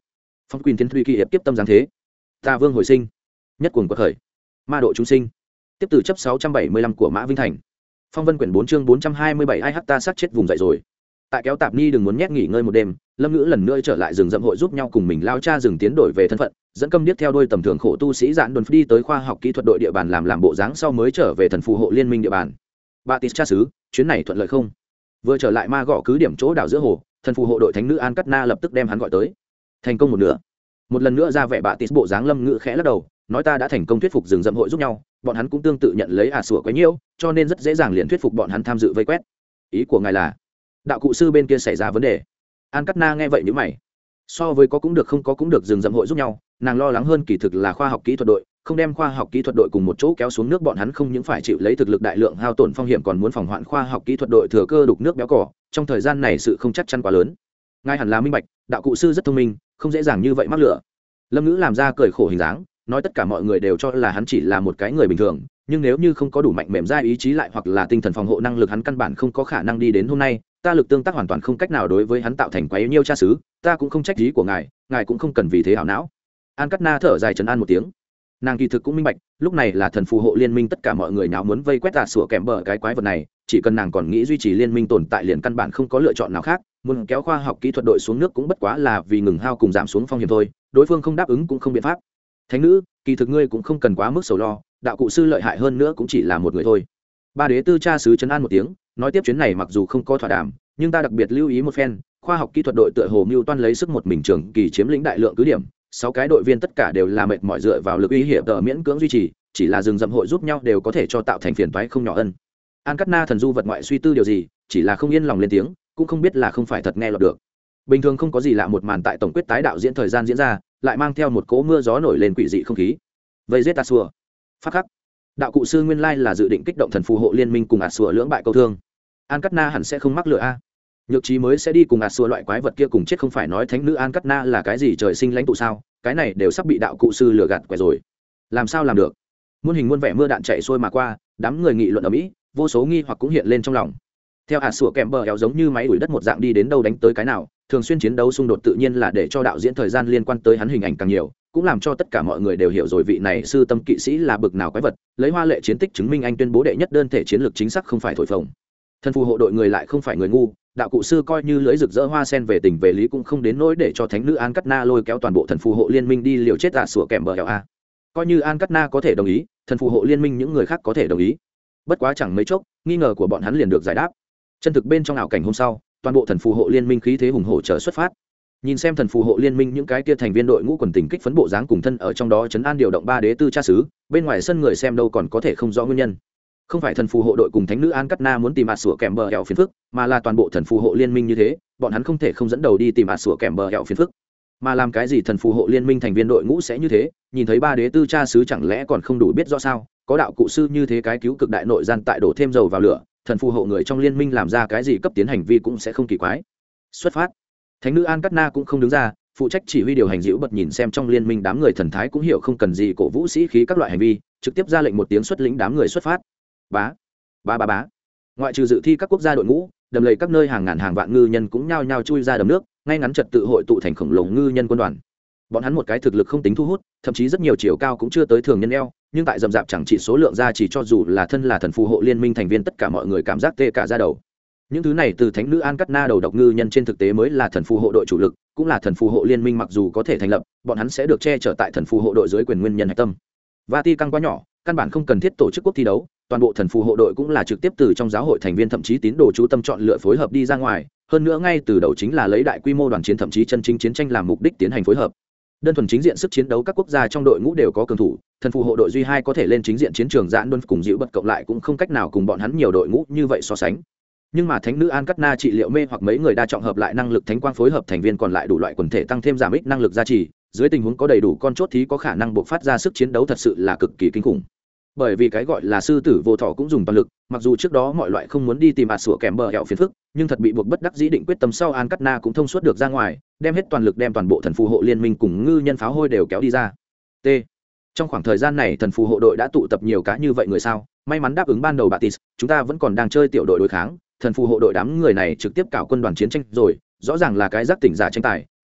phong quyền thiên thủy kỳ hiệp tiếp tâm giáng thế, ta vương hồi sinh, nhất cuồng quật khởi, ma độ chúng sinh, tiếp từ chấp sáu trăm bảy mươi lăm của Mã Vinh Thành. Phong Vân quyển bốn chương bốn trăm hai mươi bảy ai hắc ta sát chết vùng dậy rồi. Tại kéo tạp ni đừng muốn nhét nghỉ ngơi một đêm, Lâm Ngữ lần nữa trở lại rừng rậm hội giúp nhau cùng mình lao cha rừng tiến đổi về thân phận, dẫn Câm Điếc theo đuôi tầm thường khổ tu sĩ dạn đồn đi tới khoa học kỹ thuật đội địa bàn làm làm bộ dáng sau mới trở về thần phù hộ liên minh địa bàn. Batis cha xứ, chuyến này thuận lợi không? Vừa trở lại ma gõ cứ điểm chỗ đảo giữa hồ, thần phù hộ đội thánh nữ An Cát Na lập tức đem hắn gọi tới. Thành công một nửa. Một lần nữa ra vẻ Batis bộ dáng, Lâm Ngữ khẽ lắc đầu, nói ta đã thành công thuyết phục rừng rậm hội giúp nhau, bọn hắn cũng tương tự nhận lấy ả sủa quấy nhiễu, cho nên rất dễ dàng liền thuyết phục bọn hắn tham dự vây quét. Ý của ngài là đạo cụ sư bên kia xảy ra vấn đề? An Cát Na nghe vậy nhíu mày. So với có cũng được không có cũng được rừng rậm hội giúp nhau, nàng lo lắng hơn kỳ thực là khoa học kỹ thuật đội, không đem khoa học kỹ thuật đội cùng một chỗ kéo xuống nước, bọn hắn không những phải chịu lấy thực lực đại lượng hao tổn phong hiểm, còn muốn phòng hoạn khoa học kỹ thuật đội thừa cơ đục nước béo cỏ, trong thời gian này sự không chắc chắn quá lớn. Ngài hẳn là minh bạch, đạo cụ sư rất thông minh, không dễ dàng như vậy mắc lửa. Lâm Ngữ làm ra cười khổ hình dáng, nói tất cả mọi người đều cho là hắn chỉ là một cái người bình thường, nhưng nếu như không có đủ mạnh mềm dai ý chí lại hoặc là tinh thần phòng hộ năng lực, hắn căn bản không có khả năng đi đến hôm nay. Ta lực tương tác hoàn toàn không cách nào đối với hắn tạo thành quá yếu nhiêu cha xứ, ta cũng không trách ý của ngài, ngài cũng không cần vì thế hảo não. An Cát Na thở dài trấn an một tiếng. Nàng kỳ thực cũng minh bạch, lúc này là thần phù hộ liên minh tất cả mọi người nào muốn vây quét tà sủa kèm bờ cái quái vật này, chỉ cần nàng còn nghĩ duy trì liên minh tồn tại liền căn bản không có lựa chọn nào khác, muốn kéo khoa học kỹ thuật đội xuống nước cũng bất quá là vì ngừng hao cùng giảm xuống phong hiểm thôi, đối phương không đáp ứng cũng không biện pháp. Thánh nữ, kỳ thực ngươi cũng không cần quá mức sầu lo, đạo cụ sư lợi hại hơn nữa cũng chỉ là một người thôi. Ba đế tư cha sứ trấn an một tiếng, nói tiếp chuyến này mặc dù không có thỏa đàm, nhưng ta đặc biệt lưu ý một phen, khoa học kỹ thuật đội tựa hồ mưu toan lấy sức một mình trường kỳ chiếm lĩnh đại lượng cứ điểm, sáu cái đội viên tất cả đều là mệt mỏi dựa vào lực uy hiểm tờ miễn cưỡng duy trì, chỉ là rừng rậm hội giúp nhau đều có thể cho tạo thành phiền toái không nhỏ ân. An Cát Na thần du vật ngoại suy tư điều gì, chỉ là không yên lòng lên tiếng, cũng không biết là không phải thật nghe lọt được. Bình thường không có gì lạ, một màn tại tổng quyết tái đạo diễn thời gian diễn ra, lại mang theo một cỗ mưa gió nổi lên quỷ dị không khí. Vây giết Asua. Phát khắc. Đạo cụ sư nguyên lai là dự định kích động thần phù hộ liên minh cùng Asua lưỡng bại câu thương. An Cát Na hẳn sẽ không mắc lừa a. Nhược trí mới sẽ đi cùng Asua loại quái vật kia cùng chết, không phải nói thánh nữ An Cát Na là cái gì trời sinh lãnh tụ sao? Cái này đều sắp bị đạo cụ sư lừa gạt quẻ rồi. Làm sao làm được? Muôn hình muôn vẻ mưa đạn chạy xuôi mà qua, đám người nghị luận ở mỹ, vô số nghi hoặc cũng hiện lên trong lòng. Theo Asua kèm bờ éo giống như máy đuổi đất một dạng đi đến đâu đánh tới cái nào, thường xuyên chiến đấu xung đột tự nhiên là để cho đạo diễn thời gian liên quan tới hắn hình ảnh càng nhiều, cũng làm cho tất cả mọi người đều hiểu rồi vị này sư tâm kỵ sĩ là bực nào quái vật, lấy hoa lệ chiến tích chứng minh anh tuyên bố đệ nhất đơn thể chiến lược chính xác không phải thổi phồng. Thần phù hộ đội người lại không phải người ngu, đạo cụ sư coi như lưỡi rực rỡ hoa sen về tình về lý cũng không đến nỗi để cho thánh nữ An Cát Na lôi kéo toàn bộ thần phù hộ liên minh đi liều chết tạ sủa kèm bờ eo a. Coi như An Cát Na có thể đồng ý, thần phù hộ liên minh những người khác có thể đồng ý. Bất quá chẳng mấy chốc, nghi ngờ của bọn hắn liền được giải đáp. Chân thực bên trong ảo cảnh hôm sau, toàn bộ thần phù hộ liên minh khí thế hùng hổ chờ xuất phát. Nhìn xem thần phù hộ liên minh những cái kia thành viên đội ngũ quần tình kích phấn bộ dáng cùng thân ở trong đó trấn an điều động ba đế tư cha xứ, bên ngoài sân người xem đâu còn có thể không rõ nguyên nhân. Không phải thần phù hộ đội cùng thánh nữ An Cát Na muốn tìm ạt sủa kèm bờ hẹo phiền phức, mà là toàn bộ thần phù hộ liên minh như thế, bọn hắn không thể không dẫn đầu đi tìm ạt sủa kèm bờ hẹo phiền phức. Mà làm cái gì thần phù hộ liên minh thành viên đội ngũ sẽ như thế, nhìn thấy ba đế tư cha xứ chẳng lẽ còn không đủ biết rõ sao? Có đạo cụ sư như thế cái cứu cực đại nội gian tại đổ thêm dầu vào lửa, thần phù hộ người trong liên minh làm ra cái gì cấp tiến hành vi cũng sẽ không kỳ quái. Xuất phát. Thánh nữ An Cát Na cũng không đứng ra, phụ trách chỉ huy điều hành dịu bật nhìn xem trong liên minh đám người thần thái cũng hiểu không cần gì cổ vũ sĩ khí các loại hành vi, trực tiếp ra lệnh một tiếng xuất lĩnh đám người xuất phát. Bá, ba ba bá. Ngoại trừ dự thi các quốc gia đội ngũ, đầm lầy các nơi hàng ngàn hàng vạn ngư nhân cũng nhao nhao chui ra đầm nước, ngay ngắn trật tự hội tụ thành khổng lồ ngư nhân quân đoàn. Bọn hắn một cái thực lực không tính thu hút, thậm chí rất nhiều chiều cao cũng chưa tới thường nhân eo, nhưng tại rậm rạp chẳng chỉ số lượng ra chỉ cho dù là thân là thần phù hộ liên minh thành viên tất cả mọi người cảm giác tê cả da đầu. Những thứ này từ thánh nữ An Cát Na đầu độc ngư nhân trên thực tế mới là thần phù hộ đội chủ lực, cũng là thần phù hộ liên minh mặc dù có thể thành lập, bọn hắn sẽ được che chở tại thần phù hộ đội dưới quyền nguyên nhân hạch tâm. Vatican quá nhỏ, căn bản không cần thiết tổ chức quốc thi đấu, toàn bộ thần phù hộ đội cũng là trực tiếp từ trong giáo hội thành viên thậm chí tín đồ chú tâm chọn lựa phối hợp đi ra ngoài, hơn nữa ngay từ đầu chính là lấy đại quy mô đoàn chiến thậm chí chân chính chiến tranh làm mục đích tiến hành phối hợp. Đơn thuần chính diện sức chiến đấu các quốc gia trong đội ngũ đều có cường thủ, thần phù hộ đội duy hai có thể lên chính diện chiến trường giãn đôn cùng dịu bật cộng lại cũng không cách nào cùng bọn hắn nhiều đội ngũ như vậy so sánh. Nhưng mà thánh nữ An Cát Na trị liệu mê hoặc mấy người đa trọng hợp lại năng lực thánh quang phối hợp thành viên còn lại đủ loại quần thể tăng thêm giảm ích năng lực gia trì, dưới tình huống có đầy đủ con chốt thì có khả năng buộc phát ra sức chiến đấu thật sự là cực kỳ kinh khủng. Bởi vì cái gọi là sư tử vô thọ cũng dùng toàn lực, mặc dù trước đó mọi loại không muốn đi tìm ạt sủa kèm bờ hẹo phiền phức, nhưng thật bị buộc bất đắc dĩ định quyết tâm sau An Cát Na cũng thông suốt được ra ngoài, đem hết toàn lực đem toàn bộ thần phù hộ liên minh cùng ngư nhân pháo hôi đều kéo đi ra. T. Trong khoảng thời gian này thần phù hộ đội đã tụ tập nhiều cá như vậy người sao? May mắn đáp ứng ban đầu Batis, chúng ta vẫn còn đang chơi tiểu đội đối kháng, thần phù hộ đội đám người này trực tiếp cảo quân đoàn chiến tranh rồi, rõ ràng là cái giác tỉnh giả tranh tài,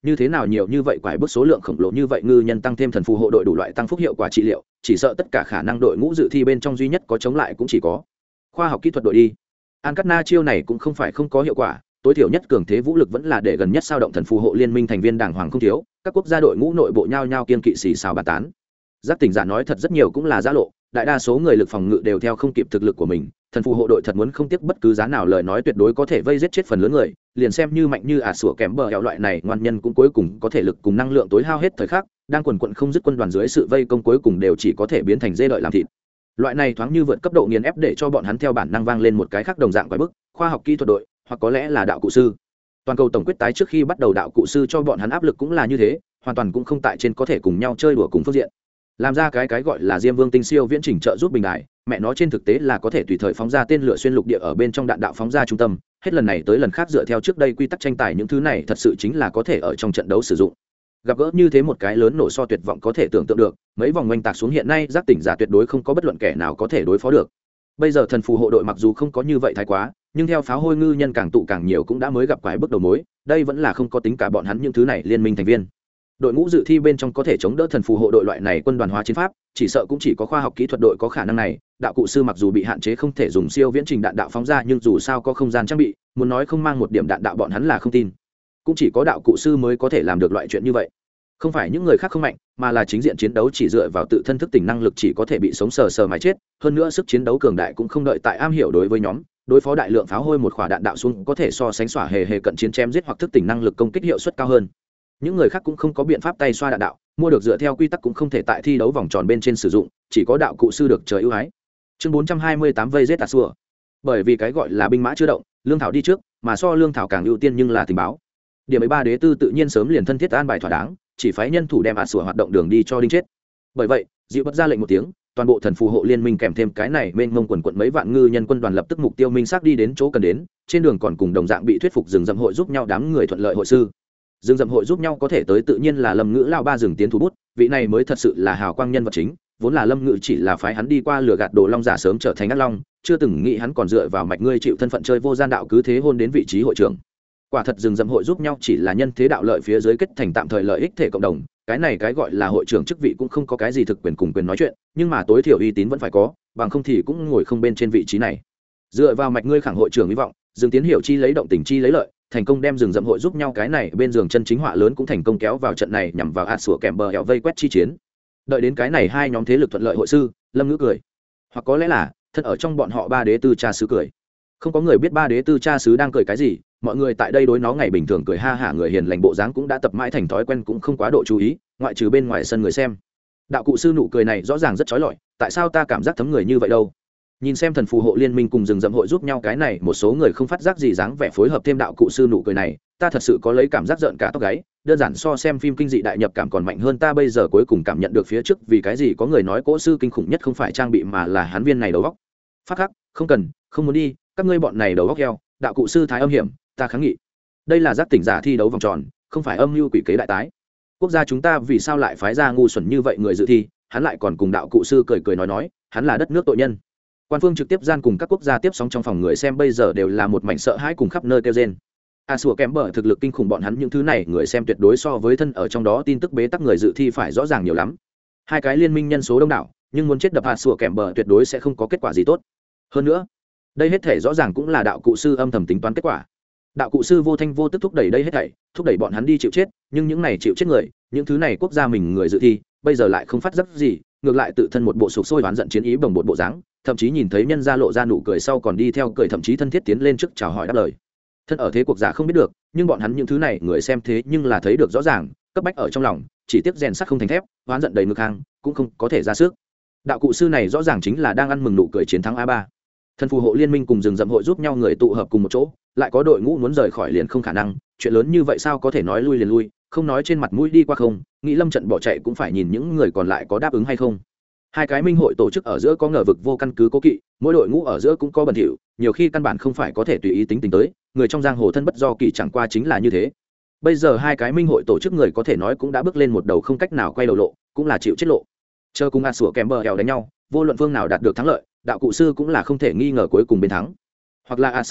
như thế nào nhiều như vậy quải bước số lượng khổng lồ như vậy ngư nhân tăng thêm thần phù hộ đội đủ loại tăng phúc hiệu quả trị liệu, chỉ sợ tất cả khả năng đội ngũ dự thi bên trong duy nhất có chống lại cũng chỉ có khoa học kỹ thuật đội đi. An Cát Na chiêu này cũng không phải không có hiệu quả, tối thiểu nhất cường thế vũ lực vẫn là để gần nhất sao động thần phù hộ liên minh thành viên đảng hoàng không thiếu, các quốc gia đội ngũ nội bộ nhau nhau kiên kỵ xì xào bàn tán. Giác tỉnh giả nói thật rất nhiều cũng là giã lộ, đại đa số người lực phòng ngự đều theo không kịp thực lực của mình, thần phù hộ đội thật muốn không tiếc bất cứ giá nào lời nói tuyệt đối có thể vây giết chết phần lớn người, liền xem như mạnh như ả sủa kém bờ hẹo loại này ngoan nhân cũng cuối cùng có thể lực cùng năng lượng tối hao hết thời khắc, đang quần quận không dứt quân đoàn dưới sự vây công cuối cùng đều chỉ có thể biến thành dê đợi làm thịt. Loại này thoáng như vượt cấp độ nghiền ép để cho bọn hắn theo bản năng vang lên một cái khác đồng dạng quái bức, khoa học kỹ thuật đội, hoặc có lẽ là đạo cụ sư. Toàn cầu tổng quyết tái trước khi bắt đầu đạo cụ sư cho bọn hắn áp lực cũng là như thế, hoàn toàn cũng không tại trên có thể cùng nhau chơi đùa cùng phương diện. Làm ra cái cái gọi là Diêm Vương tinh siêu viễn trình trợ giúp bình đại, mẹ nó trên thực tế là có thể tùy thời phóng ra tên lửa xuyên lục địa ở bên trong đạn đạo phóng ra trung tâm, hết lần này tới lần khác dựa theo trước đây quy tắc tranh tài những thứ này thật sự chính là có thể ở trong trận đấu sử dụng. Gặp gỡ như thế một cái lớn nổ so tuyệt vọng có thể tưởng tượng được, mấy vòng oanh tạc xuống hiện nay giác tỉnh giả tuyệt đối không có bất luận kẻ nào có thể đối phó được. Bây giờ thần phù hộ đội mặc dù không có như vậy thái quá, nhưng theo pháo hôi ngư nhân càng tụ càng nhiều cũng đã mới gặp quái bước đầu mối, đây vẫn là không có tính cả bọn hắn những thứ này liên minh thành viên. Đội ngũ dự thi bên trong có thể chống đỡ thần phù hộ đội loại này quân đoàn hóa chiến pháp, chỉ sợ cũng chỉ có khoa học kỹ thuật đội có khả năng này. Đạo cụ sư mặc dù bị hạn chế không thể dùng siêu viễn trình đạn đạo phóng ra, nhưng dù sao có không gian trang bị, muốn nói không mang một điểm đạn đạo bọn hắn là không tin. Cũng chỉ có đạo cụ sư mới có thể làm được loại chuyện như vậy. Không phải những người khác không mạnh, mà là chính diện chiến đấu chỉ dựa vào tự thân thức tỉnh năng lực chỉ có thể bị sống sờ sờ mà chết, hơn nữa sức chiến đấu cường đại cũng không đợi tại am hiểu đối với nhóm, đối phó đại lượng pháo hôi một quả đạn đạo xuống có thể so sánh xỏa hề hề cận chiến chém giết hoặc thức tỉnh năng lực công kích hiệu suất cao hơn. Những người khác cũng không có biện pháp tay xoa đạn đạo, mua được dựa theo quy tắc cũng không thể tại thi đấu vòng tròn bên trên sử dụng, chỉ có đạo cụ sư được trời ưu ái. Chương bốn trăm hai mươi tám vây giết tà xua. Bởi vì cái gọi là binh mã chưa động, lương thảo đi trước, mà so lương thảo càng ưu tiên nhưng là tình báo. Điểm ấy ba đế tư tự nhiên sớm liền thân thiết an bài thỏa đáng, chỉ phái nhân thủ đem ạt sủa hoạt động đường đi cho đinh chết. Bởi vậy, dịu bất ra lệnh một tiếng, toàn bộ thần phù hộ liên minh kèm thêm cái này mênh mông quần quận mấy vạn ngư nhân quân đoàn lập tức mục tiêu minh xác đi đến chỗ cần đến, trên đường còn cùng đồng dạng bị thuyết phục rừng rậm hội giúp nhau đám người thuận lợi hội sư. Rừng rậm hội giúp nhau có thể tới tự nhiên là Lâm Ngữ lao ba rừng tiến thủ bút, vị này mới thật sự là hào quang nhân vật chính, vốn là Lâm Ngữ chỉ là phái hắn đi qua lừa gạt Đồ Long giả sớm trở thành ác long, chưa từng nghĩ hắn còn dựa vào mạch ngươi chịu thân phận chơi vô gian đạo cứ thế hôn đến vị trí hội trưởng. Quả thật rừng rậm hội giúp nhau chỉ là nhân thế đạo lợi phía dưới kết thành tạm thời lợi ích thể cộng đồng, cái này cái gọi là hội trưởng chức vị cũng không có cái gì thực quyền cùng quyền nói chuyện, nhưng mà tối thiểu uy tín vẫn phải có, bằng không thì cũng ngồi không bên trên vị trí này. Dựa vào mạch ngươi khẳng hội trưởng hy vọng, Dương Tiến Hiểu chi lấy động tình chi lấy lợi, thành công đem rừng rậm hội giúp nhau cái này bên giường chân chính họa lớn cũng thành công kéo vào trận này nhằm vào ạt sủa kèm bờ hẹo vây quét chi chiến. Đợi đến cái này hai nhóm thế lực thuận lợi hội sư, Lâm Ngữ cười, hoặc có lẽ là thân ở trong bọn họ ba đế tư cha sứ cười. Không có người biết ba đế tư cha sứ đang cười cái gì, mọi người tại đây đối nó ngày bình thường cười ha hả người hiền lành bộ dáng cũng đã tập mãi thành thói quen cũng không quá độ chú ý, ngoại trừ bên ngoài sân người xem. Đạo cụ sư nụ cười này rõ ràng rất chói lọi, tại sao ta cảm giác thấm người như vậy đâu? Nhìn xem thần phù hộ liên minh cùng rừng rậm hội giúp nhau cái này một số người không phát giác gì dáng vẻ phối hợp thêm đạo cụ sư nụ cười này, ta thật sự có lấy cảm giác giận cả tóc gáy, đơn giản so xem phim kinh dị đại nhập cảm còn mạnh hơn. Ta bây giờ cuối cùng cảm nhận được phía trước vì cái gì có người nói cỗ sư kinh khủng nhất không phải trang bị mà là hắn viên này đầu góc. Phát khắc, không cần, không muốn đi, các ngươi bọn này đầu góc heo, đạo cụ sư thái âm hiểm, ta kháng nghị. Đây là giác tỉnh giả thi đấu vòng tròn, không phải âm mưu quỷ kế đại tái. Quốc gia chúng ta vì sao lại phái ra ngu xuẩn như vậy người dự thi, hắn lại còn cùng đạo cụ sư cười cười nói nói, hắn là đất nước tội nhân. Quan phương trực tiếp gian cùng các quốc gia tiếp sóng trong phòng người xem bây giờ đều là một mảnh sợ hãi cùng khắp nơi kêu rên. A sủa kém bờ thực lực kinh khủng bọn hắn những thứ này người xem tuyệt đối so với thân ở trong đó tin tức bế tắc người dự thi phải rõ ràng nhiều lắm. Hai cái liên minh nhân số đông đảo, nhưng muốn chết đập A sủa kém bờ tuyệt đối sẽ không có kết quả gì tốt. Hơn nữa, đây hết thể rõ ràng cũng là đạo cụ sư âm thầm tính toán kết quả. Đạo cụ sư vô thanh vô tức thúc đẩy đây hết thảy, thúc đẩy bọn hắn đi chịu chết, nhưng những này chịu chết người, những thứ này quốc gia mình người dự thi, bây giờ lại không phát giác gì, ngược lại tự thân một bộ sục sôi oán giận chiến ý bồng bột bộ dáng, thậm chí nhìn thấy nhân gia lộ ra nụ cười sau còn đi theo cười, thậm chí thân thiết tiến lên trước chào hỏi đáp lời. Thân ở thế cuộc giả không biết được, nhưng bọn hắn những thứ này người xem thế nhưng là thấy được rõ ràng, cấp bách ở trong lòng, chỉ tiếc rèn sắt không thành thép, oán giận đầy ngực hàng, cũng không có thể ra sức. Đạo cụ sư này rõ ràng chính là đang ăn mừng nụ cười chiến thắng a ba. Thần phù hộ liên minh cùng rừng rậm hội giúp nhau người tụ hợp cùng một chỗ, lại có đội ngũ muốn rời khỏi liền không khả năng, chuyện lớn như vậy sao có thể nói lui liền lui, không nói trên mặt mũi đi qua không, nghĩ lâm trận bỏ chạy cũng phải nhìn những người còn lại có đáp ứng hay không. Hai cái minh hội tổ chức ở giữa có ngờ vực vô căn cứ cố kỵ, mỗi đội ngũ ở giữa cũng có bẩn thỉu, nhiều khi căn bản không phải có thể tùy ý tính tính tới, người trong giang hồ thân bất do kỳ chẳng qua chính là như thế. Bây giờ hai cái minh hội tổ chức người có thể nói cũng đã bước lên một đầu không cách nào quay đầu lộ, cũng là chịu chết lộ. Chờ cùng a sủa kèm bờ hèo đánh nhau, vô luận phương nào đạt được thắng lợi, đạo cụ sư cũng là không thể nghi ngờ cuối cùng bên thắng. Hoặc là a sủa chết,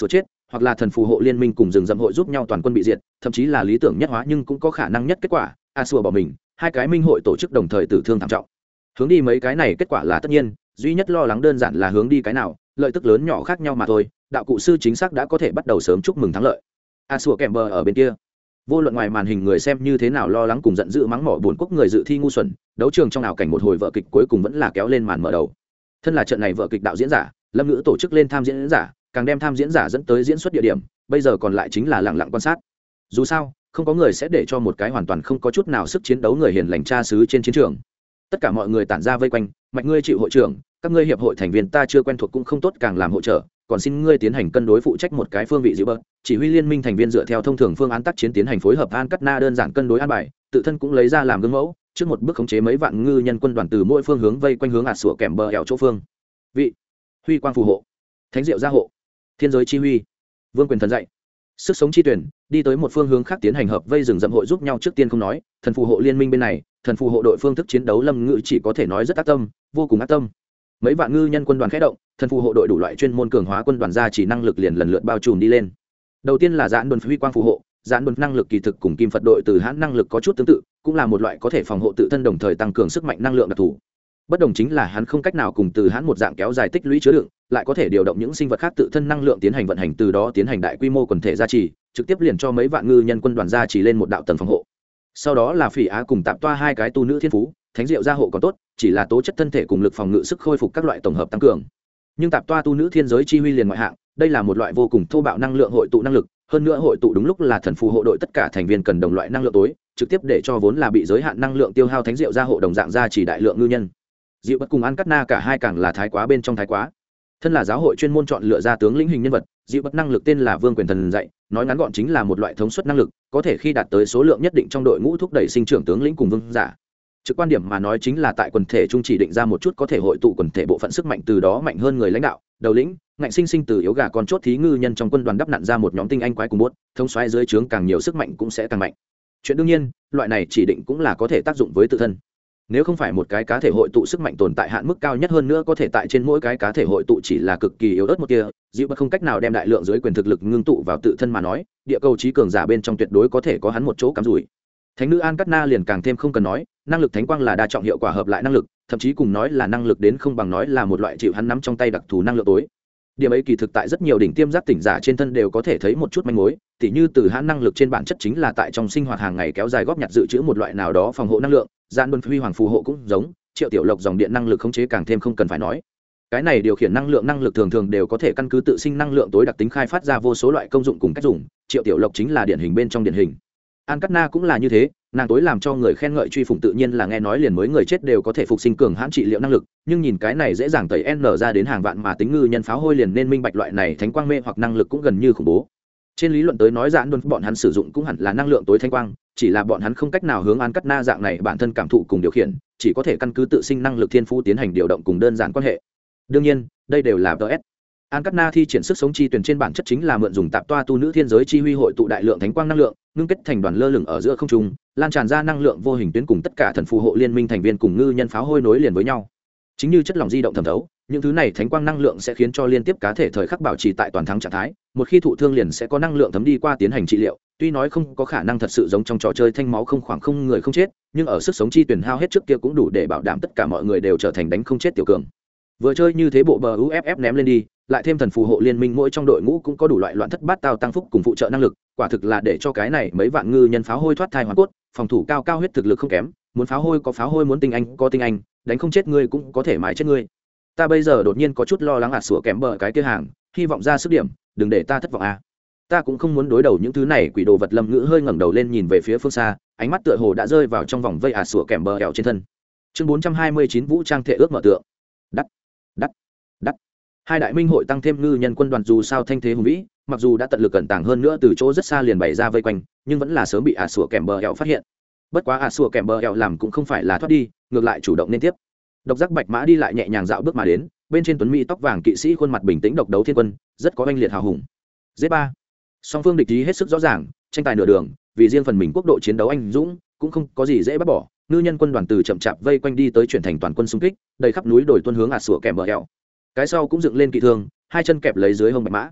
hoặc là thần phù hộ liên minh cùng rừng rậm hội giúp nhau toàn quân bị diệt, thậm chí là lý tưởng nhất hóa nhưng cũng có khả năng nhất kết quả a xua bỏ mình, hai cái minh hội tổ chức đồng thời tử thương thảm trọng. Hướng đi mấy cái này kết quả là tất nhiên, duy nhất lo lắng đơn giản là hướng đi cái nào, lợi tức lớn nhỏ khác nhau mà thôi. Đạo cụ sư chính xác đã có thể bắt đầu sớm chúc mừng thắng lợi. a xua kèm bờ ở bên kia, vô luận ngoài màn hình người xem như thế nào lo lắng cùng giận dữ mắng mỏ buồn quốc người dự thi ngu xuẩn, đấu trường trong ảo cảnh một hồi vở kịch cuối cùng vẫn là kéo lên màn mở đầu. Thân là trận này vở kịch đạo diễn giả, Lâm Ngữ tổ chức lên tham diễn giả, càng đem tham diễn giả dẫn tới diễn xuất địa điểm, bây giờ còn lại chính là lặng lặng quan sát. Dù sao, không có người sẽ để cho một cái hoàn toàn không có chút nào sức chiến đấu người hiền lành cha xứ trên chiến trường. Tất cả mọi người tản ra vây quanh, mạch ngươi chịu hội trưởng, các ngươi hiệp hội thành viên ta chưa quen thuộc cũng không tốt càng làm hỗ trợ, còn xin ngươi tiến hành cân đối phụ trách một cái phương vị dịu bớt, chỉ huy liên minh thành viên dựa theo thông thường phương án tác chiến tiến hành phối hợp an cắt na đơn giản cân đối an bài, tự thân cũng lấy ra làm gương mẫu, trước một bước khống chế mấy vạn ngư nhân quân đoàn từ mỗi phương hướng vây quanh hướng ạt sủa kèm bờ ẻo chỗ phương vị huy quang phù hộ, thánh diệu gia hộ, thiên giới chi huy, vương quyền thần dạy, sức sống chi tuyển, đi tới một phương hướng khác tiến hành hợp vây rừng rậm hội giúp nhau. Trước tiên không nói thần phù hộ liên minh bên này, thần phù hộ đội phương thức chiến đấu Lâm Ngữ chỉ có thể nói rất ác tâm, vô cùng ác tâm. Mấy vạn ngư nhân quân đoàn khẽ động, thần phù hộ đội đủ loại chuyên môn cường hóa quân đoàn ra chỉ năng lực liền lần lượt bao trùm đi lên. Đầu tiên là giãn đồn huy quang phù hộ, giãn đồn năng lực kỳ thực cùng kim Phật đội từ hãn năng lực có chút tương tự, cũng là một loại có thể phòng hộ tự thân đồng thời tăng cường sức mạnh năng lượng đặc thù. Bất đồng chính là hắn không cách nào cùng từ hãn một dạng kéo dài tích lũy chứa đựng, lại có thể điều động những sinh vật khác tự thân năng lượng tiến hành vận hành, từ đó tiến hành đại quy mô quần thể gia trì, trực tiếp liền cho mấy vạn ngư nhân quân đoàn gia trì lên một đạo tầng phòng hộ. Sau đó là phỉ á cùng tạp toa hai cái tu nữ thiên phú, thánh diệu gia hộ còn tốt, chỉ là tố chất thân thể cùng lực phòng ngự sức khôi phục các loại tổng hợp tăng cường. Nhưng tạp toa tu nữ thiên giới chi huy liền ngoại hạng, đây là một loại vô cùng thô bạo năng lượng hội tụ năng lực, hơn nữa hội tụ đúng lúc là thần phù hộ đội tất cả thành viên cần đồng loại năng lượng tối, trực tiếp để cho vốn là bị giới hạn năng lượng tiêu hao thánh diệu gia hộ đồng dạng gia trì đại lượng ngư nhân. Diệu bất cùng An Cát Na cả hai càng là thái quá bên trong thái quá. Thân là giáo hội chuyên môn chọn lựa ra tướng lĩnh hình nhân vật, Diệu bất năng lực tên là Vương Quyền Thần dạy, nói ngắn gọn chính là một loại thống suất năng lực, có thể khi đạt tới số lượng nhất định trong đội ngũ thúc đẩy sinh trưởng tướng lĩnh cùng vương giả. Trực quan điểm mà nói chính là tại quần thể trung chỉ định ra một chút có thể hội tụ quần thể bộ phận sức mạnh, từ đó mạnh hơn người lãnh đạo, đầu lĩnh, ngạnh sinh sinh từ yếu gà con chốt thí ngư nhân trong quân đoàn đắp nặn ra một nhóm tinh anh quái cùng bốt, thống soái dưới trướng càng nhiều sức mạnh cũng sẽ càng mạnh. Chuyện đương nhiên, loại này chỉ định cũng là có thể tác dụng với tự thân. Nếu không phải một cái cá thể hội tụ sức mạnh tồn tại hạn mức cao nhất, hơn nữa có thể tại trên mỗi cái cá thể hội tụ chỉ là cực kỳ yếu ớt một kia, dịu bất không cách nào đem đại lượng dưới quyền thực lực ngưng tụ vào tự thân mà nói, địa cầu trí cường giả bên trong tuyệt đối có thể có hắn một chỗ cắm rủi. Thánh nữ An Cát Na liền càng thêm không cần nói, năng lực thánh quang là đa trọng hiệu quả hợp lại năng lực, thậm chí cùng nói là năng lực đến không bằng nói là một loại chịu hắn nắm trong tay đặc thù năng lượng tối. Điểm ấy kỳ thực tại rất nhiều đỉnh tiêm giác tỉnh giả trên thân đều có thể thấy một chút manh mối, tỉ như từ hắn năng lực trên bản chất chính là tại trong sinh hoạt hàng ngày kéo dài góp nhặt dự trữ một loại nào đó phòng hộ năng lượng, gian luân huy hoàng phù hộ cũng giống, Triệu Tiểu Lộc dòng điện năng lực khống chế càng thêm không cần phải nói. Cái này điều khiển năng lượng năng lực thường thường đều có thể căn cứ tự sinh năng lượng tối đặc tính khai phát ra vô số loại công dụng cùng cách dùng, Triệu Tiểu Lộc chính là điển hình bên trong điển hình. An Cát Na cũng là như thế, nàng tối làm cho người khen ngợi truy phụng tự nhiên là nghe nói liền mới người chết đều có thể phục sinh cường hãn trị liệu năng lực, nhưng nhìn cái này dễ dàng tẩy n ra đến hàng vạn mà tính ngư nhân pháo hôi liền nên minh bạch loại này thánh quang mê hoặc năng lực cũng gần như khủng bố. Trên lý luận tới nói giãn luôn bọn hắn sử dụng cũng hẳn là năng lượng tối thánh quang, chỉ là bọn hắn không cách nào hướng An Cát Na dạng này bản thân cảm thụ cùng điều khiển, chỉ có thể căn cứ tự sinh năng lực thiên phú tiến hành điều động cùng đơn giản quan hệ. Đương nhiên, đây đều là ts. An Cát Na thi triển sức sống chi tuyển trên bản chất chính là mượn dùng tạp toa tu nữ thiên giới chi huy hội tụ đại lượng thánh quang năng lượng, ngưng kết thành đoàn lơ lửng ở giữa không trung, lan tràn ra năng lượng vô hình tuyến cùng tất cả thần phù hộ liên minh thành viên cùng ngư nhân pháo hôi nối liền với nhau. Chính như chất lỏng di động thẩm thấu, những thứ này thánh quang năng lượng sẽ khiến cho liên tiếp cá thể thời khắc bảo trì tại toàn thắng trạng thái, một khi thụ thương liền sẽ có năng lượng thấm đi qua tiến hành trị liệu, tuy nói không có khả năng thật sự giống trong trò chơi thanh máu không khoảng không người không chết, nhưng ở sức sống chi tuyển hao hết trước kia cũng đủ để bảo đảm tất cả mọi người đều trở thành đánh không chết tiểu cường. Vừa chơi như thế bộ bờ u ép ép ném lên đi, lại thêm thần phù hộ liên minh mỗi trong đội ngũ cũng có đủ loại loạn thất bát tao tăng phúc cùng phụ trợ năng lực, quả thực là để cho cái này mấy vạn ngư nhân pháo hôi thoát thai hoàn cốt, phòng thủ cao cao huyết thực lực không kém, muốn pháo hôi có pháo hôi, muốn tinh anh có tinh anh, đánh không chết ngươi cũng có thể mài chết ngươi. Ta bây giờ đột nhiên có chút lo lắng ạt sủa kém bờ cái kia hàng, hy vọng ra sức điểm, đừng để ta thất vọng à. Ta cũng không muốn đối đầu những thứ này quỷ đồ vật. Lâm Ngữ hơi ngẩng đầu lên nhìn về phía phương xa, ánh mắt tựa hồ đã rơi vào trong vòng vây ạt sủa kém bờ ẻo trên thân. Chương bốn trăm hai mươi chín vũ trang thể ước mở tượng. Đắt, đắt, đắt. Hai đại minh hội tăng thêm ngư nhân quân đoàn dù sao thanh thế hùng vĩ, mặc dù đã tận lực cẩn tàng hơn nữa từ chỗ rất xa liền bày ra vây quanh, nhưng vẫn là sớm bị ạt sủa kém bờ ẻo phát hiện. Bất quá ạt sủa kém bờ ẻo làm cũng không phải là thoát đi, ngược lại chủ động nên tiếp. Độc giác bạch mã đi lại nhẹ nhàng dạo bước mà đến, bên trên tuấn mỹ tóc vàng kỵ sĩ khuôn mặt bình tĩnh độc đấu thiên quân, rất có oanh liệt hào hùng. Z ba, song phương địch ý hết sức rõ ràng, tranh tài nửa đường, vì riêng phần mình quốc độ chiến đấu anh dũng, cũng không có gì dễ bắt bỏ. Ngư nhân quân đoàn từ chậm chạp vây quanh đi tới chuyển thành toàn quân xung kích, đầy khắp núi đồi tuôn hướng ạt sủa kèm bờ eo. Cái sau cũng dựng lên kỵ thương, hai chân kẹp lấy dưới hông bạch mã.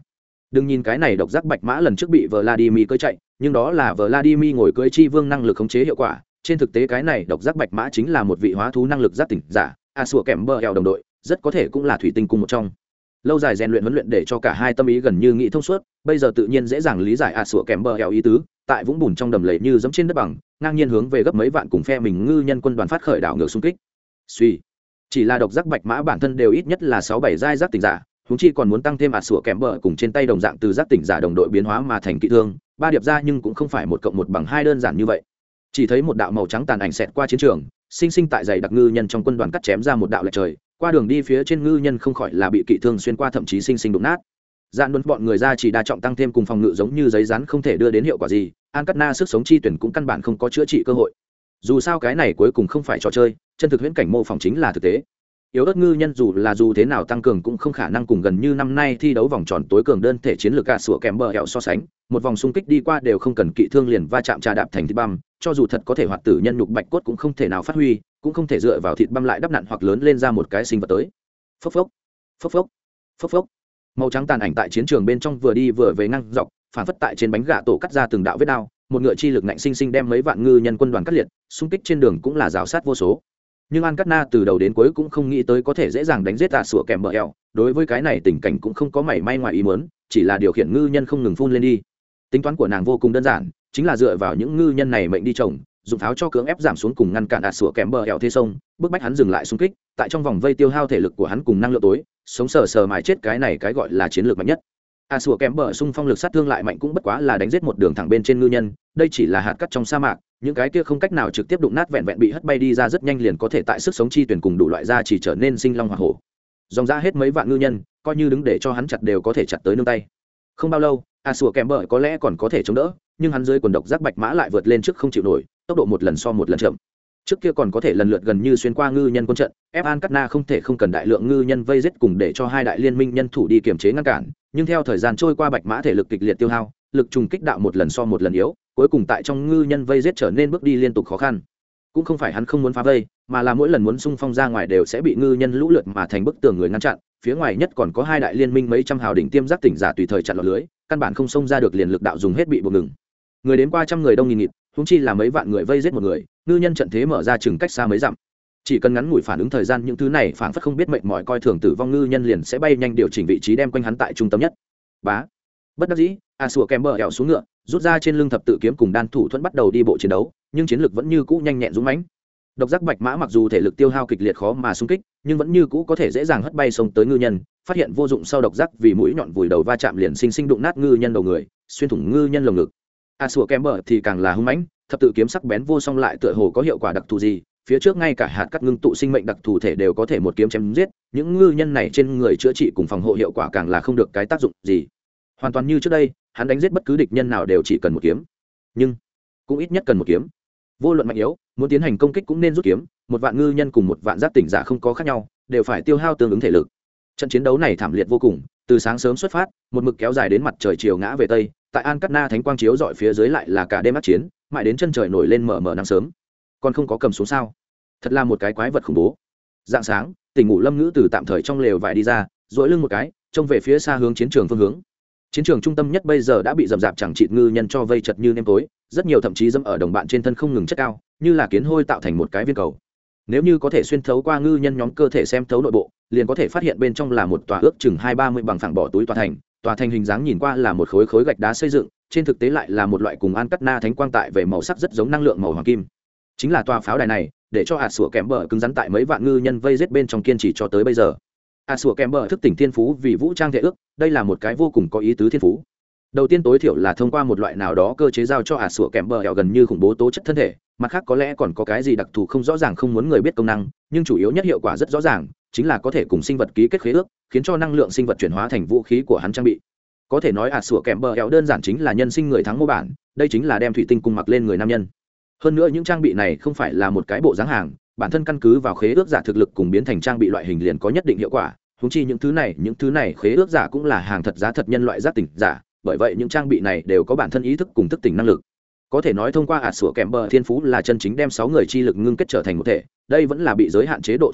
Đừng nhìn cái này độc giác bạch mã lần trước bị Vladimir cưỡi chạy, nhưng đó là Vladimir ngồi cưỡi chi vương năng lực khống chế hiệu quả, trên thực tế cái này độc giác bạch mã chính là một vị hóa thú năng lực giác tỉnh giả, a sủa kèm bờ eo đồng đội, rất có thể cũng là thủy tinh cung một trong. Lâu dài rèn luyện huấn luyện để cho cả hai tâm ý gần như nghĩ thông suốt, bây giờ tự nhiên dễ dàng lý giải a sủa kèm bờ eo ý tứ, tại vũng bùn trong đầm lầy như dẫm trên đất bằng, ngang nhiên hướng về gấp mấy vạn cùng phe mình ngư nhân quân đoàn phát khởi đảo ngược xung kích. Suy, chỉ là độc giác bạch mã bản thân đều ít nhất là sáu bảy giai giác tỉnh giả, chúng chi còn muốn tăng thêm ạt sủa kèm bờ cùng trên tay đồng dạng từ giác tỉnh giả đồng đội biến hóa mà thành kỹ thương, ba điệp ra nhưng cũng không phải một cộng một bằng hai đơn giản như vậy. Chỉ thấy một đạo màu trắng tàn ảnh xẹt qua chiến trường, sinh sinh tại dày đặc ngư nhân trong quân đoàn cắt chém ra một đạo lệch trời, qua đường đi phía trên ngư nhân không khỏi là bị kỵ thương xuyên qua, thậm chí sinh sinh đụng nát. Dạn đốn bọn người ra chỉ đa trọng tăng thêm cùng phòng ngự giống như giấy rán không thể đưa đến hiệu quả gì, An Cát Na sức sống chi tuyển cũng căn bản không có chữa trị cơ hội. Dù sao cái này cuối cùng không phải trò chơi, chân thực huyễn cảnh mô phỏng chính là thực tế. Yếu ớt ngư nhân dù là dù thế nào tăng cường cũng không khả năng cùng gần như năm nay thi đấu vòng tròn tối cường đơn thể chiến lược cả sủa kèm bờ hẹo so sánh, một vòng xung kích đi qua đều không cần kỵ thương liền va chạm trà đạp thành thịt băm, cho dù thật có thể hoạt tử nhân nhục bạch cốt cũng không thể nào phát huy, cũng không thể dựa vào thịt băm lại đắp nặn hoặc lớn lên ra một cái sinh vật tới. Phốc phốc, phốc phốc, phốc phốc. Màu trắng tàn ảnh tại chiến trường bên trong vừa đi vừa về ngang dọc, phản phất tại trên bánh gà tổ cắt ra từng đạo vết đao, một ngựa chi lực nạnh sinh sinh đem mấy vạn ngư nhân quân đoàn cắt liệt, xung kích trên đường cũng là rào sát vô số. Nhưng An Cát Na từ đầu đến cuối cũng không nghĩ tới có thể dễ dàng đánh giết tạ sủa kèm bờ eo, đối với cái này tình cảnh cũng không có mảy may ngoài ý muốn, chỉ là điều khiển ngư nhân không ngừng phun lên đi. Tính toán của nàng vô cùng đơn giản, chính là dựa vào những ngư nhân này mệnh đi trồng, dùng pháo cho cưỡng ép giảm xuống cùng ngăn cản tạ sủa kèm bờ eo thế sông, bức bách hắn dừng lại xung kích, tại trong vòng vây tiêu hao thể lực của hắn cùng năng lượng tối, sống sờ sờ mài chết cái này cái gọi là chiến lược mạnh nhất. A sủa kèm bờ xung phong lực sát thương lại mạnh cũng bất quá là đánh giết một đường thẳng bên trên ngư nhân, đây chỉ là hạt cát trong sa mạc, những cái kia không cách nào trực tiếp đụng nát vẹn vẹn bị hất bay đi ra rất nhanh liền có thể tại sức sống chi tuyển cùng đủ loại da chỉ trở nên sinh long hỏa hổ. Dòng ra hết mấy vạn ngư nhân, coi như đứng để cho hắn chặt đều có thể chặt tới nương tay. Không bao lâu, A sủa kèm bờ có lẽ còn có thể chống đỡ, nhưng hắn dưới quần độc giác bạch mã lại vượt lên trước không chịu nổi, tốc độ một lần so một lần chậm. Trước kia còn có thể lần lượt gần như xuyên qua ngư nhân quân trận, ép An Cát Na không thể không cần đại lượng ngư nhân vây giết cùng để cho hai đại liên minh nhân thủ đi kiềm chế ngăn cản, nhưng theo thời gian trôi qua bạch mã thể lực kịch liệt tiêu hao, lực trùng kích đạo một lần so một lần yếu, cuối cùng tại trong ngư nhân vây giết trở nên bước đi liên tục khó khăn. Cũng không phải hắn không muốn phá vây, mà là mỗi lần muốn xung phong ra ngoài đều sẽ bị ngư nhân lũ lượt mà thành bức tường người ngăn chặn, phía ngoài nhất còn có hai đại liên minh mấy trăm hào đỉnh tiêm giác tỉnh giả tùy thời chặn lọt lưới, căn bản không xông ra được, liền lực đạo dùng hết bị buộc ngừng. Người đến qua trăm người đông nghìn nghịt, huống chi là mấy vạn người vây giết một người, ngư nhân trận thế mở ra chừng cách xa mấy dặm. Chỉ cần ngắn ngủi phản ứng thời gian, những thứ này phản phất không biết mệnh mỏi coi thường tử vong ngư nhân liền sẽ bay nhanh điều chỉnh vị trí đem quanh hắn tại trung tâm nhất. Bá. Bất đắc dĩ, A sủa kèm bờ eo xuống ngựa, rút ra trên lưng thập tự kiếm cùng đan thủ thuẫn bắt đầu đi bộ chiến đấu, nhưng chiến lược vẫn như cũ nhanh nhẹn dũng mãnh. Độc giác bạch mã mặc dù thể lực tiêu hao kịch liệt khó mà xung kích, nhưng vẫn như cũ có thể dễ dàng hất bay sông tới ngư nhân, phát hiện vô dụng sau độc giác vì mũi nhọn vùi đầu va chạm liền sinh sinh đụng nát ngư nhân đầu người, xuyên thủng ngư nhân lồng ngực. A sủa kèm bờ thì càng là hung mãnh, thập tự kiếm sắc bén vô song lại tựa hồ có hiệu quả đặc thù gì, phía trước ngay cả hạt cắt ngưng tụ sinh mệnh đặc thù thể đều có thể một kiếm chém giết, những ngư nhân này trên người chữa trị cùng phòng hộ hiệu quả càng là không được cái tác dụng gì. Hoàn toàn như trước đây, hắn đánh giết bất cứ địch nhân nào đều chỉ cần một kiếm, nhưng cũng ít nhất cần một kiếm. Vô luận mạnh yếu, muốn tiến hành công kích cũng nên rút kiếm, một vạn ngư nhân cùng một vạn giác tỉnh giả không có khác nhau, đều phải tiêu hao tương ứng thể lực. Trận chiến đấu này thảm liệt vô cùng, từ sáng sớm xuất phát, một mực kéo dài đến mặt trời chiều ngã về tây, tại An Cát Na thánh quang chiếu dọi phía dưới lại là cả đêm ác chiến, mãi đến chân trời nổi lên mờ mờ nắng sớm. Còn không có cầm xuống sao? Thật là một cái quái vật khủng bố. Dạng sáng, tỉnh ngủ Lâm Ngữ từ tạm thời trong lều vải đi ra, duỗi lưng một cái, trông về phía xa hướng chiến trường phương hướng. Chiến trường trung tâm nhất bây giờ đã bị rậm rạp chẳng chịt ngư nhân cho vây chật như nêm tối, rất nhiều thậm chí dẫm ở đồng bạn trên thân không ngừng chất cao, như là kiến hôi tạo thành một cái viên cầu. Nếu như có thể xuyên thấu qua ngư nhân nhóm cơ thể xem thấu nội bộ, liền có thể phát hiện bên trong là một tòa ước chừng hai ba mươi bằng phẳng bỏ túi tòa thành, tòa thành hình dáng nhìn qua là một khối khối gạch đá xây dựng, trên thực tế lại là một loại cùng An Cát Na thánh quang tại về màu sắc rất giống năng lượng màu hoàng kim. Chính là tòa pháo đài này, để cho ạt sủa kèm bờ cứng rắn tại mấy vạn ngư nhân vây giết bên trong kiên trì cho tới bây giờ. ạt sủa kèm bờ thức tỉnh thiên phú vì vũ trang thể ước, đây là một cái vô cùng có ý tứ thiên phú. Đầu tiên tối thiểu là thông qua một loại nào đó cơ chế giao cho ạt sủa kèm bờ hẹo gần như khủng bố tố chất thân thể, mặt khác có lẽ còn có cái gì đặc thù không rõ ràng không muốn người biết công năng, nhưng chủ yếu nhất hiệu quả rất rõ ràng, chính là có thể cùng sinh vật ký kết khế ước, khiến cho năng lượng sinh vật chuyển hóa thành vũ khí của hắn trang bị. Có thể nói ạt sủa kèm bờ hẹo đơn giản chính là nhân sinh người thắng mô bản, đây chính là đem thủy tinh cung mặc lên người nam nhân. Hơn nữa những trang bị này không phải là một cái bộ dáng hàng, bản thân căn cứ vào khế ước giả thực lực cùng biến thành trang bị loại hình liền có nhất định hiệu quả, huống chi những thứ này những thứ này khế ước giả cũng là hàng thật giá thật nhân loại giác tỉnh giả, bởi vậy những trang bị này đều có bản thân ý thức cùng thức tỉnh năng lực. Có thể nói thông qua ạt sủa kèm bờ thiên phú là chân chính đem sáu người chi lực ngưng kết trở thành một thể, đây vẫn là bị giới hạn chế độ thi đấu,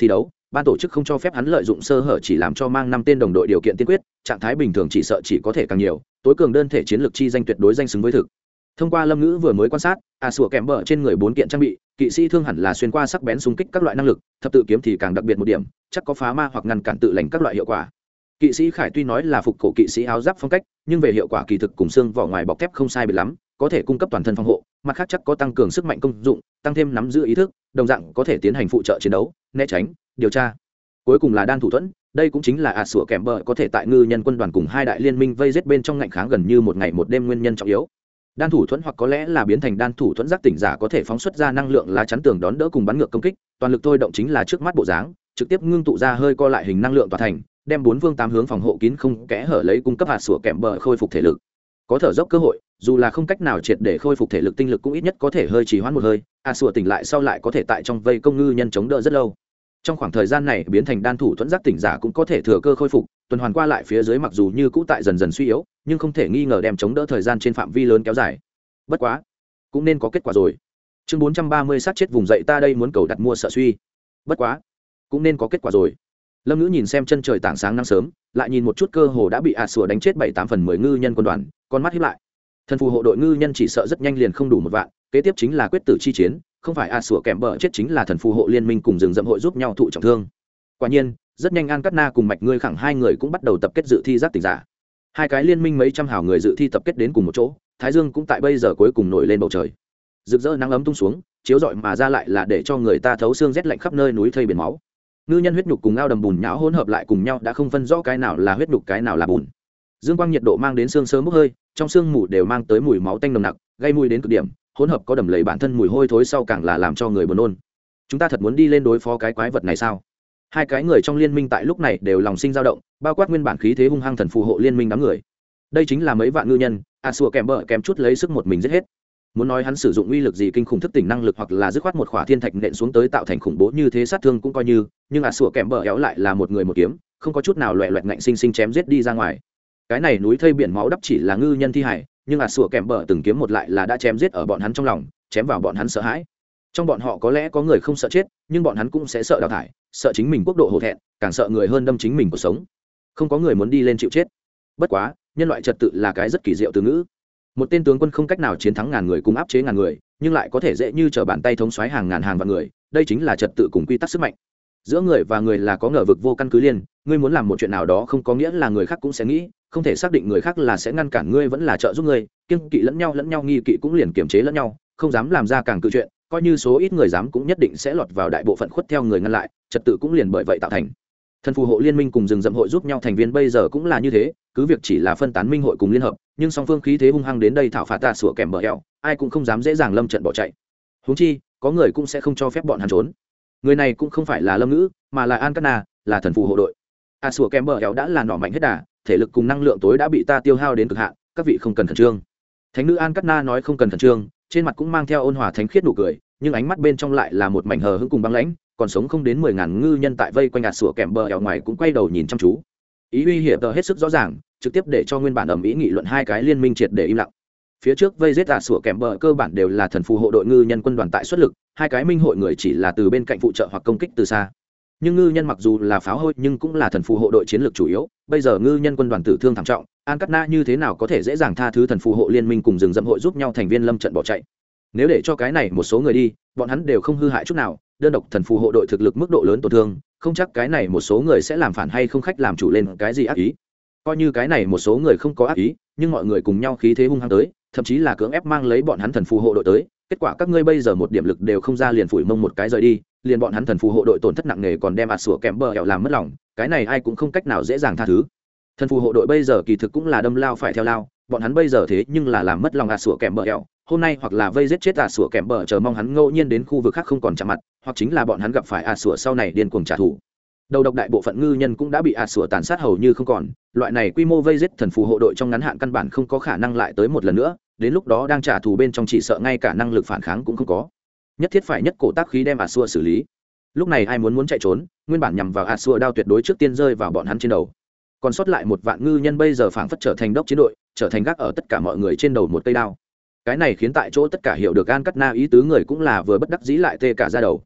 ban tổ chức không cho phép hắn lợi dụng sơ hở chỉ làm cho mang năm tên đồng đội điều kiện tiên quyết, trạng thái bình thường chỉ sợ chỉ có thể càng nhiều, tối cường đơn thể chiến lược chi danh tuyệt đối danh xứng với thực. Thông qua Lâm Ngữ vừa mới quan sát, a sủa kèm bờ trên người bốn kiện trang bị, kỵ sĩ thương hẳn là xuyên qua sắc bén xung kích các loại năng lực, thập tự kiếm thì càng đặc biệt một điểm, chắc có phá ma hoặc ngăn cản tự lành các loại hiệu quả. Kỵ sĩ Khải tuy nói là phục cổ kỵ sĩ áo giáp phong cách, nhưng về hiệu quả kỳ thực cùng xương vỏ ngoài bọc thép không sai biệt lắm, có thể cung cấp toàn thân phòng hộ, mặt khác chắc có tăng cường sức mạnh công dụng, tăng thêm nắm giữ ý thức, đồng dạng có thể tiến hành phụ trợ chiến đấu, né tránh, điều tra. Cuối cùng là đan thủ thuẫn, đây cũng chính là a sủa kèm bờ có thể tại ngư nhân quân đoàn cùng hai đại liên minh vây giết bên trong ngạnh kháng gần như một ngày một đêm nguyên nhân trọng yếu. Đan thủ thuẫn hoặc có lẽ là biến thành đan thủ thuẫn giác tỉnh giả có thể phóng xuất ra năng lượng lá chắn tường đón đỡ cùng bắn ngược công kích, toàn lực thôi động chính là trước mắt bộ dáng, trực tiếp ngưng tụ ra hơi co lại hình năng lượng tỏa thành, đem bốn phương tám hướng phòng hộ kín không kẽ hở lấy cung cấp hạt sủa kèm bờ khôi phục thể lực. Có thở dốc cơ hội, dù là không cách nào triệt để khôi phục thể lực tinh lực cũng ít nhất có thể hơi trì hoãn một hơi, a sủa tỉnh lại sau lại có thể tại trong vây công ngư nhân chống đỡ rất lâu. Trong khoảng thời gian này biến thành đan thủ thuẫn giác tỉnh giả cũng có thể thừa cơ khôi phục, tuần hoàn qua lại phía dưới mặc dù như cũ tại dần dần suy yếu, nhưng không thể nghi ngờ đem chống đỡ thời gian trên phạm vi lớn kéo dài. Bất quá, cũng nên có kết quả rồi. Chương bốn trăm ba mươi sát chết vùng dậy ta đây muốn cầu đặt mua sợ suy. Bất quá, cũng nên có kết quả rồi. Lâm Ngữ nhìn xem chân trời tảng sáng nắng sớm, lại nhìn một chút cơ hồ đã bị a sủa đánh chết bảy tám phần mười ngư nhân quân đoàn, con mắt híp lại. Thần phù hộ đội ngư nhân chỉ sợ rất nhanh liền không đủ một vạn, kế tiếp chính là quyết tử chi chiến, không phải a sủa kèm bờ chết chính là thần phù hộ liên minh cùng rừng rậm hội giúp nhau thụ trọng thương. Quả nhiên, rất nhanh An Cát Na cùng Mạch Ngươi Khẳng hai người cũng bắt đầu tập kết dự thi giác tỉnh giả. Hai cái liên minh mấy trăm hảo người dự thi tập kết đến cùng một chỗ, thái dương cũng tại bây giờ cuối cùng nổi lên bầu trời. Rực rỡ nắng ấm tung xuống, chiếu rọi mà ra lại là để cho người ta thấu xương rét lạnh khắp nơi núi thây biển máu. Ngư nhân huyết nhục cùng ao đầm bùn nhão hỗn hợp lại cùng nhau đã không phân rõ cái nào là huyết nhục cái nào là bùn. Dương quang nhiệt độ mang đến xương sớm bốc hơi, trong xương mù đều mang tới mùi máu tanh nồng nặc, gây mùi đến cực điểm, hỗn hợp có đầm lầy bản thân mùi hôi thối sau càng là làm cho người buồn nôn. Chúng ta thật muốn đi lên đối phó cái quái vật này sao? Hai cái người trong liên minh tại lúc này đều lòng sinh dao động, bao quát nguyên bản khí thế hung hăng thần phù hộ liên minh đám người. Đây chính là mấy vạn ngư nhân, a sủa kèm bờ kèm chút lấy sức một mình giết hết. Muốn nói hắn sử dụng uy lực gì kinh khủng thức tỉnh năng lực hoặc là dứt khoát một khỏa thiên thạch nện xuống tới tạo thành khủng bố như thế sát thương cũng coi như, nhưng a sủa kèm bờ éo lại là một người một kiếm, không có chút nào loẹt loẹt ngạnh sinh sinh chém giết đi ra ngoài. Cái này núi thây biển máu đắp chỉ là ngư nhân thi hải, nhưng a sủa kèm bờ từng kiếm một lại là đã chém giết ở bọn hắn trong lòng, chém vào bọn hắn sợ hãi. Trong bọn họ có lẽ có người không sợ chết, nhưng bọn hắn cũng sẽ sợ đào thải, sợ chính mình quốc độ hổ thẹn, càng sợ người hơn đâm chính mình cuộc sống. Không có người muốn đi lên chịu chết. Bất quá, nhân loại trật tự là cái rất kỳ diệu từ ngữ. Một tên tướng quân không cách nào chiến thắng ngàn người cùng áp chế ngàn người, nhưng lại có thể dễ như trở bàn tay thống soái hàng ngàn hàng vạn người, đây chính là trật tự cùng quy tắc sức mạnh. Giữa người và người là có ngờ vực vô căn cứ liên, ngươi muốn làm một chuyện nào đó không có nghĩa là người khác cũng sẽ nghĩ, không thể xác định người khác là sẽ ngăn cản ngươi vẫn là trợ giúp ngươi, kiêng kỵ lẫn nhau lẫn nhau nghi kỵ cũng liền kiềm chế lẫn nhau, không dám làm ra càng cự chuyện, coi như số ít người dám cũng nhất định sẽ lọt vào đại bộ phận khuất theo người ngăn lại, trật tự cũng liền bởi vậy tạo thành. Thần phù hộ liên minh cùng rừng rậm hội giúp nhau thành viên bây giờ cũng là như thế, cứ việc chỉ là phân tán minh hội cùng liên hợp, nhưng song phương khí thế hung hăng đến đây thảo phạt ta sủa kèm bờ eo, ai cũng không dám dễ dàng lâm trận bỏ chạy. Huống chi, có người cũng sẽ không cho phép bọn hắn trốn. Người này cũng không phải là Lâm Ngữ, mà là An Cát Na, là thần phù hộ đội. A sủa kèm bờ eo đã là nỏ mạnh hết đà, thể lực cùng năng lượng tối đã bị ta tiêu hao đến cực hạn, các vị không cần khẩn trương. Thánh nữ An Cát Na nói không cần khẩn trương, trên mặt cũng mang theo ôn hòa thánh khiết nụ cười, nhưng ánh mắt bên trong lại là một mảnh hờ hững cùng băng lãnh. Còn sống không đến mười ngàn ngư nhân tại vây quanh ạt sủa kèm bờ eo ngoài cũng quay đầu nhìn chăm chú. Ý uy hiểm tờ hết sức rõ ràng, trực tiếp để cho nguyên bản ầm ĩ nghị luận hai cái liên minh triệt để im lặng. Phía trước vây giết ạt sủa kèm bờ cơ bản đều là thần phù hộ đội ngư nhân quân đoàn tại xuất lực, hai cái minh hội người chỉ là từ bên cạnh phụ trợ hoặc công kích từ xa. Nhưng ngư nhân mặc dù là pháo hôi nhưng cũng là thần phù hộ đội chiến lược chủ yếu, bây giờ ngư nhân quân đoàn tử thương thảm trọng, An Cát Na như thế nào có thể dễ dàng tha thứ thần phù hộ liên minh cùng rừng rậm hội giúp nhau thành viên lâm trận bỏ chạy. Nếu để cho cái này một số người đi, bọn hắn đều không hư hại chút nào, đơn độc thần phù hộ đội thực lực mức độ lớn tổn thương, không chắc cái này một số người sẽ làm phản hay không khách làm chủ lên cái gì ác ý. Coi như cái này một số người không có ác ý, nhưng mọi người cùng nhau khí thế hung hăng tới, thậm chí là cưỡng ép mang lấy bọn hắn thần phù hộ đội tới, kết quả các ngươi bây giờ một điểm lực đều không ra liền phủi mông một cái rời đi, liền bọn hắn thần phù hộ đội tổn thất nặng nề còn đem ạt sủa kèm bờ eo làm mất lòng, cái này ai cũng không cách nào dễ dàng tha thứ. Thần phù hộ đội bây giờ kỳ thực cũng là đâm lao phải theo lao, bọn hắn bây giờ thế nhưng là làm mất lòng ạt sủa kèm bờ eo, hôm nay hoặc là vây giết chết ạt sủa kèm bờ chờ mong hắn ngẫu nhiên đến khu vực khác không còn chạm mặt, hoặc chính là bọn hắn gặp phải ạt sủa sau này điên cuồng trả thù. Đầu độc đại bộ phận ngư nhân cũng đã bị ạt sủa tàn sát hầu như không còn, loại này quy mô vây giết thần phù hộ đội trong ngắn hạn căn bản không có khả năng lại tới một lần nữa, đến lúc đó đang trả thù bên trong chỉ sợ ngay cả năng lực phản kháng cũng không có, nhất thiết phải nhất cổ tác khí đem ạt sủa xử lý. Lúc này ai muốn muốn chạy trốn, nguyên bản nhằm vào ạt sủa đao tuyệt đối trước tiên rơi vào bọn hắn trên đầu. Còn sót lại một vạn ngư nhân bây giờ phảng phất trở thành đốc chiến đội, trở thành gác ở tất cả mọi người trên đầu một cây đao. Cái này khiến tại chỗ tất cả hiểu được An Cát Na ý tứ người cũng là vừa bất đắc dĩ lại tê cả da đầu.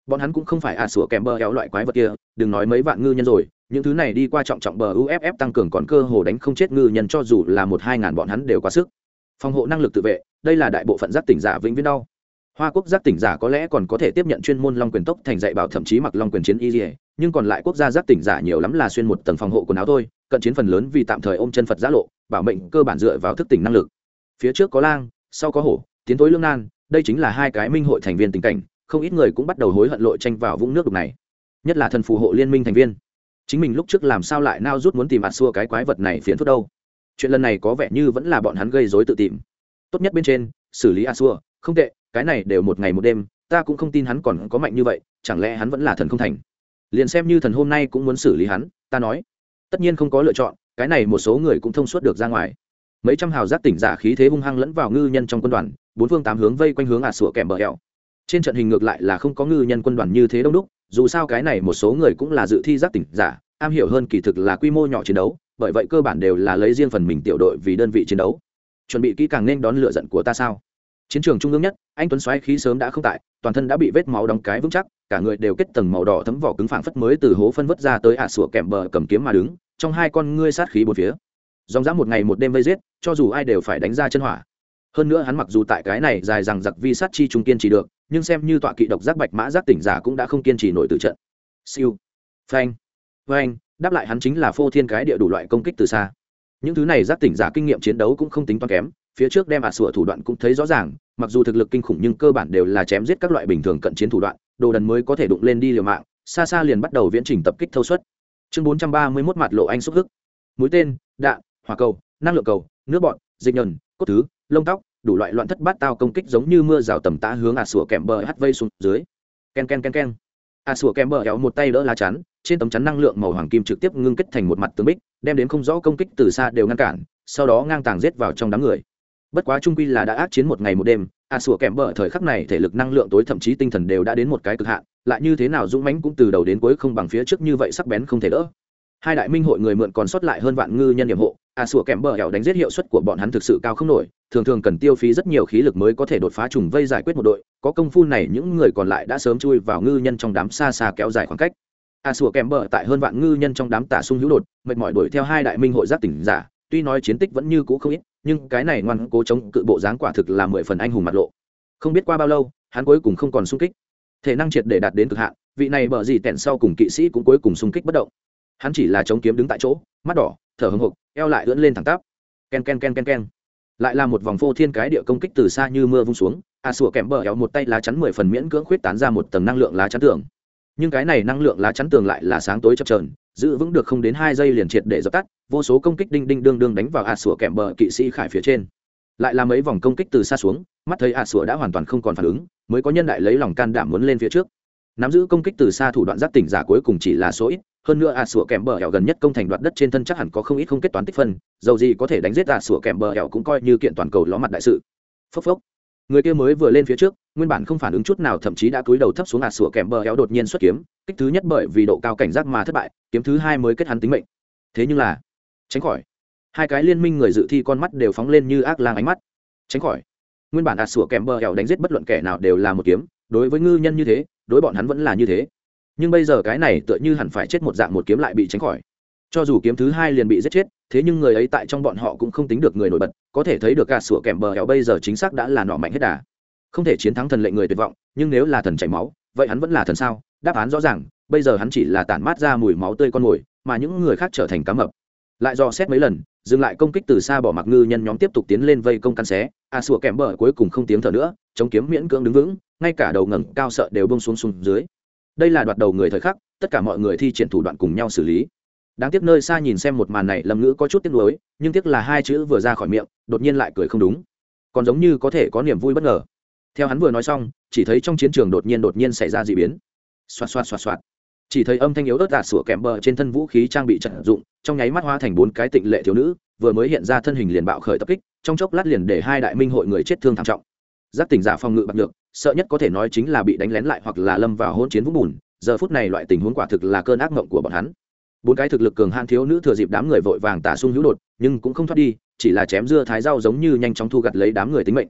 bọn hắn cũng không phải ạ sủa kèm bờ éo loại quái vật kia, đừng nói mấy vạn ngư nhân rồi, những thứ này đi qua trọng trọng bờ u ép ép tăng cường còn cơ hồ đánh không chết ngư nhân, cho dù là một hai ngàn bọn hắn đều quá sức. Phòng hộ năng lực tự vệ, đây là đại bộ phận giác tỉnh giả vĩnh viễn đau. Hoa quốc giác tỉnh giả có lẽ còn có thể tiếp nhận chuyên môn long quyền tốc thành dạy bảo, thậm chí mặc long quyền chiến y dỉa, nhưng còn lại quốc gia giác tỉnh giả nhiều lắm là xuyên một tầng phòng hộ quần áo thôi, cận chiến phần lớn vì tạm thời ôm chân Phật giã lộ, bảo mệnh cơ bản dựa vào thức tỉnh năng lực. Phía trước có lang, sau có hổ, tiến tối lương nan, đây chính là hai cái minh hội thành viên tình cảnh, không ít người cũng bắt đầu hối hận lội tranh vào vũng nước đục này, nhất là thần phù hộ liên minh thành viên. Chính mình lúc trước làm sao lại nao rút muốn tìm ạt xua cái quái vật này phiền phức đâu. Chuyện lần này có vẻ như vẫn là bọn hắn gây rối tự tìm. Tốt nhất bên trên xử lý ạt xua, không tệ, cái này đều một ngày một đêm, ta cũng không tin hắn còn có mạnh như vậy, chẳng lẽ hắn vẫn là thần không thành. Liền xem như thần hôm nay cũng muốn xử lý hắn, ta nói. Tất nhiên không có lựa chọn, cái này một số người cũng thông suốt được ra ngoài. Mấy trăm hào giác tỉnh giả khí thế hung hăng lẫn vào ngư nhân trong quân đoàn, bốn phương tám hướng vây quanh hướng ạt xua kèm bờ eo. Trên trận hình ngược lại là không có ngư nhân quân đoàn như thế đông đúc, dù sao cái này một số người cũng là dự thi giác tỉnh giả, am hiểu hơn kỳ thực là quy mô nhỏ chiến đấu, bởi vậy cơ bản đều là lấy riêng phần mình tiểu đội vì đơn vị chiến đấu. Chuẩn bị kỹ càng nên đón lửa giận của ta sao? Chiến trường trung ương nhất, anh tuấn xoáy khí sớm đã không tại, toàn thân đã bị vết máu đóng cái vững chắc, cả người đều kết tầng màu đỏ thấm vỏ cứng phảng phất mới từ hố phân vứt ra tới ạt sủa kèm bờ cầm kiếm mà đứng, trong hai con ngươi sát khí bốn phía. Dòng dã một ngày một đêm vây giết, cho dù ai đều phải đánh ra chân hỏa. Hơn nữa hắn mặc dù tại cái này dài rằng giặc vi sát chi trung kiên trì được, nhưng xem như tọa kỵ độc giác bạch mã giác tỉnh giả cũng đã không kiên trì nổi từ trận. Siêu, phanh, phanh, đáp lại hắn chính là phô thiên cái địa đủ loại công kích từ xa. Những thứ này giác tỉnh giả kinh nghiệm chiến đấu cũng không tính toán kém, phía trước đem ạt sủa thủ đoạn cũng thấy rõ ràng, mặc dù thực lực kinh khủng nhưng cơ bản đều là chém giết các loại bình thường cận chiến thủ đoạn, đồ đần mới có thể đụng lên đi liều mạng, xa xa liền bắt đầu viễn trình tập kích thâu suất. Chương bốn trăm ba mươi mốt mặt lộ anh xúc hức. Mũi tên, đạn, hỏa cầu, năng lượng cầu, nước bọt, dịch nhờn, cốt thứ, lông tóc, đủ loại loạn thất bát tao công kích giống như mưa rào tầm tã hướng ạt sủa kèm bờ hắt vây xuống dưới. Ken ken ken ken. ạt sủa kèm bờ kéo một tay đỡ lá chắn, trên tấm chắn năng lượng màu hoàng kim trực tiếp ngưng kết thành một mặt tường bích, đem đến không rõ công kích từ xa đều ngăn cản, sau đó ngang tàng giết vào trong đám người. Bất quá trung quy là đã ác chiến một ngày một đêm, ạt sủa kèm bờ thời khắc này thể lực năng lượng tối thậm chí tinh thần đều đã đến một cái cực hạn, lại như thế nào dũng mãnh cũng từ đầu đến cuối không bằng phía trước như vậy sắc bén không thể đỡ. Hai đại minh hội người mượn còn sót lại hơn vạn ngư nhân điểm hộ, ạt sủa kèm bờ kéo đánh giết hiệu suất của bọn hắn thực sự cao không nổi, thường thường cần tiêu phí rất nhiều khí lực mới có thể đột phá trùng vây giải quyết một đội, có công phu này những người còn lại đã sớm chui vào ngư nhân trong đám xa xa kéo dài khoảng cách. A sủa kèm bờ tại hơn vạn ngư nhân trong đám tả sung hữu đột, mệt mỏi đuổi theo hai đại minh hội giác tỉnh giả, tuy nói chiến tích vẫn như cũ không ít, nhưng cái này ngoan cố chống cự bộ dáng quả thực là mười phần anh hùng mặt lộ. Không biết qua bao lâu, hắn cuối cùng không còn xung kích, thể năng triệt để đạt đến cực hạn, vị này bờ gì tẹn sau cùng kỵ sĩ cũng cuối cùng xung kích bất động. Hắn chỉ là chống kiếm đứng tại chỗ, mắt đỏ, thở hổn hộc, eo lại ưỡn lên thẳng tắp. Ken ken ken ken ken. Lại là một vòng phô thiên cái địa công kích từ xa như mưa vung xuống, A sủa kèm bờ kéo một tay lá chắn mười phần miễn cưỡng khuyết tán ra một tầng năng lượng lá chắn tường. Nhưng cái này năng lượng lá chắn tường lại là sáng tối chập chờn, giữ vững được không đến hai giây liền triệt để dập tắt, vô số công kích đinh đinh đương đương đánh vào A sủa kèm bờ kỵ sĩ khải phía trên. Lại là mấy vòng công kích từ xa xuống, mắt thấy A sủa đã hoàn toàn không còn phản ứng, mới có nhân đại lấy lòng can đảm muốn lên phía trước. Nắm giữ công kích từ xa thủ đoạn giác tỉnh giả cuối cùng chỉ là số ít, hơn nữa A sủa kèm bờ hẻo gần nhất công thành đoạt đất trên thân chắc hẳn có không ít không kết toán tích phân, dầu gì có thể đánh giết A sủa kèm bờ hẻo cũng coi như kiện toàn cầu ló mặt đại sự. Phốc phốc. Người kia mới vừa lên phía trước, nguyên bản không phản ứng chút nào, thậm chí đã cúi đầu thấp xuống. A sủa kèm bờ hẻo đột nhiên xuất kiếm, kích thứ nhất bởi vì độ cao cảnh giác mà thất bại, kiếm thứ hai mới kết hắn tính mệnh. Thế nhưng là, tránh khỏi. Hai cái liên minh người dự thi con mắt đều phóng lên như ác lang ánh mắt. Tránh khỏi. Nguyên bản A sủa kèm bờ hẻo đánh giết bất luận kẻ nào đều là một kiếm, đối với ngư nhân như thế, đối bọn hắn vẫn là như thế. Nhưng bây giờ cái này tựa như hẳn phải chết một dạng, một kiếm lại bị tránh khỏi. Cho dù kiếm thứ hai liền bị giết chết, thế nhưng người ấy tại trong bọn họ cũng không tính được người nổi bật, có thể thấy được cả sủa kèm bờ hẻo bây giờ chính xác đã là nọ mạnh hết đà, không thể chiến thắng thần lệnh người tuyệt vọng. Nhưng nếu là thần chảy máu, vậy hắn vẫn là thần sao? Đáp án rõ ràng, bây giờ hắn chỉ là tản mát ra mùi máu tươi con mồi, mà những người khác trở thành cá mập. Lại dò xét mấy lần, dừng lại công kích từ xa, bỏ mặc ngư nhân nhóm tiếp tục tiến lên vây công căn xé. A sủa kèm bờ cuối cùng không tiếng thở nữa, chống kiếm miễn cưỡng đứng vững, ngay cả đầu ngẩng cao sợ đều buông xuống xuống dưới. Đây là đoạt đầu người thời khắc, tất cả mọi người thi triển thủ đoạn cùng nhau xử lý. Đáng tiếc nơi xa nhìn xem một màn này, Lâm Ngữ có chút tiếc nuối, nhưng tiếc là hai chữ vừa ra khỏi miệng, đột nhiên lại cười không đúng, còn giống như có thể có niềm vui bất ngờ. Theo hắn vừa nói xong, chỉ thấy trong chiến trường đột nhiên đột nhiên xảy ra dị biến. Xoạt xoạt xoạt xoạt. Chỉ thấy âm thanh yếu ớt ạt sủa kèm bờ trên thân vũ khí trang bị trận dụng, trong nháy mắt hóa thành bốn cái tịnh lệ thiếu nữ, vừa mới hiện ra thân hình liền bạo khởi tập kích, trong chốc lát liền để hai đại minh hội người chết thương thảm trọng. Giác tỉnh giả phòng ngự bạc được, sợ nhất có thể nói chính là bị đánh lén lại hoặc là lâm vào hỗn chiến vũng bùn, giờ phút này loại tình huống quả thực là cơn ác mộng của bọn hắn. Bốn cái thực lực cường hãn thiếu nữ thừa dịp đám người vội vàng tả sung hữu đột, nhưng cũng không thoát đi, chỉ là chém dưa thái rau giống như nhanh chóng thu gặt lấy đám người tính mệnh.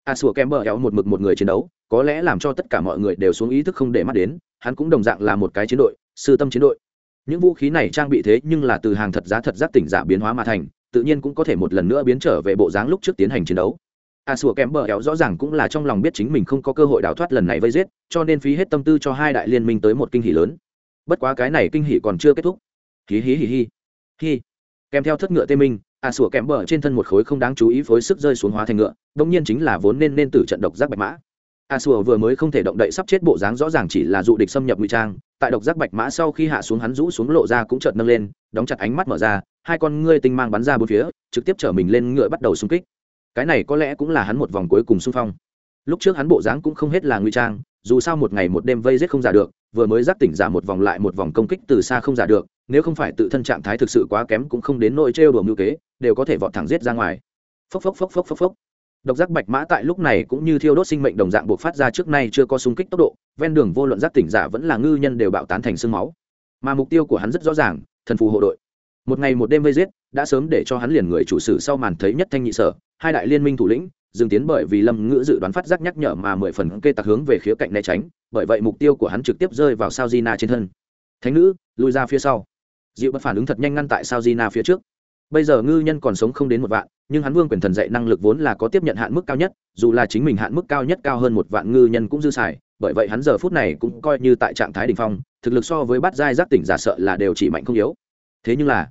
a sủa kèm bờ éo một mực một người chiến đấu có lẽ làm cho tất cả mọi người đều xuống ý thức không để mắt đến, hắn cũng đồng dạng là một cái chiến đội, sư tâm chiến đội. Những vũ khí này trang bị thế nhưng là từ hàng thật giá thật giác tỉnh giả biến hóa mà thành, tự nhiên cũng có thể một lần nữa biến trở về bộ dáng lúc trước tiến hành chiến đấu. a sủa kèm bờ éo rõ ràng cũng là trong lòng biết chính mình không có cơ hội đào thoát lần này vây giết, cho nên phí hết tâm tư cho hai đại liên minh tới một kinh hỉ lớn. Bất quá cái này kinh hỉ còn chưa kết thúc. Hí hí hí hí hí. Kèm theo thất ngựa tê minh, a sủa kèm bờ trên thân một khối không đáng chú ý phối sức rơi xuống hóa thành ngựa, đương nhiên chính là vốn nên nên tử trận độc giác bạch mã. a sủa vừa mới không thể động đậy sắp chết bộ dáng rõ ràng chỉ là dụ địch xâm nhập ngụy trang, tại độc giác bạch mã sau khi hạ xuống hắn rũ xuống lộ ra cũng chợt nâng lên, đóng chặt ánh mắt mở ra, hai con ngươi tinh mang bắn ra bốn phía, trực tiếp chở mình lên ngựa bắt đầu xung kích. Cái này có lẽ cũng là hắn một vòng cuối cùng xung phong. Lúc trước hắn bộ dáng cũng không hết là ngụy trang, dù sao một ngày một đêm vây giết không giả được, vừa mới giác tỉnh giả một vòng lại một vòng công kích từ xa không giả được, nếu không phải tự thân trạng thái thực sự quá kém cũng không đến nỗi trêu đùa mưu kế, đều có thể vọt thẳng giết ra ngoài. Phốc phốc phốc phốc phốc phốc. Độc giác bạch mã tại lúc này cũng như thiêu đốt sinh mệnh đồng dạng buộc phát ra trước nay chưa có xung kích tốc độ, ven đường vô luận giác tỉnh giả vẫn là ngư nhân đều bạo tán thành xương máu. Mà mục tiêu của hắn rất rõ ràng, thần phù hộ đội. Một ngày một đêm vây giết, đã sớm để cho hắn liền người chủ sử sau màn thấy nhất thanh nhị sở, hai đại liên minh thủ lĩnh, dừng tiến bởi vì Lâm Ngữ dự đoán phát giác nhắc nhở mà mười phần kê tặc hướng về khía cạnh né tránh, bởi vậy mục tiêu của hắn trực tiếp rơi vào Sao Gina trên thân. Thánh nữ, lùi ra phía sau. Dịu bất phản ứng thật nhanh ngăn tại Sao Gina phía trước. Bây giờ ngư nhân còn sống không đến một vạn, nhưng hắn vương quyền thần dạy năng lực vốn là có tiếp nhận hạn mức cao nhất, dù là chính mình hạn mức cao nhất cao hơn một vạn ngư nhân cũng dư xài, bởi vậy hắn giờ phút này cũng coi như tại trạng thái đỉnh phong, thực lực so với bát giai giác tỉnh giả sợ là đều chỉ mạnh không yếu. Thế nhưng là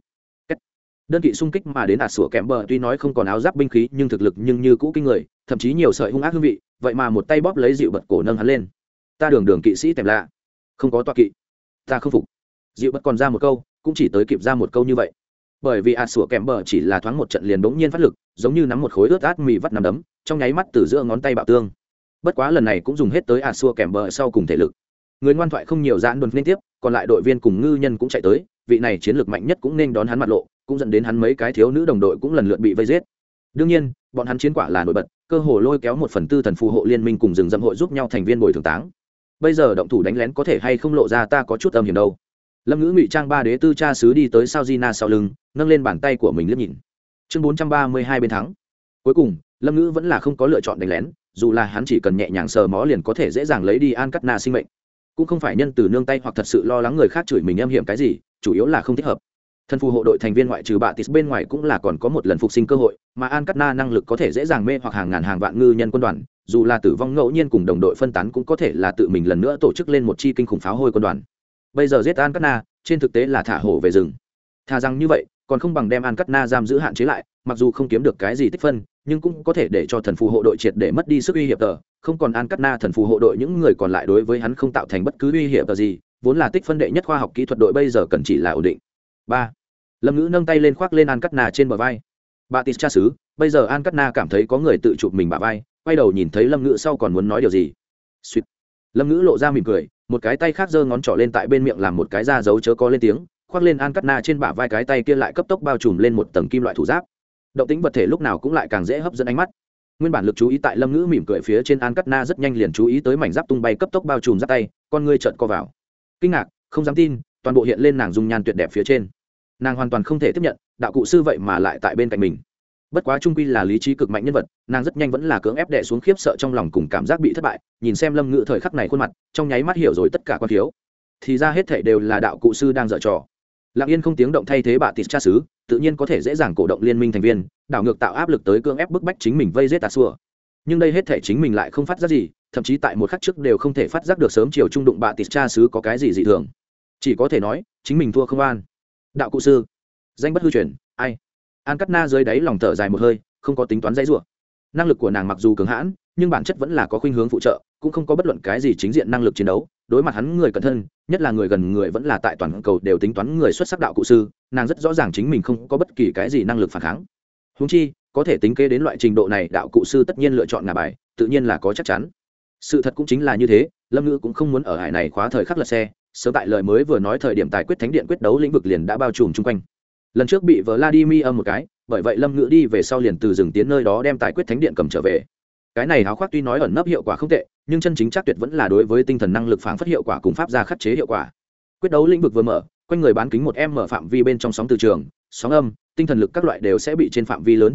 đơn kỵ xung kích mà đến ạt sủa kém bờ tuy nói không còn áo giáp binh khí nhưng thực lực nhưng như cũ kinh người, thậm chí nhiều sợi hung ác hương vị, vậy mà một tay bóp lấy dịu bật cổ nâng hắn lên. Ta đường đường kỵ sĩ tèm lạ, không có toa kỵ, ta không phục. Dịu bật còn ra một câu, cũng chỉ tới kịp ra một câu như vậy, bởi vì ạt sủa kém bờ chỉ là thoáng một trận liền bỗng nhiên phát lực, giống như nắm một khối ướt át mì vắt nắm đấm, trong nháy mắt từ giữa ngón tay bạo tương. Bất quá lần này cũng dùng hết tới ạt sủa kém bờ sau cùng thể lực. Người ngoan thoại không nhiều giãn đồn liên tiếp, còn lại đội viên cùng ngư nhân cũng chạy tới, vị này chiến lược mạnh nhất cũng nên đón hắn mặt lộ, cũng dẫn đến hắn mấy cái thiếu nữ đồng đội cũng lần lượt bị vây giết. Đương nhiên, bọn hắn chiến quả là nổi bật, cơ hồ lôi kéo một phần tư thần phù hộ liên minh cùng rừng rậm hội giúp nhau thành viên bồi thường táng. Bây giờ động thủ đánh lén có thể hay không lộ ra ta có chút âm hiểm đâu. Lâm Ngữ ngụy trang ba đế tư cha sứ đi tới Sao Gina sau lưng, nâng lên bàn tay của mình liếc nhìn. Chương bốn trăm ba mươi hai bên thắng. Cuối cùng, Lâm Ngữ vẫn là không có lựa chọn đánh lén, dù là hắn chỉ cần nhẹ nhàng sờ mó liền có thể dễ dàng lấy đi An Cát Na sinh mệnh. Cũng không phải nhân từ nương tay hoặc thật sự lo lắng người khác chửi mình âm hiểm cái gì, chủ yếu là không thích hợp. Thần phù hộ đội thành viên ngoại trừ bạ tis bên ngoài cũng là còn có một lần phục sinh cơ hội, mà An Cát Na năng lực có thể dễ dàng mê hoặc hàng ngàn hàng vạn ngư nhân quân đoàn, dù là tử vong ngẫu nhiên cùng đồng đội phân tán cũng có thể là tự mình lần nữa tổ chức lên một chi kinh khủng pháo hôi quân đoàn. Bây giờ giết An Cát Na, trên thực tế là thả hổ về rừng. Thà rằng như vậy, còn không bằng đem An Cát Na giam giữ hạn chế lại, mặc dù không kiếm được cái gì tích phân, nhưng cũng có thể để cho thần phù hộ đội triệt để mất đi sức uy hiếp tờ, không còn An Cát Na thần phù hộ đội những người còn lại đối với hắn không tạo thành bất cứ uy hiểm gì, vốn là tích phân đệ nhất khoa học kỹ thuật đội bây giờ cần chỉ là ổn định. ba. Lâm Ngữ nâng tay lên khoác lên An Cát Na trên bờ vai. Bà Tis cha xứ, bây giờ An Cát Na cảm thấy có người tự chụp mình bả vai, quay đầu nhìn thấy Lâm Ngữ sau còn muốn nói điều gì. Xuyệt. Lâm Ngữ lộ ra mỉm cười, một cái tay khác giơ ngón trỏ lên tại bên miệng làm một cái ra dấu chớ có lên tiếng, khoác lên An Cát Na trên bả vai, cái tay kia lại cấp tốc bao trùm lên một tầng kim loại thủ giáp. Động tĩnh vật thể lúc nào cũng lại càng dễ hấp dẫn ánh mắt. Nguyên bản lực chú ý tại Lâm Ngữ mỉm cười phía trên An Cát Na rất nhanh liền chú ý tới mảnh giáp tung bay cấp tốc bao trùm giáp tay, con ngươi trợn co vào. Kinh ngạc, không dám tin, toàn bộ hiện lên nàng dung nhan tuyệt đẹp phía trên. Nàng hoàn toàn không thể tiếp nhận, đạo cụ sư vậy mà lại tại bên cạnh mình. Bất quá trung quy là lý trí cực mạnh nhân vật, nàng rất nhanh vẫn là cưỡng ép đè xuống khiếp sợ trong lòng cùng cảm giác bị thất bại, nhìn xem Lâm Ngữ thời khắc này khuôn mặt, trong nháy mắt hiểu rồi tất cả quan thiếu. Thì ra hết thảy đều là đạo cụ sư đang giở trò. Lặng yên không tiếng động thay thế bạ tịt cha xứ, tự nhiên có thể dễ dàng cổ động liên minh thành viên, đảo ngược tạo áp lực tới cưỡng ép bức bách chính mình vây giết tà xua. Nhưng đây hết thảy chính mình lại không phát giác gì, thậm chí tại một khắc trước đều không thể phát giác được sớm chiều trung đụng bạ tịt cha xứ có cái gì dị thường. Chỉ có thể nói, chính mình thua không an. Đạo cụ sư, danh bất hư truyền, ai? An Cát Na dưới đáy lòng thở dài một hơi, không có tính toán dãy rủa. Năng lực của nàng mặc dù cường hãn, nhưng bản chất vẫn là có khuynh hướng phụ trợ, cũng không có bất luận cái gì chính diện năng lực chiến đấu. Đối mặt hắn người cẩn thân, nhất là người gần người vẫn là tại toàn cầu đều tính toán người xuất sắc đạo cụ sư, nàng rất rõ ràng chính mình không có bất kỳ cái gì năng lực phản kháng. Huống chi, có thể tính kế đến loại trình độ này, đạo cụ sư tất nhiên lựa chọn ngả bài, tự nhiên là có chắc chắn. Sự thật cũng chính là như thế, Lâm Ngữ cũng không muốn ở hải này khóa thời khắc lật xe, sớm tại lời mới vừa nói thời điểm tài quyết thánh điện quyết đấu lĩnh vực liền đã bao trùm chung quanh. Lần trước bị Vladimir âm một cái, bởi vậy Lâm Ngữ đi về sau liền từ rừng tiến nơi đó đem tài quyết thánh điện cầm trở về. Cái này háo khoác tuy nói ẩn nấp hiệu quả không tệ, nhưng chân chính chắc tuyệt vẫn là đối với tinh thần năng lực phản phất hiệu quả cùng pháp gia khắc chế hiệu quả. Quyết đấu lĩnh vực vừa mở, quanh người bán kính một em mở phạm vi bên trong sóng từ trường, sóng âm, tinh thần lực các loại đều sẽ bị trên phạm vi lớn trừ khử,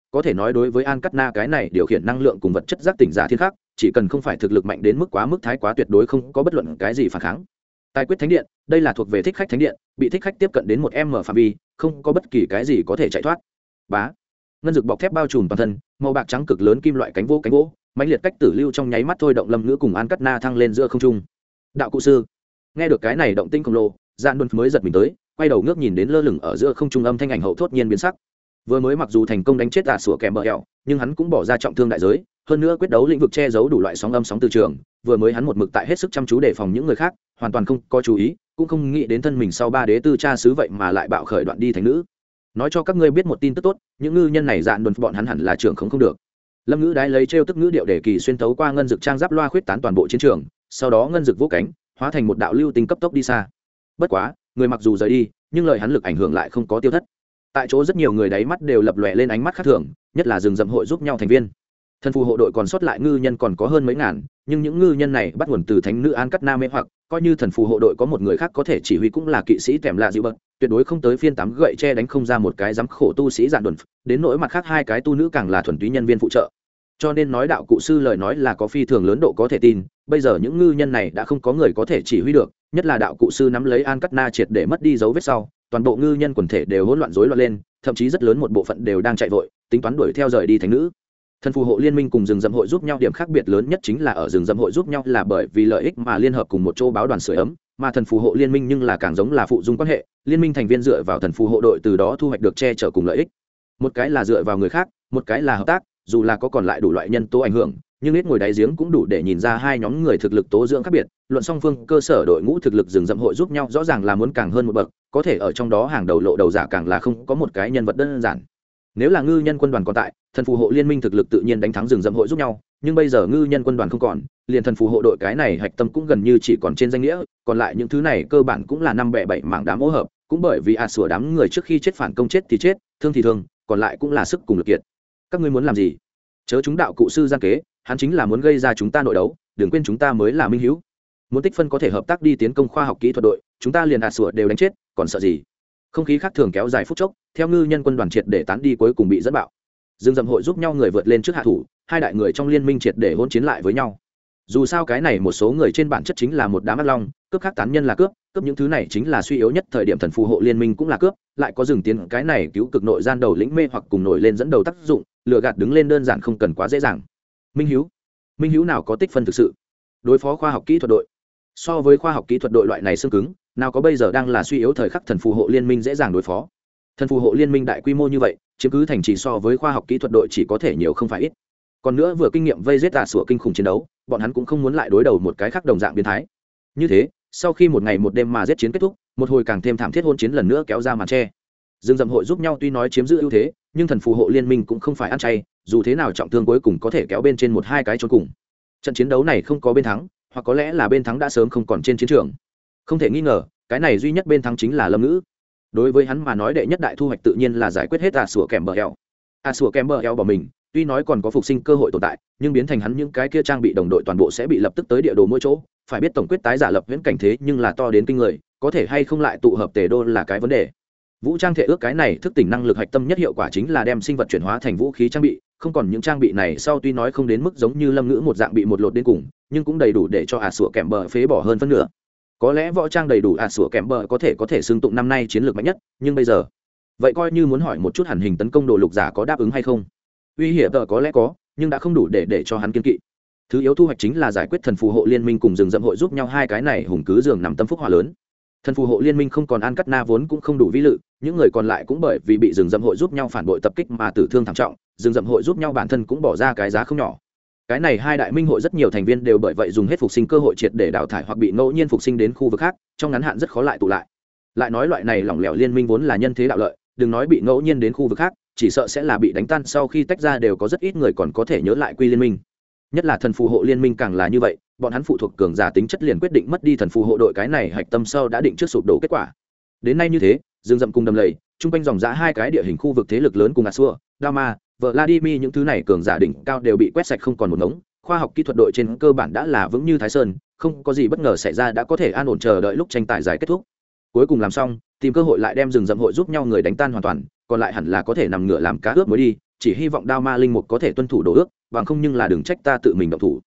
có thể nói đối với An Cắt Na cái này điều khiển năng lượng cùng vật chất giác tỉnh giả thiên khắc, chỉ cần không phải thực lực mạnh đến mức quá mức thái quá, tuyệt đối không có bất luận cái gì phản kháng. Tài quyết thánh điện, đây là thuộc về thích khách thánh điện, bị thích khách tiếp cận đến một m phạm vi, không có bất kỳ cái gì có thể chạy thoát. Bá, ngân dực bọc thép bao trùm toàn thân, màu bạc trắng cực lớn kim loại cánh vô cánh gỗ, mãnh liệt cách tử lưu trong nháy mắt thôi động Lâm Ngữ cùng An Cắt Na thăng lên giữa không trung. Đạo cụ sư, nghe được cái này động tinh khổng lồ, Dạn Đôn mới giật mình tới, quay đầu ngước nhìn đến lơ lửng ở giữa không trung âm thanh ảnh hậu thốt nhiên biến sắc. Vừa mới mặc dù thành công đánh chết tạ sủa kèm bờ hẹo, nhưng hắn cũng bỏ ra trọng thương đại giới, hơn nữa quyết đấu lĩnh vực che giấu đủ loại sóng âm sóng từ trường, vừa mới hắn một mực tại hết sức chăm chú đề phòng những người khác, hoàn toàn không có chú ý, cũng không nghĩ đến thân mình sau ba đế tư cha sứ vậy mà lại bạo khởi đoạn đi thành nữ. Nói cho các ngươi biết một tin tức tốt, những ngư nhân này Dạn Đôn bọn hắn hẳn là trưởng không không được. Lâm Ngữ đái lấy trêu tức ngữ điệu để kỳ xuyên tấu qua ngân dực trang giáp loa khuyết tán toàn bộ chiến trường, sau đó ngân dực vỗ cánh, hóa thành một đạo lưu tinh cấp tốc đi xa. Bất quá, người mặc dù rời đi, nhưng lời hắn lực ảnh hưởng lại không có tiêu thất. Tại chỗ rất nhiều người đáy mắt đều lập lòe lên ánh mắt khác thường, nhất là rừng rậm hội giúp nhau thành viên. Thần phù hộ đội còn sót lại ngư nhân còn có hơn mấy ngàn, nhưng những ngư nhân này bắt nguồn từ thánh nữ An Cắt Na mê hoặc, coi như thần phù hộ đội có một người khác có thể chỉ huy cũng là kỵ sĩ tèm lạ dịu bậc, tuyệt đối không tới phiên tám gậy che đánh không ra một cái dám khổ tu sĩ Dạn Đồn, đến nỗi mặt khác hai cái tu nữ càng là thuần túy nhân viên phụ trợ. Cho nên nói đạo cụ sư lời nói là có phi thường lớn độ có thể tin, bây giờ những ngư nhân này đã không có người có thể chỉ huy được, nhất là đạo cụ sư nắm lấy An Cắt Na triệt để mất đi dấu vết sau, toàn bộ ngư nhân quần thể đều hỗn loạn rối loạn lên, thậm chí rất lớn một bộ phận đều đang chạy vội, tính toán đuổi theo rời đi thánh nữ. Thần phù hộ liên minh cùng rừng rậm hội giúp nhau điểm khác biệt lớn nhất chính là ở rừng rậm hội giúp nhau là bởi vì lợi ích mà liên hợp cùng một chỗ báo đoàn sưởi ấm, mà thần phù hộ liên minh nhưng là càng giống là phụ dung quan hệ, liên minh thành viên dựa vào thần phù hộ đội từ đó thu hoạch được che chở cùng lợi ích. Một cái là dựa vào người khác, một cái là hợp tác, dù là có còn lại đủ loại nhân tố ảnh hưởng, nhưng ít ngồi đáy giếng cũng đủ để nhìn ra hai nhóm người thực lực tố dưỡng khác biệt. Luận song phương cơ sở đội ngũ thực lực rừng rậm hội giúp nhau rõ ràng là muốn càng hơn một bậc, có thể ở trong đó hàng đầu lộ đầu giả càng là không có một cái nhân vật đơn giản. Nếu là ngư nhân quân đoàn còn tại, thần phù hộ liên minh thực lực tự nhiên đánh thắng rừng rậm hội giúp nhau, nhưng bây giờ ngư nhân quân đoàn không còn, liền thần phù hộ đội cái này hạch tâm cũng gần như chỉ còn trên danh nghĩa, còn lại những thứ này cơ bản cũng là năm bè bảy mảng đám hỗ hợp, cũng bởi vì à sủa đám người trước khi chết phản công chết thì chết, thương thì thương, còn lại cũng là sức cùng lực kiệt. Các ngươi muốn làm gì? Chớ chúng đạo cụ sư gian kế, hắn chính là muốn gây ra chúng ta nội đấu, đừng quên chúng ta mới là minh hữu. Muốn tích phân có thể hợp tác đi tiến công khoa học kỹ thuật đội, chúng ta liền à sủa đều đánh chết, còn sợ gì? Không khí khác thường kéo dài phút chốc, theo ngư nhân quân đoàn triệt để tán đi cuối cùng bị dẫn bạo. Dương Dậm hội giúp nhau người vượt lên trước hạ thủ, hai đại người trong liên minh triệt để hỗn chiến lại với nhau. Dù sao cái này một số người trên bản chất chính là một đám ác long, cướp khác tán nhân là cướp, cướp những thứ này chính là suy yếu nhất thời điểm thần phù hộ liên minh cũng là cướp, lại có dừng tiến cái này cứu cực nội gian đầu lĩnh mê hoặc cùng nổi lên dẫn đầu tác dụng, lừa gạt đứng lên đơn giản không cần quá dễ dàng. Minh Hiếu, Minh Hiếu nào có tích phân thực sự? Đối phó khoa học kỹ thuật đội. So với khoa học kỹ thuật đội loại này xương cứng, nào có bây giờ đang là suy yếu thời khắc thần phù hộ liên minh dễ dàng đối phó. Thần phù hộ liên minh đại quy mô như vậy, chiếm cứ thành trì so với khoa học kỹ thuật đội chỉ có thể nhiều không phải ít. Còn nữa vừa kinh nghiệm vây giết tà sủa kinh khủng chiến đấu, bọn hắn cũng không muốn lại đối đầu một cái khác đồng dạng biến thái. Như thế, sau khi một ngày một đêm mà giết chiến kết thúc, một hồi càng thêm thảm thiết hôn chiến lần nữa kéo ra màn che. Dương Dậm hội giúp nhau tuy nói chiếm giữ ưu thế, nhưng thần phù hộ liên minh cũng không phải ăn chay, dù thế nào trọng thương cuối cùng có thể kéo bên trên một hai cái chốn cùng. Trận chiến đấu này không có bên thắng, hoặc có lẽ là bên thắng đã sớm không còn trên chiến trường. Không thể nghi ngờ, cái này duy nhất bên thắng chính là Lâm Ngữ. Đối với hắn mà nói đệ nhất đại thu hoạch tự nhiên là giải quyết hết à sủa kèm bờ eo. À sủa kèm bờ eo bỏ mình, tuy nói còn có phục sinh cơ hội tồn tại, nhưng biến thành hắn những cái kia trang bị đồng đội toàn bộ sẽ bị lập tức tới địa đồ mỗi chỗ. Phải biết tổng quyết tái giả lập viễn cảnh thế nhưng là to đến kinh người, có thể hay không lại tụ hợp tề đô là cái vấn đề. Vũ trang thể ước cái này thức tỉnh năng lực hạch tâm nhất hiệu quả chính là đem sinh vật chuyển hóa thành vũ khí trang bị, không còn những trang bị này sau tuy nói không đến mức giống như Lâm Ngữ một dạng bị một lột đến cùng, nhưng cũng đầy đủ để cho à sủa kèm bờ phế bỏ hơn phân nửa. Có lẽ võ trang đầy đủ à sủa kèm bờ có thể có thể xưng tụng năm nay chiến lược mạnh nhất, nhưng bây giờ vậy coi như muốn hỏi một chút hẳn hình tấn công đồ lục giả có đáp ứng hay không. Uy hiểm tờ có lẽ có, nhưng đã không đủ để để cho hắn kiên kỵ. Thứ yếu thu hoạch chính là giải quyết thần phù hộ liên minh cùng rừng rậm hội giúp nhau hai cái này hùng cứ giường nằm tâm phúc hòa lớn. Thần phù hộ liên minh không còn An Cắt Na vốn cũng không đủ vĩ lự, những người còn lại cũng bởi vì bị rừng rậm hội giúp nhau phản bội tập kích mà tử thương thảm trọng, rừng rậm hội giúp nhau bản thân cũng bỏ ra cái giá không nhỏ. Cái này hai đại minh hội rất nhiều thành viên đều bởi vậy dùng hết phục sinh cơ hội triệt để đào thải hoặc bị ngẫu nhiên phục sinh đến khu vực khác, trong ngắn hạn rất khó lại tụ lại. Lại nói loại này lỏng lẻo liên minh vốn là nhân thế đạo lợi, đừng nói bị ngẫu nhiên đến khu vực khác, chỉ sợ sẽ là bị đánh tan sau khi tách ra đều có rất ít người còn có thể nhớ lại quy liên minh. Nhất là thần phù hộ liên minh càng là như vậy, bọn hắn phụ thuộc cường giả tính chất liền quyết định mất đi thần phù hộ đội cái này hạch tâm sau đã định trước sụp đổ kết quả. Đến nay như thế, rừng rậm cùng đầm lầy, trung quanh dòng dã hai cái địa hình khu vực thế lực lớn cùng Asua, Dama, Vladimir những thứ này cường giả đỉnh cao đều bị quét sạch không còn một ngống, khoa học kỹ thuật đội trên cơ bản đã là vững như Thái Sơn, không có gì bất ngờ xảy ra đã có thể an ổn chờ đợi lúc tranh tài giải kết thúc. Cuối cùng làm xong, tìm cơ hội lại đem rừng rậm hội giúp nhau người đánh tan hoàn toàn, còn lại hẳn là có thể nằm ngửa làm cá ướp mới đi, chỉ hy vọng đao ma linh mục có thể tuân thủ đồ ước bằng không nhưng là đừng trách ta tự mình động thủ.